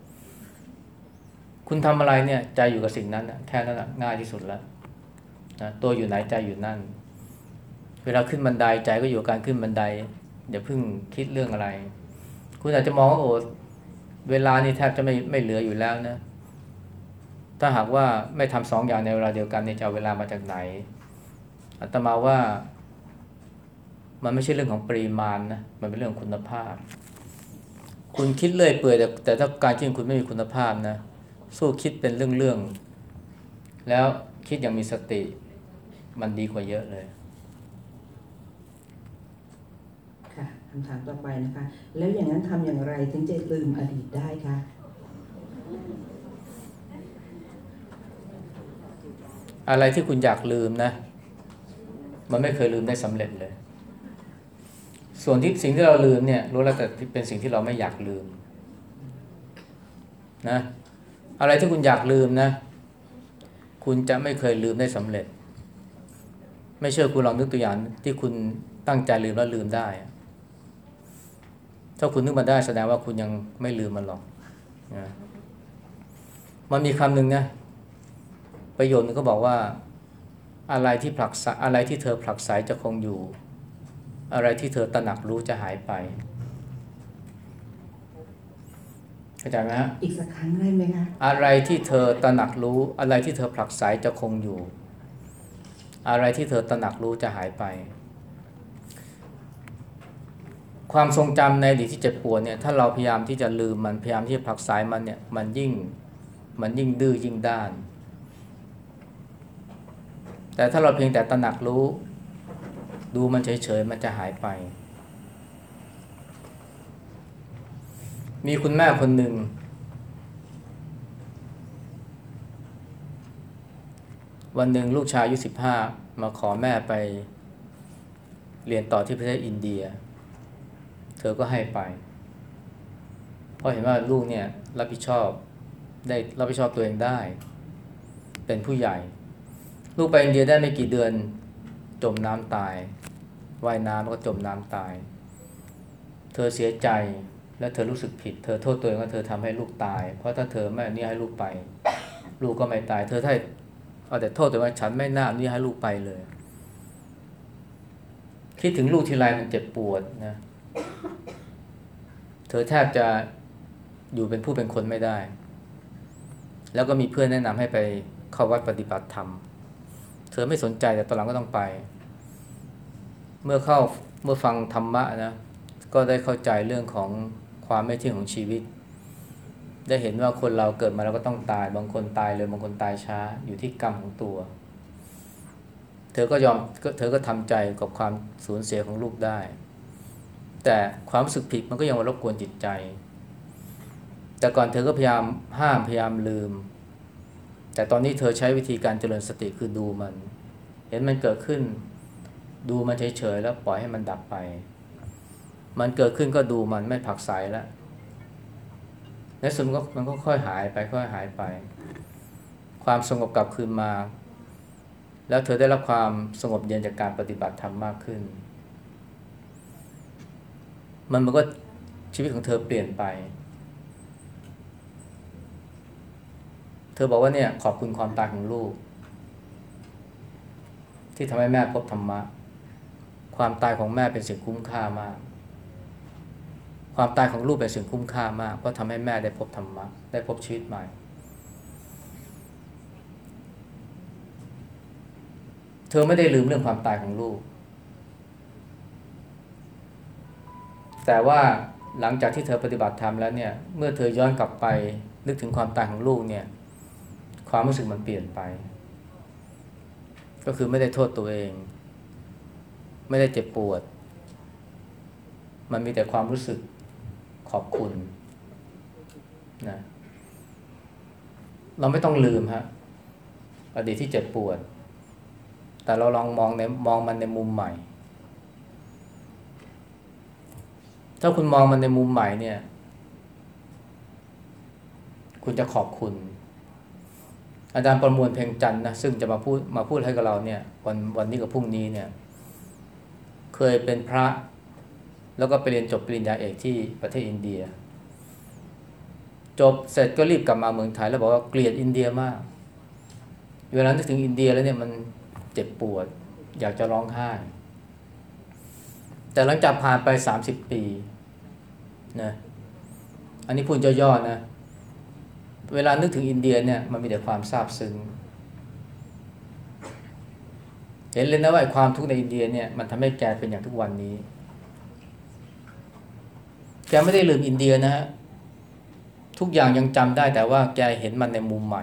คุณทำอะไรเนี่ยใจอยู่กับสิ่งนั้นนะแค่นั้นนะง่ายที่สุดแล้วนะตัวอยู่ไหนใจอยู่นั่นเวลาขึ้นบันไดใจก็อยู่กับการขึ้นบันไดอย่าเพิ่งคิดเรื่องอะไรคุณอาจจะมองว่าโอ้เวลานี่แทบจะไม่ไม่เหลืออยู่แล้วนะถ้าหากว่าไม่ทำสองอย่างในเวลาเดียวกันเนี่ยจะเอาเวลามาจากไหนอาตมาว่ามันไม่ใช่เรื่องของปริมาณนะมันเป็นเรื่องของคุณภาพคุณคิดเลื่อยเปื่อยแต่แต่ถ้าการคิดคุณไม่มีคุณภาพนะสู้คิดเป็นเรื่องๆแล้วคิดอย่างมีสติมันดีกว่าเยอะเลยค่ะคำถามต่อไปนะคะแล้วอย่างนั้นทำอย่างไรถึงจะลืมอดีตได้คะอะไรที่คุณอยากลืมนะมันไม่เคยลืมได้สำเร็จเลยส่วนที่สิ่งที่เราลืมเนี่ยรู้แล้วแต่เป็นสิ่งที่เราไม่อยากลืมนะอะไรที่คุณอยากลืมนะคุณจะไม่เคยลืมได้สำเร็จไม่เชื่อคุณลองนึกตัวอย่างที่คุณตั้งใจลืมแล้วลืมได้ถ้าคุณนึกมาได้แสดงว่าคุณยังไม่ลืมมันหรอกนะมันมีคำหนึ่งนะประโยคนึงก็บอกว่าอะไรที่ผลักไสอะไรที่เธอผลักไสจะคงอยู่อะไรที่เธอตระหนักรู้จะหายไปเข้าใจไหมฮะอีกสักครั้งได้ไหมคะอะไรที่เธอตระหนักรู้อะไรที่เธอผลักไสจะคงอยู่อะไรที่เธอตระหนักรู้จะหายไปความทรงจำในอดีตที่เจ็บปวดเนี่ยถ้าเราพยายามที่จะลืมมันพยายามที่จะผลักไสมันเนี่ยมันยิ่งมันยิ่งดื้อยิ่งด้านแต่ถ้าเราเพียงแต่ตระหนักรู้ดูมันเฉยๆมันจะหายไปมีคุณแม่คนหนึ่งวันหนึ่งลูกชายอายุสิบห้ามาขอแม่ไปเรียนต่อที่ประเทศอินเดียเธอก็ให้ไปเพราะเห็นว่าลูกเนี่ยรับผิดชอบได้รับผิดชอบตัวเองได้เป็นผู้ใหญ่ลูกไปอินเดียได้ไม่กี่เดือนจมน้ำตายว่ายน้ำแล้วก็จมน้ำตายเธอเสียใจและเธอรู้สึกผิดเธอโทษตัวเองว่าเธอทำให้ลูกตายเพราะถ้าเธอไม่อนุญาตให้ลูกไปลูกก็ไม่ตายเธอถ้าเอาแต่โทษตัวเองว่าฉันไม่น่าอนุญาตให้ลูกไปเลยคิดถึงลูกทีไรมันเจ็บปวดนะเธอแทบจะอยู่เป็นผู้เป็นคนไม่ได้แล้วก็มีเพื่อนแนะนำให้ไปเข้าวัดปฏิบัติธรรมเธอไม่สนใจแต่ตอนหลังก็ต้องไปเมื่อเข้าเมื่อฟังธรรมะนะก็ได้เข้าใจเรื่องของความไม่เที่ยงของชีวิตได้เห็นว่าคนเราเกิดมาแล้วก็ต้องตายบางคนตายเร็วบางคนตายช้าอยู่ที่กรรมของตัวเธอก็ยอมเธอก็ทำใจกับความสูญเสียของลูกได้แต่ความรู้สึกผิดมันก็ยังมารบกวนจิตใจแต่ก่อนเธอก็พยายามห้ามพยายามลืมแต่ตอนนี้เธอใช้วิธีการเจริญสติคือดูมันเห็นมันเกิดขึ้นดูมันเฉยๆแล้วปล่อยให้มันดับไปมันเกิดขึ้นก็ดูมันไม่ผลักไสแล้วในสุดมันก็มันก็ค่อยหายไปค่อยหายไปความสงบกลับคืนมาแล้วเธอได้รับความสงบเย็นจากการปฏิบัติธรรมมากขึ้นมันมันก็ชีวิตของเธอเปลี่ยนไปธอบอกว่าเนี่ยขอบคุณความตายของลูกที่ทำให้แม่พบธรรมะความตายของแม่เป็นสิ่งคุ้มค่ามากความตายของลูกเป็นสิ่งคุ้มค่ามากเพราะทำให้แม่ได้พบธรรมะได้พบชีวิตใหม่เธอไม่ได้ลืมเรื่องความตายของลูกแต่ว่าหลังจากที่เธอปฏิบัติธรรมแล้วเนี่ยเมื่อเธอย้อนกลับไปนึกถึงความตายของลูกเนี่ยความรู้สึกมันเปลี่ยนไปก็คือไม่ได้โทษตัวเองไม่ได้เจ็บปวดมันมีแต่ความรู้สึกขอบคุณนะเราไม่ต้องลืมฮะอดีตที่เจ็บปวดแต่เราลองมองในมองมันในมุมใหม่ถ้าคุณมองมันในมุมใหม่เนี่ยคุณจะขอบคุณอาจารย์ประมวลเพ็งจันทร์นะซึ่งจะมาพูดมาพูดให้กับเราเนี่ยวันวันนี้กับพรุ่งนี้เนี่ยเคยเป็นพระแล้วก็ไปเรียนจบปริญญาเอกที่ประเทศอินเดียจบเสร็จก็รีบกลับมาเมืองไทยแล้วบอกว่าเกลียดอินเดียมากเวลานึกถึงอินเดียแล้วเนี่ยมันเจ็บปวดอยากจะร้องไห้แต่หลังจากผ่านไปสามสิบปีนะอันนี้พูดย่อๆนะเวลานึกถึงอินเดียเนี่ยมันมีแต่ความซาบซึ้งเห็นเลยนะว่าความทุกข์ในอินเดียเนี่ยมันทำให้แกเป็นอย่างทุกวันนี้แกไม่ได้ลืมอินเดียนะฮะทุกอย่างยังจำได้แต่ว่าแกเห็นมันในมุมใหม่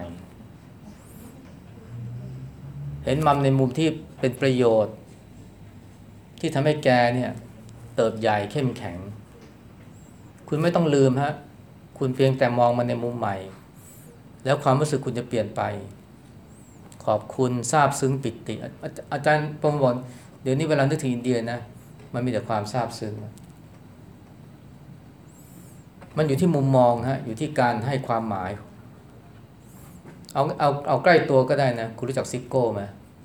เห็นมันในมุมที่เป็นประโยชน์ที่ทำให้แกเนี่ยเติบใหญ่เข้มแข็งคุณไม่ต้องลืมฮะคุณเพียงแต่มองมันในมุมใหม่แล้วความรู้สึกคุณจะเปลี่ยนไปขอบคุณซาบซึ้งปิติอาจารย์ประมวลเดี๋ยวนี้เวลานึกถึงอินเดียนะมันมีแต่ความซาบซึ้งมันอยู่ที่มุมมองฮะอยู่ที่การให้ความหมายเอาเอาเอาใกล้ตัวก็ได้นะคุณรู้จักซิโก้ไหม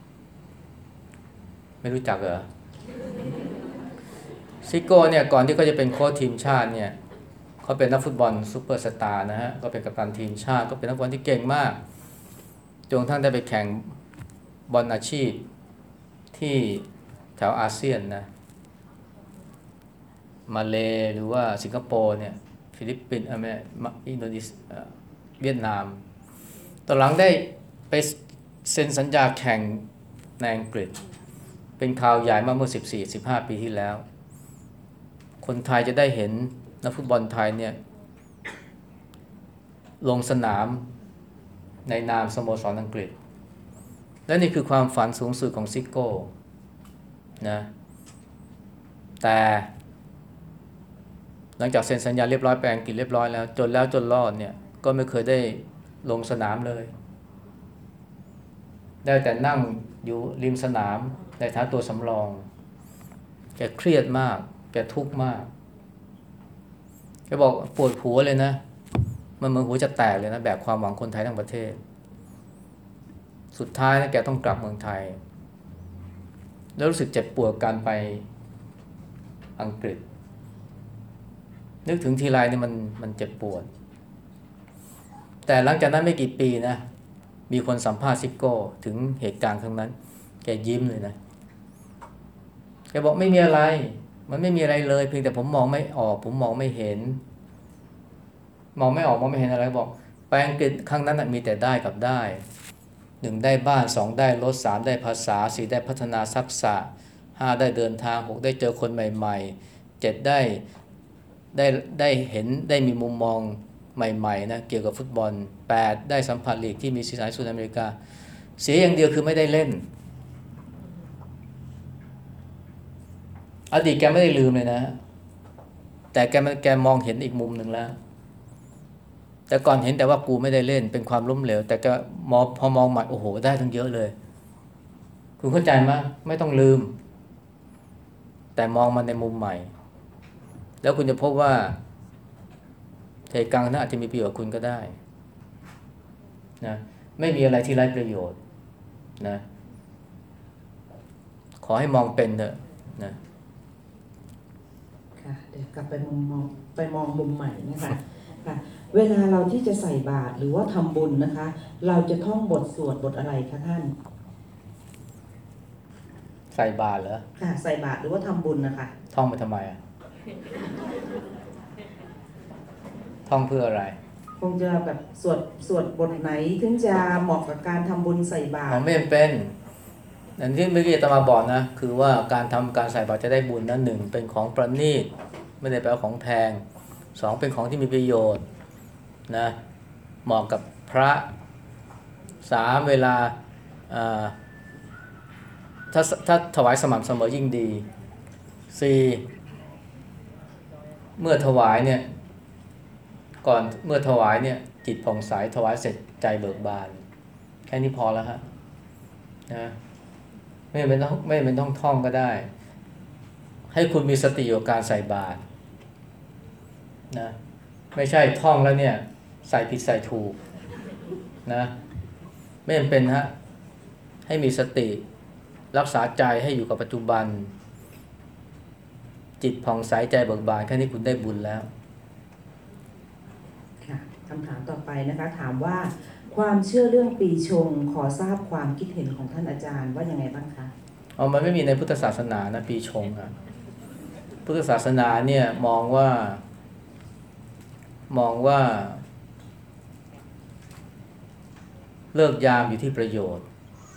ไม่รู้จักเหรอซิโก้เนี่ยก่อนที่เขาจะเป็นโค้ชทีมชาติเนี่ยเขาเป็นนักฟุตบอลซูเปอร์สตาร์นะฮะก็เป็นกัปตันทีมชาติก็เป็นนักบอลที่เก่งมากจนกระทั่งได้ไปแข่งบอลอาชีพที่แถวอาเซียนนะมาเลหรือว่าสิงคโปร์เนี่ยฟิลิปปินส์อเมริกาอินโดนีเซียเวียดนามตอนหลังได้ไปเซ็นสัญญาแข่งในอังกฤษเป็นข่าวใหญ่มาเมื่อ สิบสี่ สิบห้า ปีที่แล้วคนไทยจะได้เห็นนักฟุตบอลไทยเนี่ยลงสนามในนามสโมสรอังกฤษและนี่คือความฝันสูงสุดของซิโก้นะแต่หลังจากเซ็นสัญญาเรียบร้อยไปอังกฤษเรียบร้อยแล้วจนแล้วจนรอดเนี่ยก็ไม่เคยได้ลงสนามเลยได้แต่นั่งอยู่ริมสนามในฐานะตัวสำรองแกเครียดมากแกทุกข์มากแกบอกปวดหัวเลยนะมันเหมือนหัวจะแตกเลยนะแบบความหวังคนไทยทั้งประเทศสุดท้ายนะแกต้องกลับเมืองไทยแล้วรู้สึกเจ็บปวดการไปอังกฤษนึกถึงทีไรนี่มันมันเจ็บปวดแต่หลังจากนั้นไม่กี่ปีนะมีคนสัมภาษณ์ซิโก้ถึงเหตุการณ์ครั้งนั้นแกยิ้มเลยนะแกบอกไม่มีอะไรมันไม่มีอะไรเลยเพียงแต่ผมมองไม่ออกผมมองไม่เห็นมองไม่ออกมองไม่เห็นอะไรบอกไปอังกฤษครั้งนั้นมีแต่ได้กับได้หนึ่งได้บ้านสองได้รถสามได้ภาษาสี่ได้พัฒนาทักษะห้าได้เดินทางหกได้เจอคนใหม่ๆเจ็ดได้ได้ได้เห็นได้มีมุมมองใหม่ๆนะเกี่ยวกับฟุตบอลแปดได้สัมผัสลีกที่มีสีสันสุดอเมริกาเสียอย่างเดียวคือไม่ได้เล่นอดีตแกไม่ได้ลืมเลยนะแต่แกมันแกมองเห็นอีกมุมหนึ่งแล้วแต่ก่อนเห็นแต่ว่ากูไม่ได้เล่นเป็นความล้มเหลวแต่ก็มองพอมองใหม่โอ้โหได้ทั้งเยอะเลยคุณเข้าใจไหมไม่ต้องลืมแต่มองมันในมุมใหม่แล้วคุณจะพบว่าเหตุการณ์นั้นอาจจะมีประโยชน์กับคุณก็ได้นะไม่มีอะไรที่ไร้ประโยชน์นะขอให้มองเป็นเถอะนะค่ะเดี๋ยวกลับไปมุมมองไปมองมุมใหม่นะคะค่ะเวลาเราที่จะใส่บาตรหรือว่าทำบุญนะคะ เราจะท่องบทสวดบทอะไรคะท่านใส่บาตรเหรอค่ะใส่บาตรหรือว่าทำบุญนะคะท่องไปทำไมอ่ะท่องเพื่ออะไรคงจะแบบสวดสวดบทไหนถึงจะเหมาะกับการทำบุญใส่บาตอ๋อรไม่เป็นอย่างที่เมื่อกี้อาตมาบอกนะคือว่าการทำการใส่บาตรจะได้บุญนะหนึ่งเป็นของประณีตไม่ได้แปลว่าของแพงสองเป็นของที่มีประโยชน์นะเหมาะกับพระสามเวลาอ่าถ้าถ้าถวายสม่ำเสมอยิ่งดีสี่เมื่อถวายเนี่ยก่อนเมื่อถวายเนี่ยจิตผ่องใสถวายเสร็จใจเบิกบานแค่นี้พอแล้วฮะนะไม่เป็นต้องไม่เป็นต้องท่องก็ได้ให้คุณมีสติอยู่กับการใส่บาตรนะไม่ใช่ท่องแล้วเนี่ยใส่ผิดใส่ถูกนะไม่จำเป็นฮะให้มีสติรักษาใจให้อยู่กับปัจจุบันจิตผ่องใสใจเบิกบานแค่นี้คุณได้บุญแล้วค่ะคำถามต่อไปนะคะถามว่าความเชื่อเรื่องปีชงขอทราบความคิดเห็นของท่านอาจารย์ว่ายังไงบ้างคะเอามันไม่มีในพุทธศาสนานะปีชงอ่ะพุทธศาสนาเนี่ยมองว่ามองว่าเลิกยามอยู่ที่ประโยชน์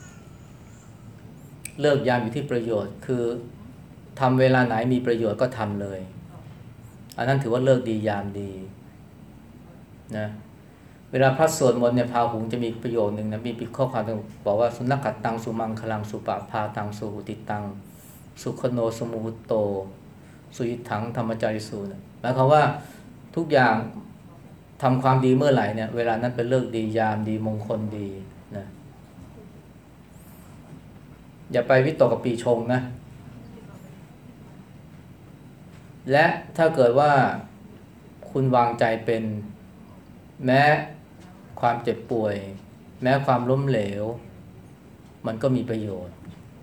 เลิกยามอยู่ที่ประโยชน์คือทำเวลาไหนมีประโยชน์ก็ทำเลยอันนั้นถือว่าเลิกดียามดีนะเวลาพระสวดมนต์เนี่ยพาหุงจะมีประโยชน์หนึ่งนะมีปิดข้อความบอกว่าสุนัขกัดตังสุมังคลังสุปะพาตังสุหุติตังสุขโนสมุหุโตสุยิถังธรรมจาริสูนะหมายความว่าทุกอย่างทำความดีเมื่อไหร่เนี่ยเวลานั้นเป็นเลิกดียามดีมงคลดีนะอย่าไปวิตกกับปีชงนะและถ้าเกิดว่าคุณวางใจเป็นแม้ความเจ็บป่วยแม้ความล้มเหลวมันก็มีประโยชน์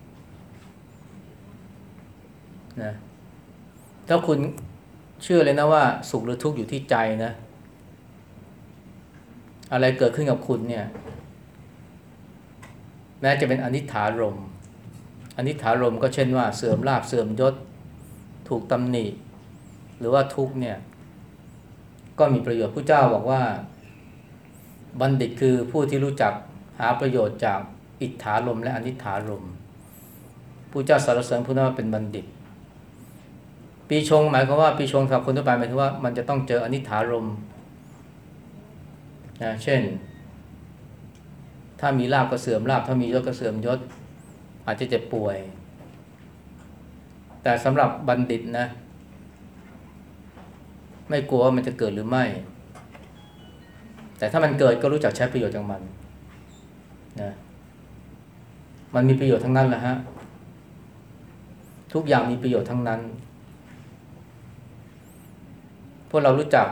นะถ้าคุณเชื่อเลยนะว่าสุขหรือทุกข์อยู่ที่ใจนะอะไรเกิดขึ้นกับคุณเนี่ยแม้จะเป็นอนิจฐารมณ์อนิจฐารมณ์ก็เช่นว่าเสื่อมลาภเสื่อมยศถูกตำหนิหรือว่าทุกข์เนี่ยก็มีประโยชน์ผู้เจ้าบอกว่าบัณฑิตคือผู้ที่รู้จักหาประโยชน์จากอิทธารมณ์และอนิทธารมณ์ผู้เจ้าสรรเสริญผู้นั้นว่าเป็นบัณฑิตปีชงหมายความว่าปีชงสำหรับคนทั่วไปหมายถึงว่ามันจะต้องเจออนิทธารมณ์นะเช่นถ้ามีลาภก็เสื่อมลาภถ้ามียศก็เสื่อมยศอาจจะเจ็บป่วยแต่สำหรับบัณฑิตนะไม่กลัวว่ามันจะเกิดหรือไม่แต่ถ้ามันเกิดก็รู้จักใช้ประโยชน์จากมันนะมันมีประโยชน์ทั้งนั้นแหละฮะทุกอย่างมีประโยชน์ทั้งนั้นพวกเรารู้จัก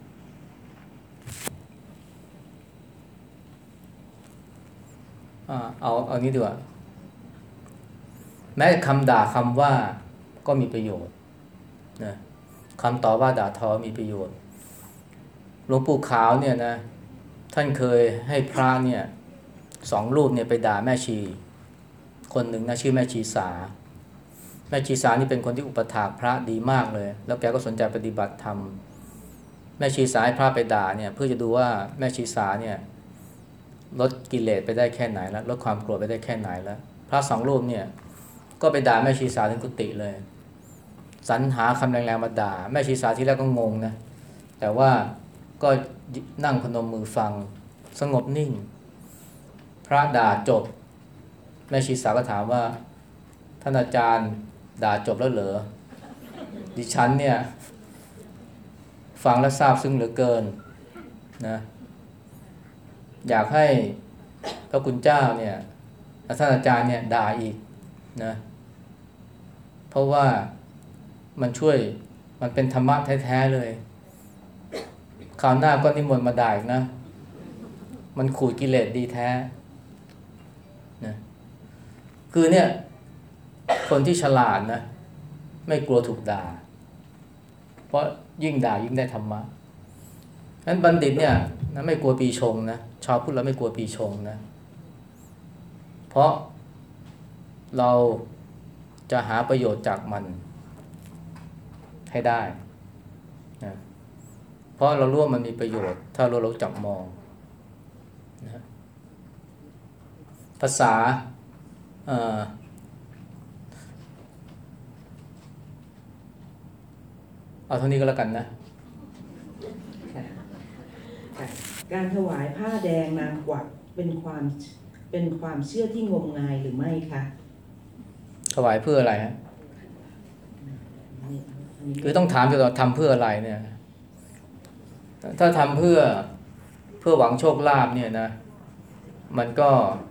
อ่าเอาเอานี้ดีกว่าแม้คำด่าคำว่าก็มีประโยชน์นะคำต่อว่าด่าทอมีประโยชน์หลวงปู่ขาวเนี่ยนะท่านเคยให้พระเนี่ยสองรูปเนี่ยไปด่าแม่ชีคนหนึ่งนะชื่อแม่ชีสาแม่ชีสานี่เป็นคนที่อุปถากพระดีมากเลยแล้วแกก็สนใจปฏิบัติธรรมแม่ชีสาให้พระไปด่าเนี่ยเพื่อจะดูว่าแม่ชีสาเนี่ยลดกิเลสไปได้แค่ไหนแล้วลดความโกรธไปได้แค่ไหนแล้วพระสองรูปเนี่ยก็ไปด่าแม่ชีสาถึงกุฏิเลยสรรหาคำแรงๆมาด่าแม่ชีสาที่แรกก็งงนะแต่ว่าก็นั่งพนมมือฟังสงบนิ่งพระด่าจบแม่ชีสาก็ถามว่าท่านอาจารย์ด่าจบแล้วเหรอดิฉันเนี่ยฟังแล้วซาบซึ้งเหลือเกินนะอยากให้พระคุณเจ้าเนี่ยท่านอาจารย์เนี่ยด่าอีกนะเพราะว่ามันช่วยมันเป็นธรรมะแท้ๆเลยคราวหน้าก็นิมนต์มาด่าอีกนะมันขูดกิเลสดีแท้นะคือเนี่ยคนที่ฉลาดนะไม่กลัวถูกด่าเพราะยิ่งด่ายิ่งได้ธรรมะนั้นบัณฑิตเนี่ยนะไม่กลัวปีชงนะชาวพุทธเราไม่กลัวปีชงนะเพราะเราจะหาประโยชน์จากมันให้ได้นะเพราะเรารู้ว่ามันมีประโยชน์ถ้าเรารู้จักมองนะภาษาเอ่อเอาเท่านี้ก็แล้วกันนะค่ะค่ะการถวายผ้าแดงนางกวักเป็นความเป็นความเชื่อที่งมงายหรือไม่คะถวายเพื่ออะไรฮะคือต้องถามก่อนว่าทำเพื่ออะไรเนี่ยถ้าทำเพื่อเพื่อหวังโชคลาภเนี่ยนะมันก็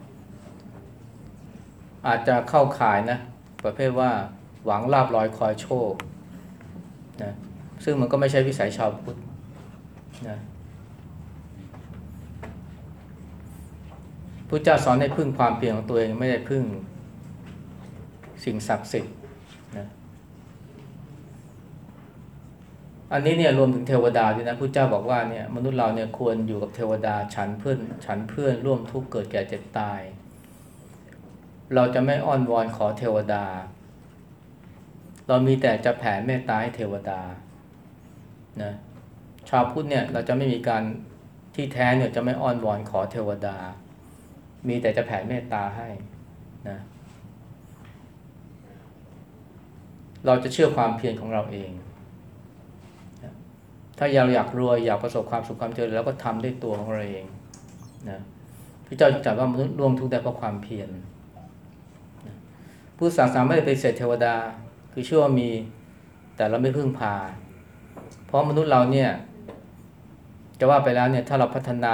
อาจจะเข้าข่ายนะประเภทว่าหวังลาภลอยคอยโชคนะซึ่งมันก็ไม่ใช่วิสัยชาวพุทธนะพุทธเจ้าสอนให้พึ่งความเพียรของตัวเองไม่ได้พึ่งสิ่งศักดิ์สิทธิ์นะอันนี้เนี่ยรวมถึงเทวดาด้วยนะพุทธเจ้าบอกว่าเนี่ยมนุษย์เราเนี่ยควรอยู่กับเทวดาฉันเพื่อนฉันเพื่อนร่วมทุกข์เกิดแก่เจ็บตายเราจะไม่อ้อนวอนขอเทวดาเรามีแต่จะแผ่เมตตาให้เทวดานะชาวพุทธเนี่ยเราจะไม่มีการที่แท้เนี่ยจะไม่อ้อนวอนขอเทวดามีแต่จะแผ่เมตตาให้นะเราจะเชื่อความเพียรของเราเองถ้าเราอยากรวยอยากประสบความสุขความเจริญแล้วก็ทำด้วยตัวของเราเองนะพระเจ้าจัดว่ามนุษย์ร่วมทุกข์ได้เพราะความเพียรพุทธศาสนาไม่ได้ปฏิเสธเทวดาคือเชื่อว่ามีแต่เราไม่พึ่งพาเพราะมนุษย์เราเนี่ยจะว่าไปแล้วเนี่ยถ้าเราพัฒนา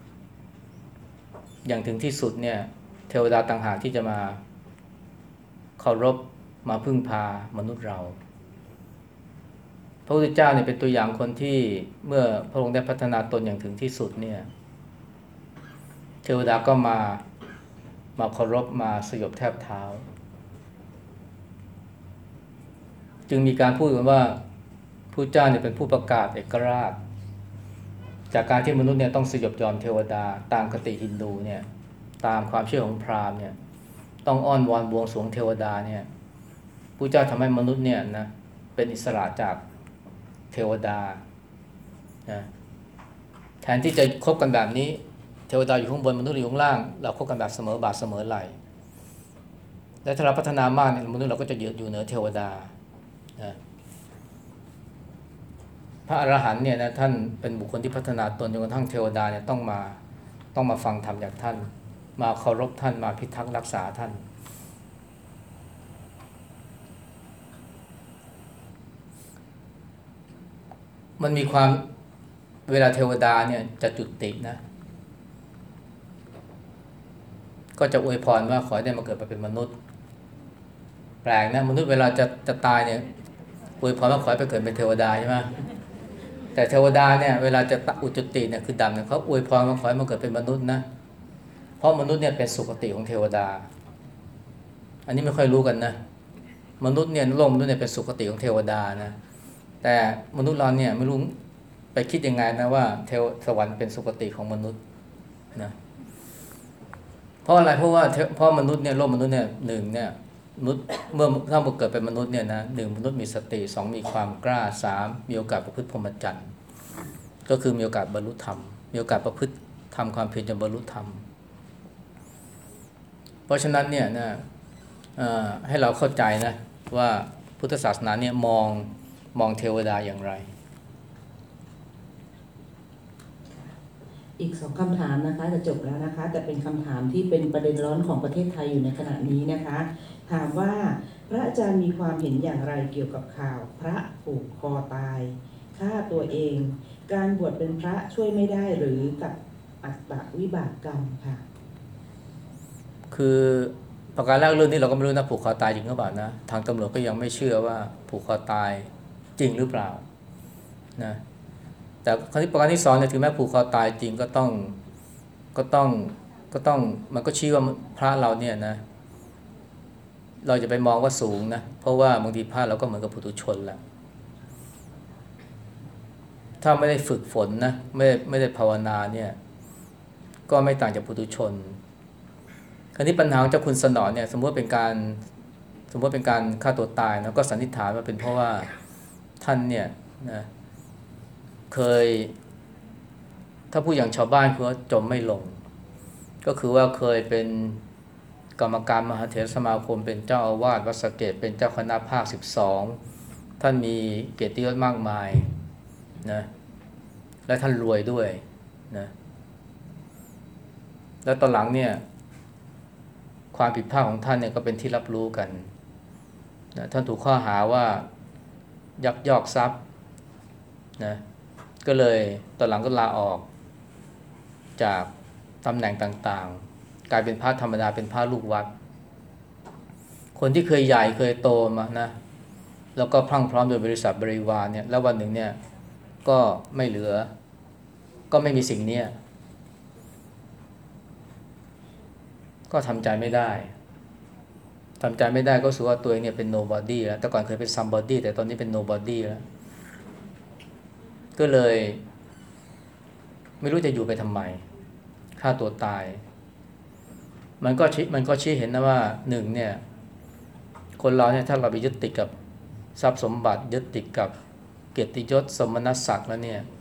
อย่างถึงที่สุดเนี่ยเทวดาต่างหากที่จะมาเคารพมาพึ่งพามนุษย์เราพระพุทธเจ้าเนี่ยเป็นตัวอย่างคนที่เมื่อพระองค์ได้พัฒนาตนอย่างถึงที่สุดเนี่ยเทวดาก็มามาเคารพมาสยบแทบเท้าจึงมีการพูดกันว่าพระเจ้าเนี่ยเป็นผู้ประกาศเอกราชจากการที่มนุษย์เนี่ยต้องสยบยอมเทวดาตามคติฮินดูเนี่ยตามความเชื่อของพราหมณ์เนี่ยต้องอ้อนวอนบวงสรวงเทวดาเนี่ยพระเจ้าทำให้มนุษย์เนี่ยนะเป็นอิสระจากเทวดานะแทนที่จะคบกันแบบนี้เทวดาอยู่ข้างบนมนุษย์อยู่ข้างล่างเราคบกันแบบเสมอบาทเสมอไหลและถ้าเราพัฒนามากเนี่ยมนุษย์เราก็จะอยู่เหนือเทวดานะพระอรหันต์เนี่ยนะท่านเป็นบุคคลที่พัฒนาตนจนกระทั่งเทวดาเนี่ยต้องมาต้องมาฟังธรรมจากท่านมาเคารพท่านมาพิทักษ์รักษาท่านมันมีความเวลาเทวดาเนี่ยจะจุตินะก็จะอวยพรว่าขอให้ได้มาเกิดมาเป็นมนุษย์แปลกนะมนุษย์เวลาจะจะตายเนี่ยอวยพรว่าขอให้ไปเกิดเป็นเทวดาใช่ไหมแต่เทวดาเนี่ยเวลาจะอุจุติเนี่ยคือดำเนี่ยเขาอวยพรว่าขอให้มาเกิดเป็นมนุษย์นะเพราะมนุษย์เนี่ยเป็นสุคติของเทวดาอันนี้ไม่ค่อยรู้กันนะมนุษย์เนี่ยโลกมนุษย์เนี่ยเป็นสุคติของเทวดานะแต่มนุษย์เราเนี่ยไม่รู้ไปคิดยังไงนะว่าเทวสวรรค์เป็นสุคติของมนุษย์นะเพราะอะไรเพราะว่าเพราะมนุษย์เนี่ยโลกมนุษย์เนี่ยหนึ่งเนี่ยมนุษย์เมื่อถ้าเกิดเป็นมนุษย์เนี่ยนะหนึ่งมนุษย์มีสติสองมีความกล้าสามมีโอกาสประพฤติพรหมจรรย์ก็คือมีโอกาสบรรลุธรรมมีโอกาสประพฤติทำความเพียรจนบรรลุธรรมเพราะฉะนั้นเนี่ยนะให้เราเข้าใจนะว่าพุทธศาสนาเนี่ยมองมองเทวดาอย่างไรอีกสองคำถามนะคะจะจบแล้วนะคะแต่เป็นคำถามที่เป็นประเด็นร้อนของประเทศไทยอยู่ในขณะนี้นะคะถามว่าพระอาจารย์มีความเห็นอย่างไรเกี่ยวกับข่าวพระผูกคอตายฆ่าตัวเองการบวชเป็นพระช่วยไม่ได้หรือกับอัตตวิบากกรรมค่ะคือประการแรกเรื่องนี้เราก็ไม่รู้นะผูกคอตายจริงหรือเปล่านะทางตำรวจก็ยังไม่เชื่อว่าผูกคอตายจริงหรือเปล่านะแต่ครั้งที่ประการที่สองเนี่ยถึงแม้ผูกคอตายจริงก็ต้องก็ต้องก็ต้องมันก็ชี้ว่าพระเราเนี่ยนะเราจะไปมองว่าสูงนะเพราะว่าบางทีพระเราก็เหมือนกับปุถุชนแหละถ้าไม่ได้ฝึกฝนนะไม่ได้ไม่ได้ภาวนาเนี่ยก็ไม่ต่างจากปุถุชนคราวนี้ปัญหาของเจ้าคุณสนอเนี่ยสมมติว่าเป็นการสมมติว่าเป็นการฆ่าตัวตายนะก็สันนิษฐานว่าเป็นเพราะว่าท่านเนี่ยนะเคยถ้าพูดอย่างชาวบ้านคือว่าจมไม่ลงก็คือว่าเคยเป็นกรรมการมหาเถรสมาคมเป็นเจ้าอาวาสวัดสะเกษเป็นเจ้าคณะภาคสิบสองท่านมีเกียรติยศมากมายนะและท่านรวยด้วยนะแล้วตอนหลังเนี่ยความผิดพลาดของท่านเนี่ยก็เป็นที่รับรู้กันนะท่านถูกข้อหาว่ายักยอกทรัพย์นะก็เลยตอนหลังก็ลาออกจากตำแหน่งต่างๆกลายเป็นพระธรรมดาเป็นพระลูกวัดคนที่เคยใหญ่เคยโตมานะแล้วก็พรั่งพร้อมโดยบริษัทบริวารเนี่ยแล้ววันหนึ่งเนี่ยก็ไม่เหลือก็ไม่มีสิ่งนี้ก็ทำใจไม่ได้ทำใจไม่ได้ก็รู้สึกว่าตัวเองเนี่ยเป็น nobody แล้วแต่ก่อนเคยเป็น somebody แต่ตอนนี้เป็น nobody แล้วก็เลยไม่รู้จะอยู่ไปทำไมฆ่าตัวตายมันก็ชี้มันก็ชี้เห็นนะว่าหนึ่งเนี่ยคนเราเนี่ยถ้าเราไปยึดติดกับทรัพย์สมบัติยึดติดกับเกียรติยศสมณศักดิ์แล้วเนี่ย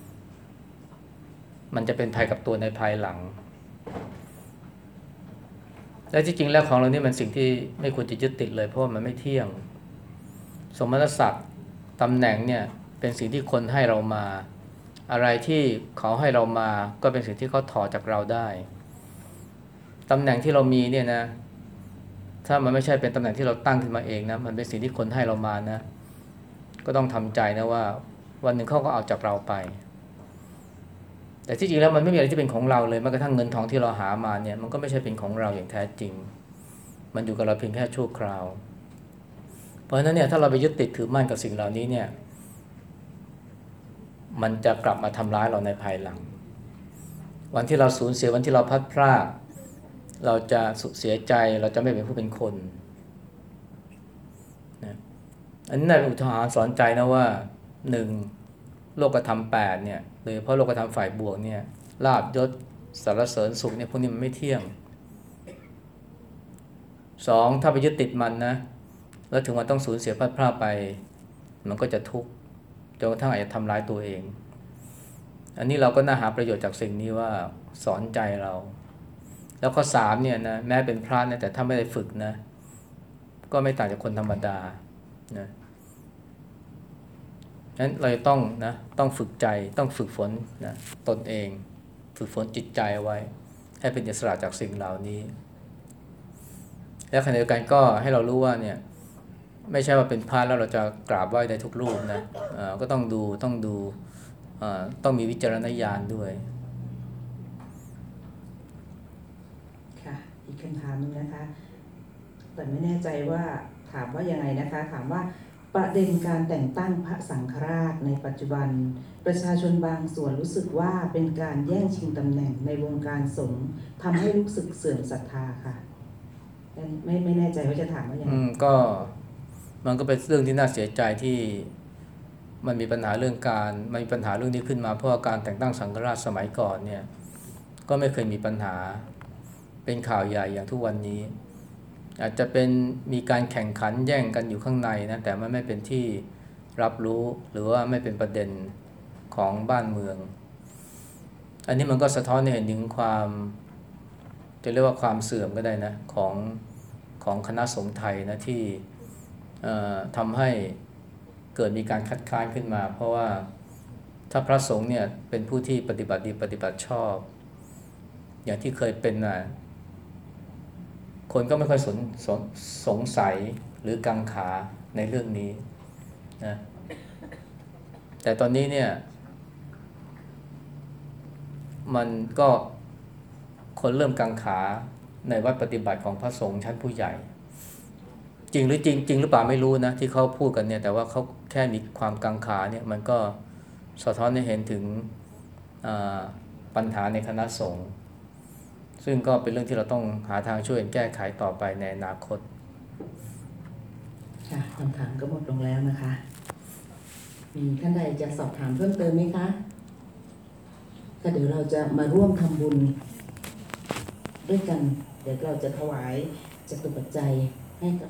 มันจะเป็นภัยกับตัวในภายหลังและที่จริงแล้วของเรานี่มันสิ่งที่ไม่ควรจะยึดติดเลยเพราะว่ามันไม่เที่ยงสมณศักดิ์ตำแหน่งเนี่ยเป็นสิ่งที่คนให้เรามาอะไรที่เขาให้เรามาก็เป็นสิ่งที่เขาถอดจากเราได้ตำแหน่งที่เรามีเนี่ยนะถ้ามันไม่ใช่เป็นตำแหน่งที่เราตั้งขึ้นมาเองนะมันเป็นสิ่งที่คนให้เรามานะก็ต้องทำใจนะว่าวันหนึ่งเขาก็เอาจากเราไปแต่ที่จริงแล้วมันไม่มีอะไรที่เป็นของเราเลยแม้กระทั่งเงินทองที่เราหามาเนี่ยมันก็ไม่ใช่เป็นของเราอย่างแท้จริงมันอยู่กับเราเพียงแค่ชั่วคราวเพราะฉะนั้นเนี่ยถ้าเราไปยึดติดถือมั่นกับสิ่งเหล่านี้เนี่ยมันจะกลับมาทำร้ายเราในภายหลังวันที่เราสูญเสียวันที่เราพลัดพรากเราจะเสียใจเราจะไม่เป็นผู้เป็นคนนะอันนี้เป็นอุทาหรณ์สอนใจนะว่าหนึ่งโลกธรรมแปดเนี่ยโดยเฉพาะโลกธรรมฝ่ายบวกเนี่ยลาภยศสรรเสริญสุขเนี่ยพวกนี้มันไม่เที่ยงสองถ้าไปยึดติดมันนะแล้วถึงวันต้องสูญเสียพลาดพลาดไปมันก็จะทุกข์จนกระทั่งอาจจะทำร้ายตัวเองอันนี้เราก็น่าหาประโยชน์จากสิ่งนี้ว่าสอนใจเราแล้วข้อสามเนี่ยนะแม้เป็นพระนะแต่ถ้าไม่ได้ฝึกนะก็ไม่ต่างจากคนธรรมดานะนั้นเราต้องนะต้องฝึกใจต้องฝึกฝนนะตนเองฝึกฝนจิตใจไว้ให้เป็นอิสระจากสิ่งเหล่านี้แล้วขณะเดียวกันก็ให้เรารู้ว่าเนี่ยไม่ใช่ว่าเป็นพระแล้วเราจะกราบไหว้ได้ทุกรูปนะก็ต้องดูต้องดูต้องมีวิจารณญาณด้วยค่ะอีกคำถามนึงนะคะแต่ไม่แน่ใจว่าถามว่ายังไงนะคะถามว่าประเด็นการแต่งตั้งพระสังฆราชในปัจจุบันประชาชนบางส่วนรู้สึกว่าเป็นการแย่งชิงตำแหน่งในวงการสงฆ์ทำให้รู้สึกเสื่อมศรัทธาค่ะไม่ไม่แน่ใจว่าจะถามว่าอย่างไรก็มันก็เป็นเรื่องที่น่าเสียใจที่มันมีปัญหาเรื่องการมันมีปัญหาเรื่องนี้ขึ้นมาเพราะว่าการแต่งตั้งสังฆราชสมัยก่อนเนี่ยก็ไม่เคยมีปัญหาเป็นข่าวใหญ่อย่างทุกวันนี้อาจจะเป็นมีการแข่งขันแย่งกันอยู่ข้างในนะแต่มันไม่เป็นที่รับรู้หรือว่าไม่เป็นประเด็นของบ้านเมืองอันนี้มันก็สะท้อนให้เห็นถึงความจะเรียกว่าความเสื่อมก็ได้นะของของคณะสงฆ์ไทยนะที่ทำให้เกิดมีการคัดค้านขึ้นมาเพราะว่าถ้าพระสงฆ์เนี่ยเป็นผู้ที่ปฏิบัติดีปฏิบัติชอบอย่างที่เคยเป็นนะคนก็ไม่ค่อยสนสนสงสัยหรือกังขาในเรื่องนี้นะแต่ตอนนี้เนี่ยมันก็คนเริ่มกังขาในวัดปฏิบัติของพระสงฆ์ชั้นผู้ใหญ่จริงหรือจริงจริงหรือเปล่าไม่รู้นะที่เขาพูดกันเนี่ยแต่ว่าเขาแค่มีความกังขาเนี่ยมันก็สะท้อนให้เห็นถึงปัญหาในคณะสงฆ์ซึ่งก็เป็นเรื่องที่เราต้องหาทางช่วยแก้ไขต่อไปในอนาคตค่ะคำถามก็หมดลงแล้วนะคะมีท่านใดจะสอบถามเพิ่มเติมไหมคะก็เดี๋ยวเราจะมาร่วมทำบุญด้วยกัน เดี๋ยวเราจะถวายจตุปัจจัยให้กับ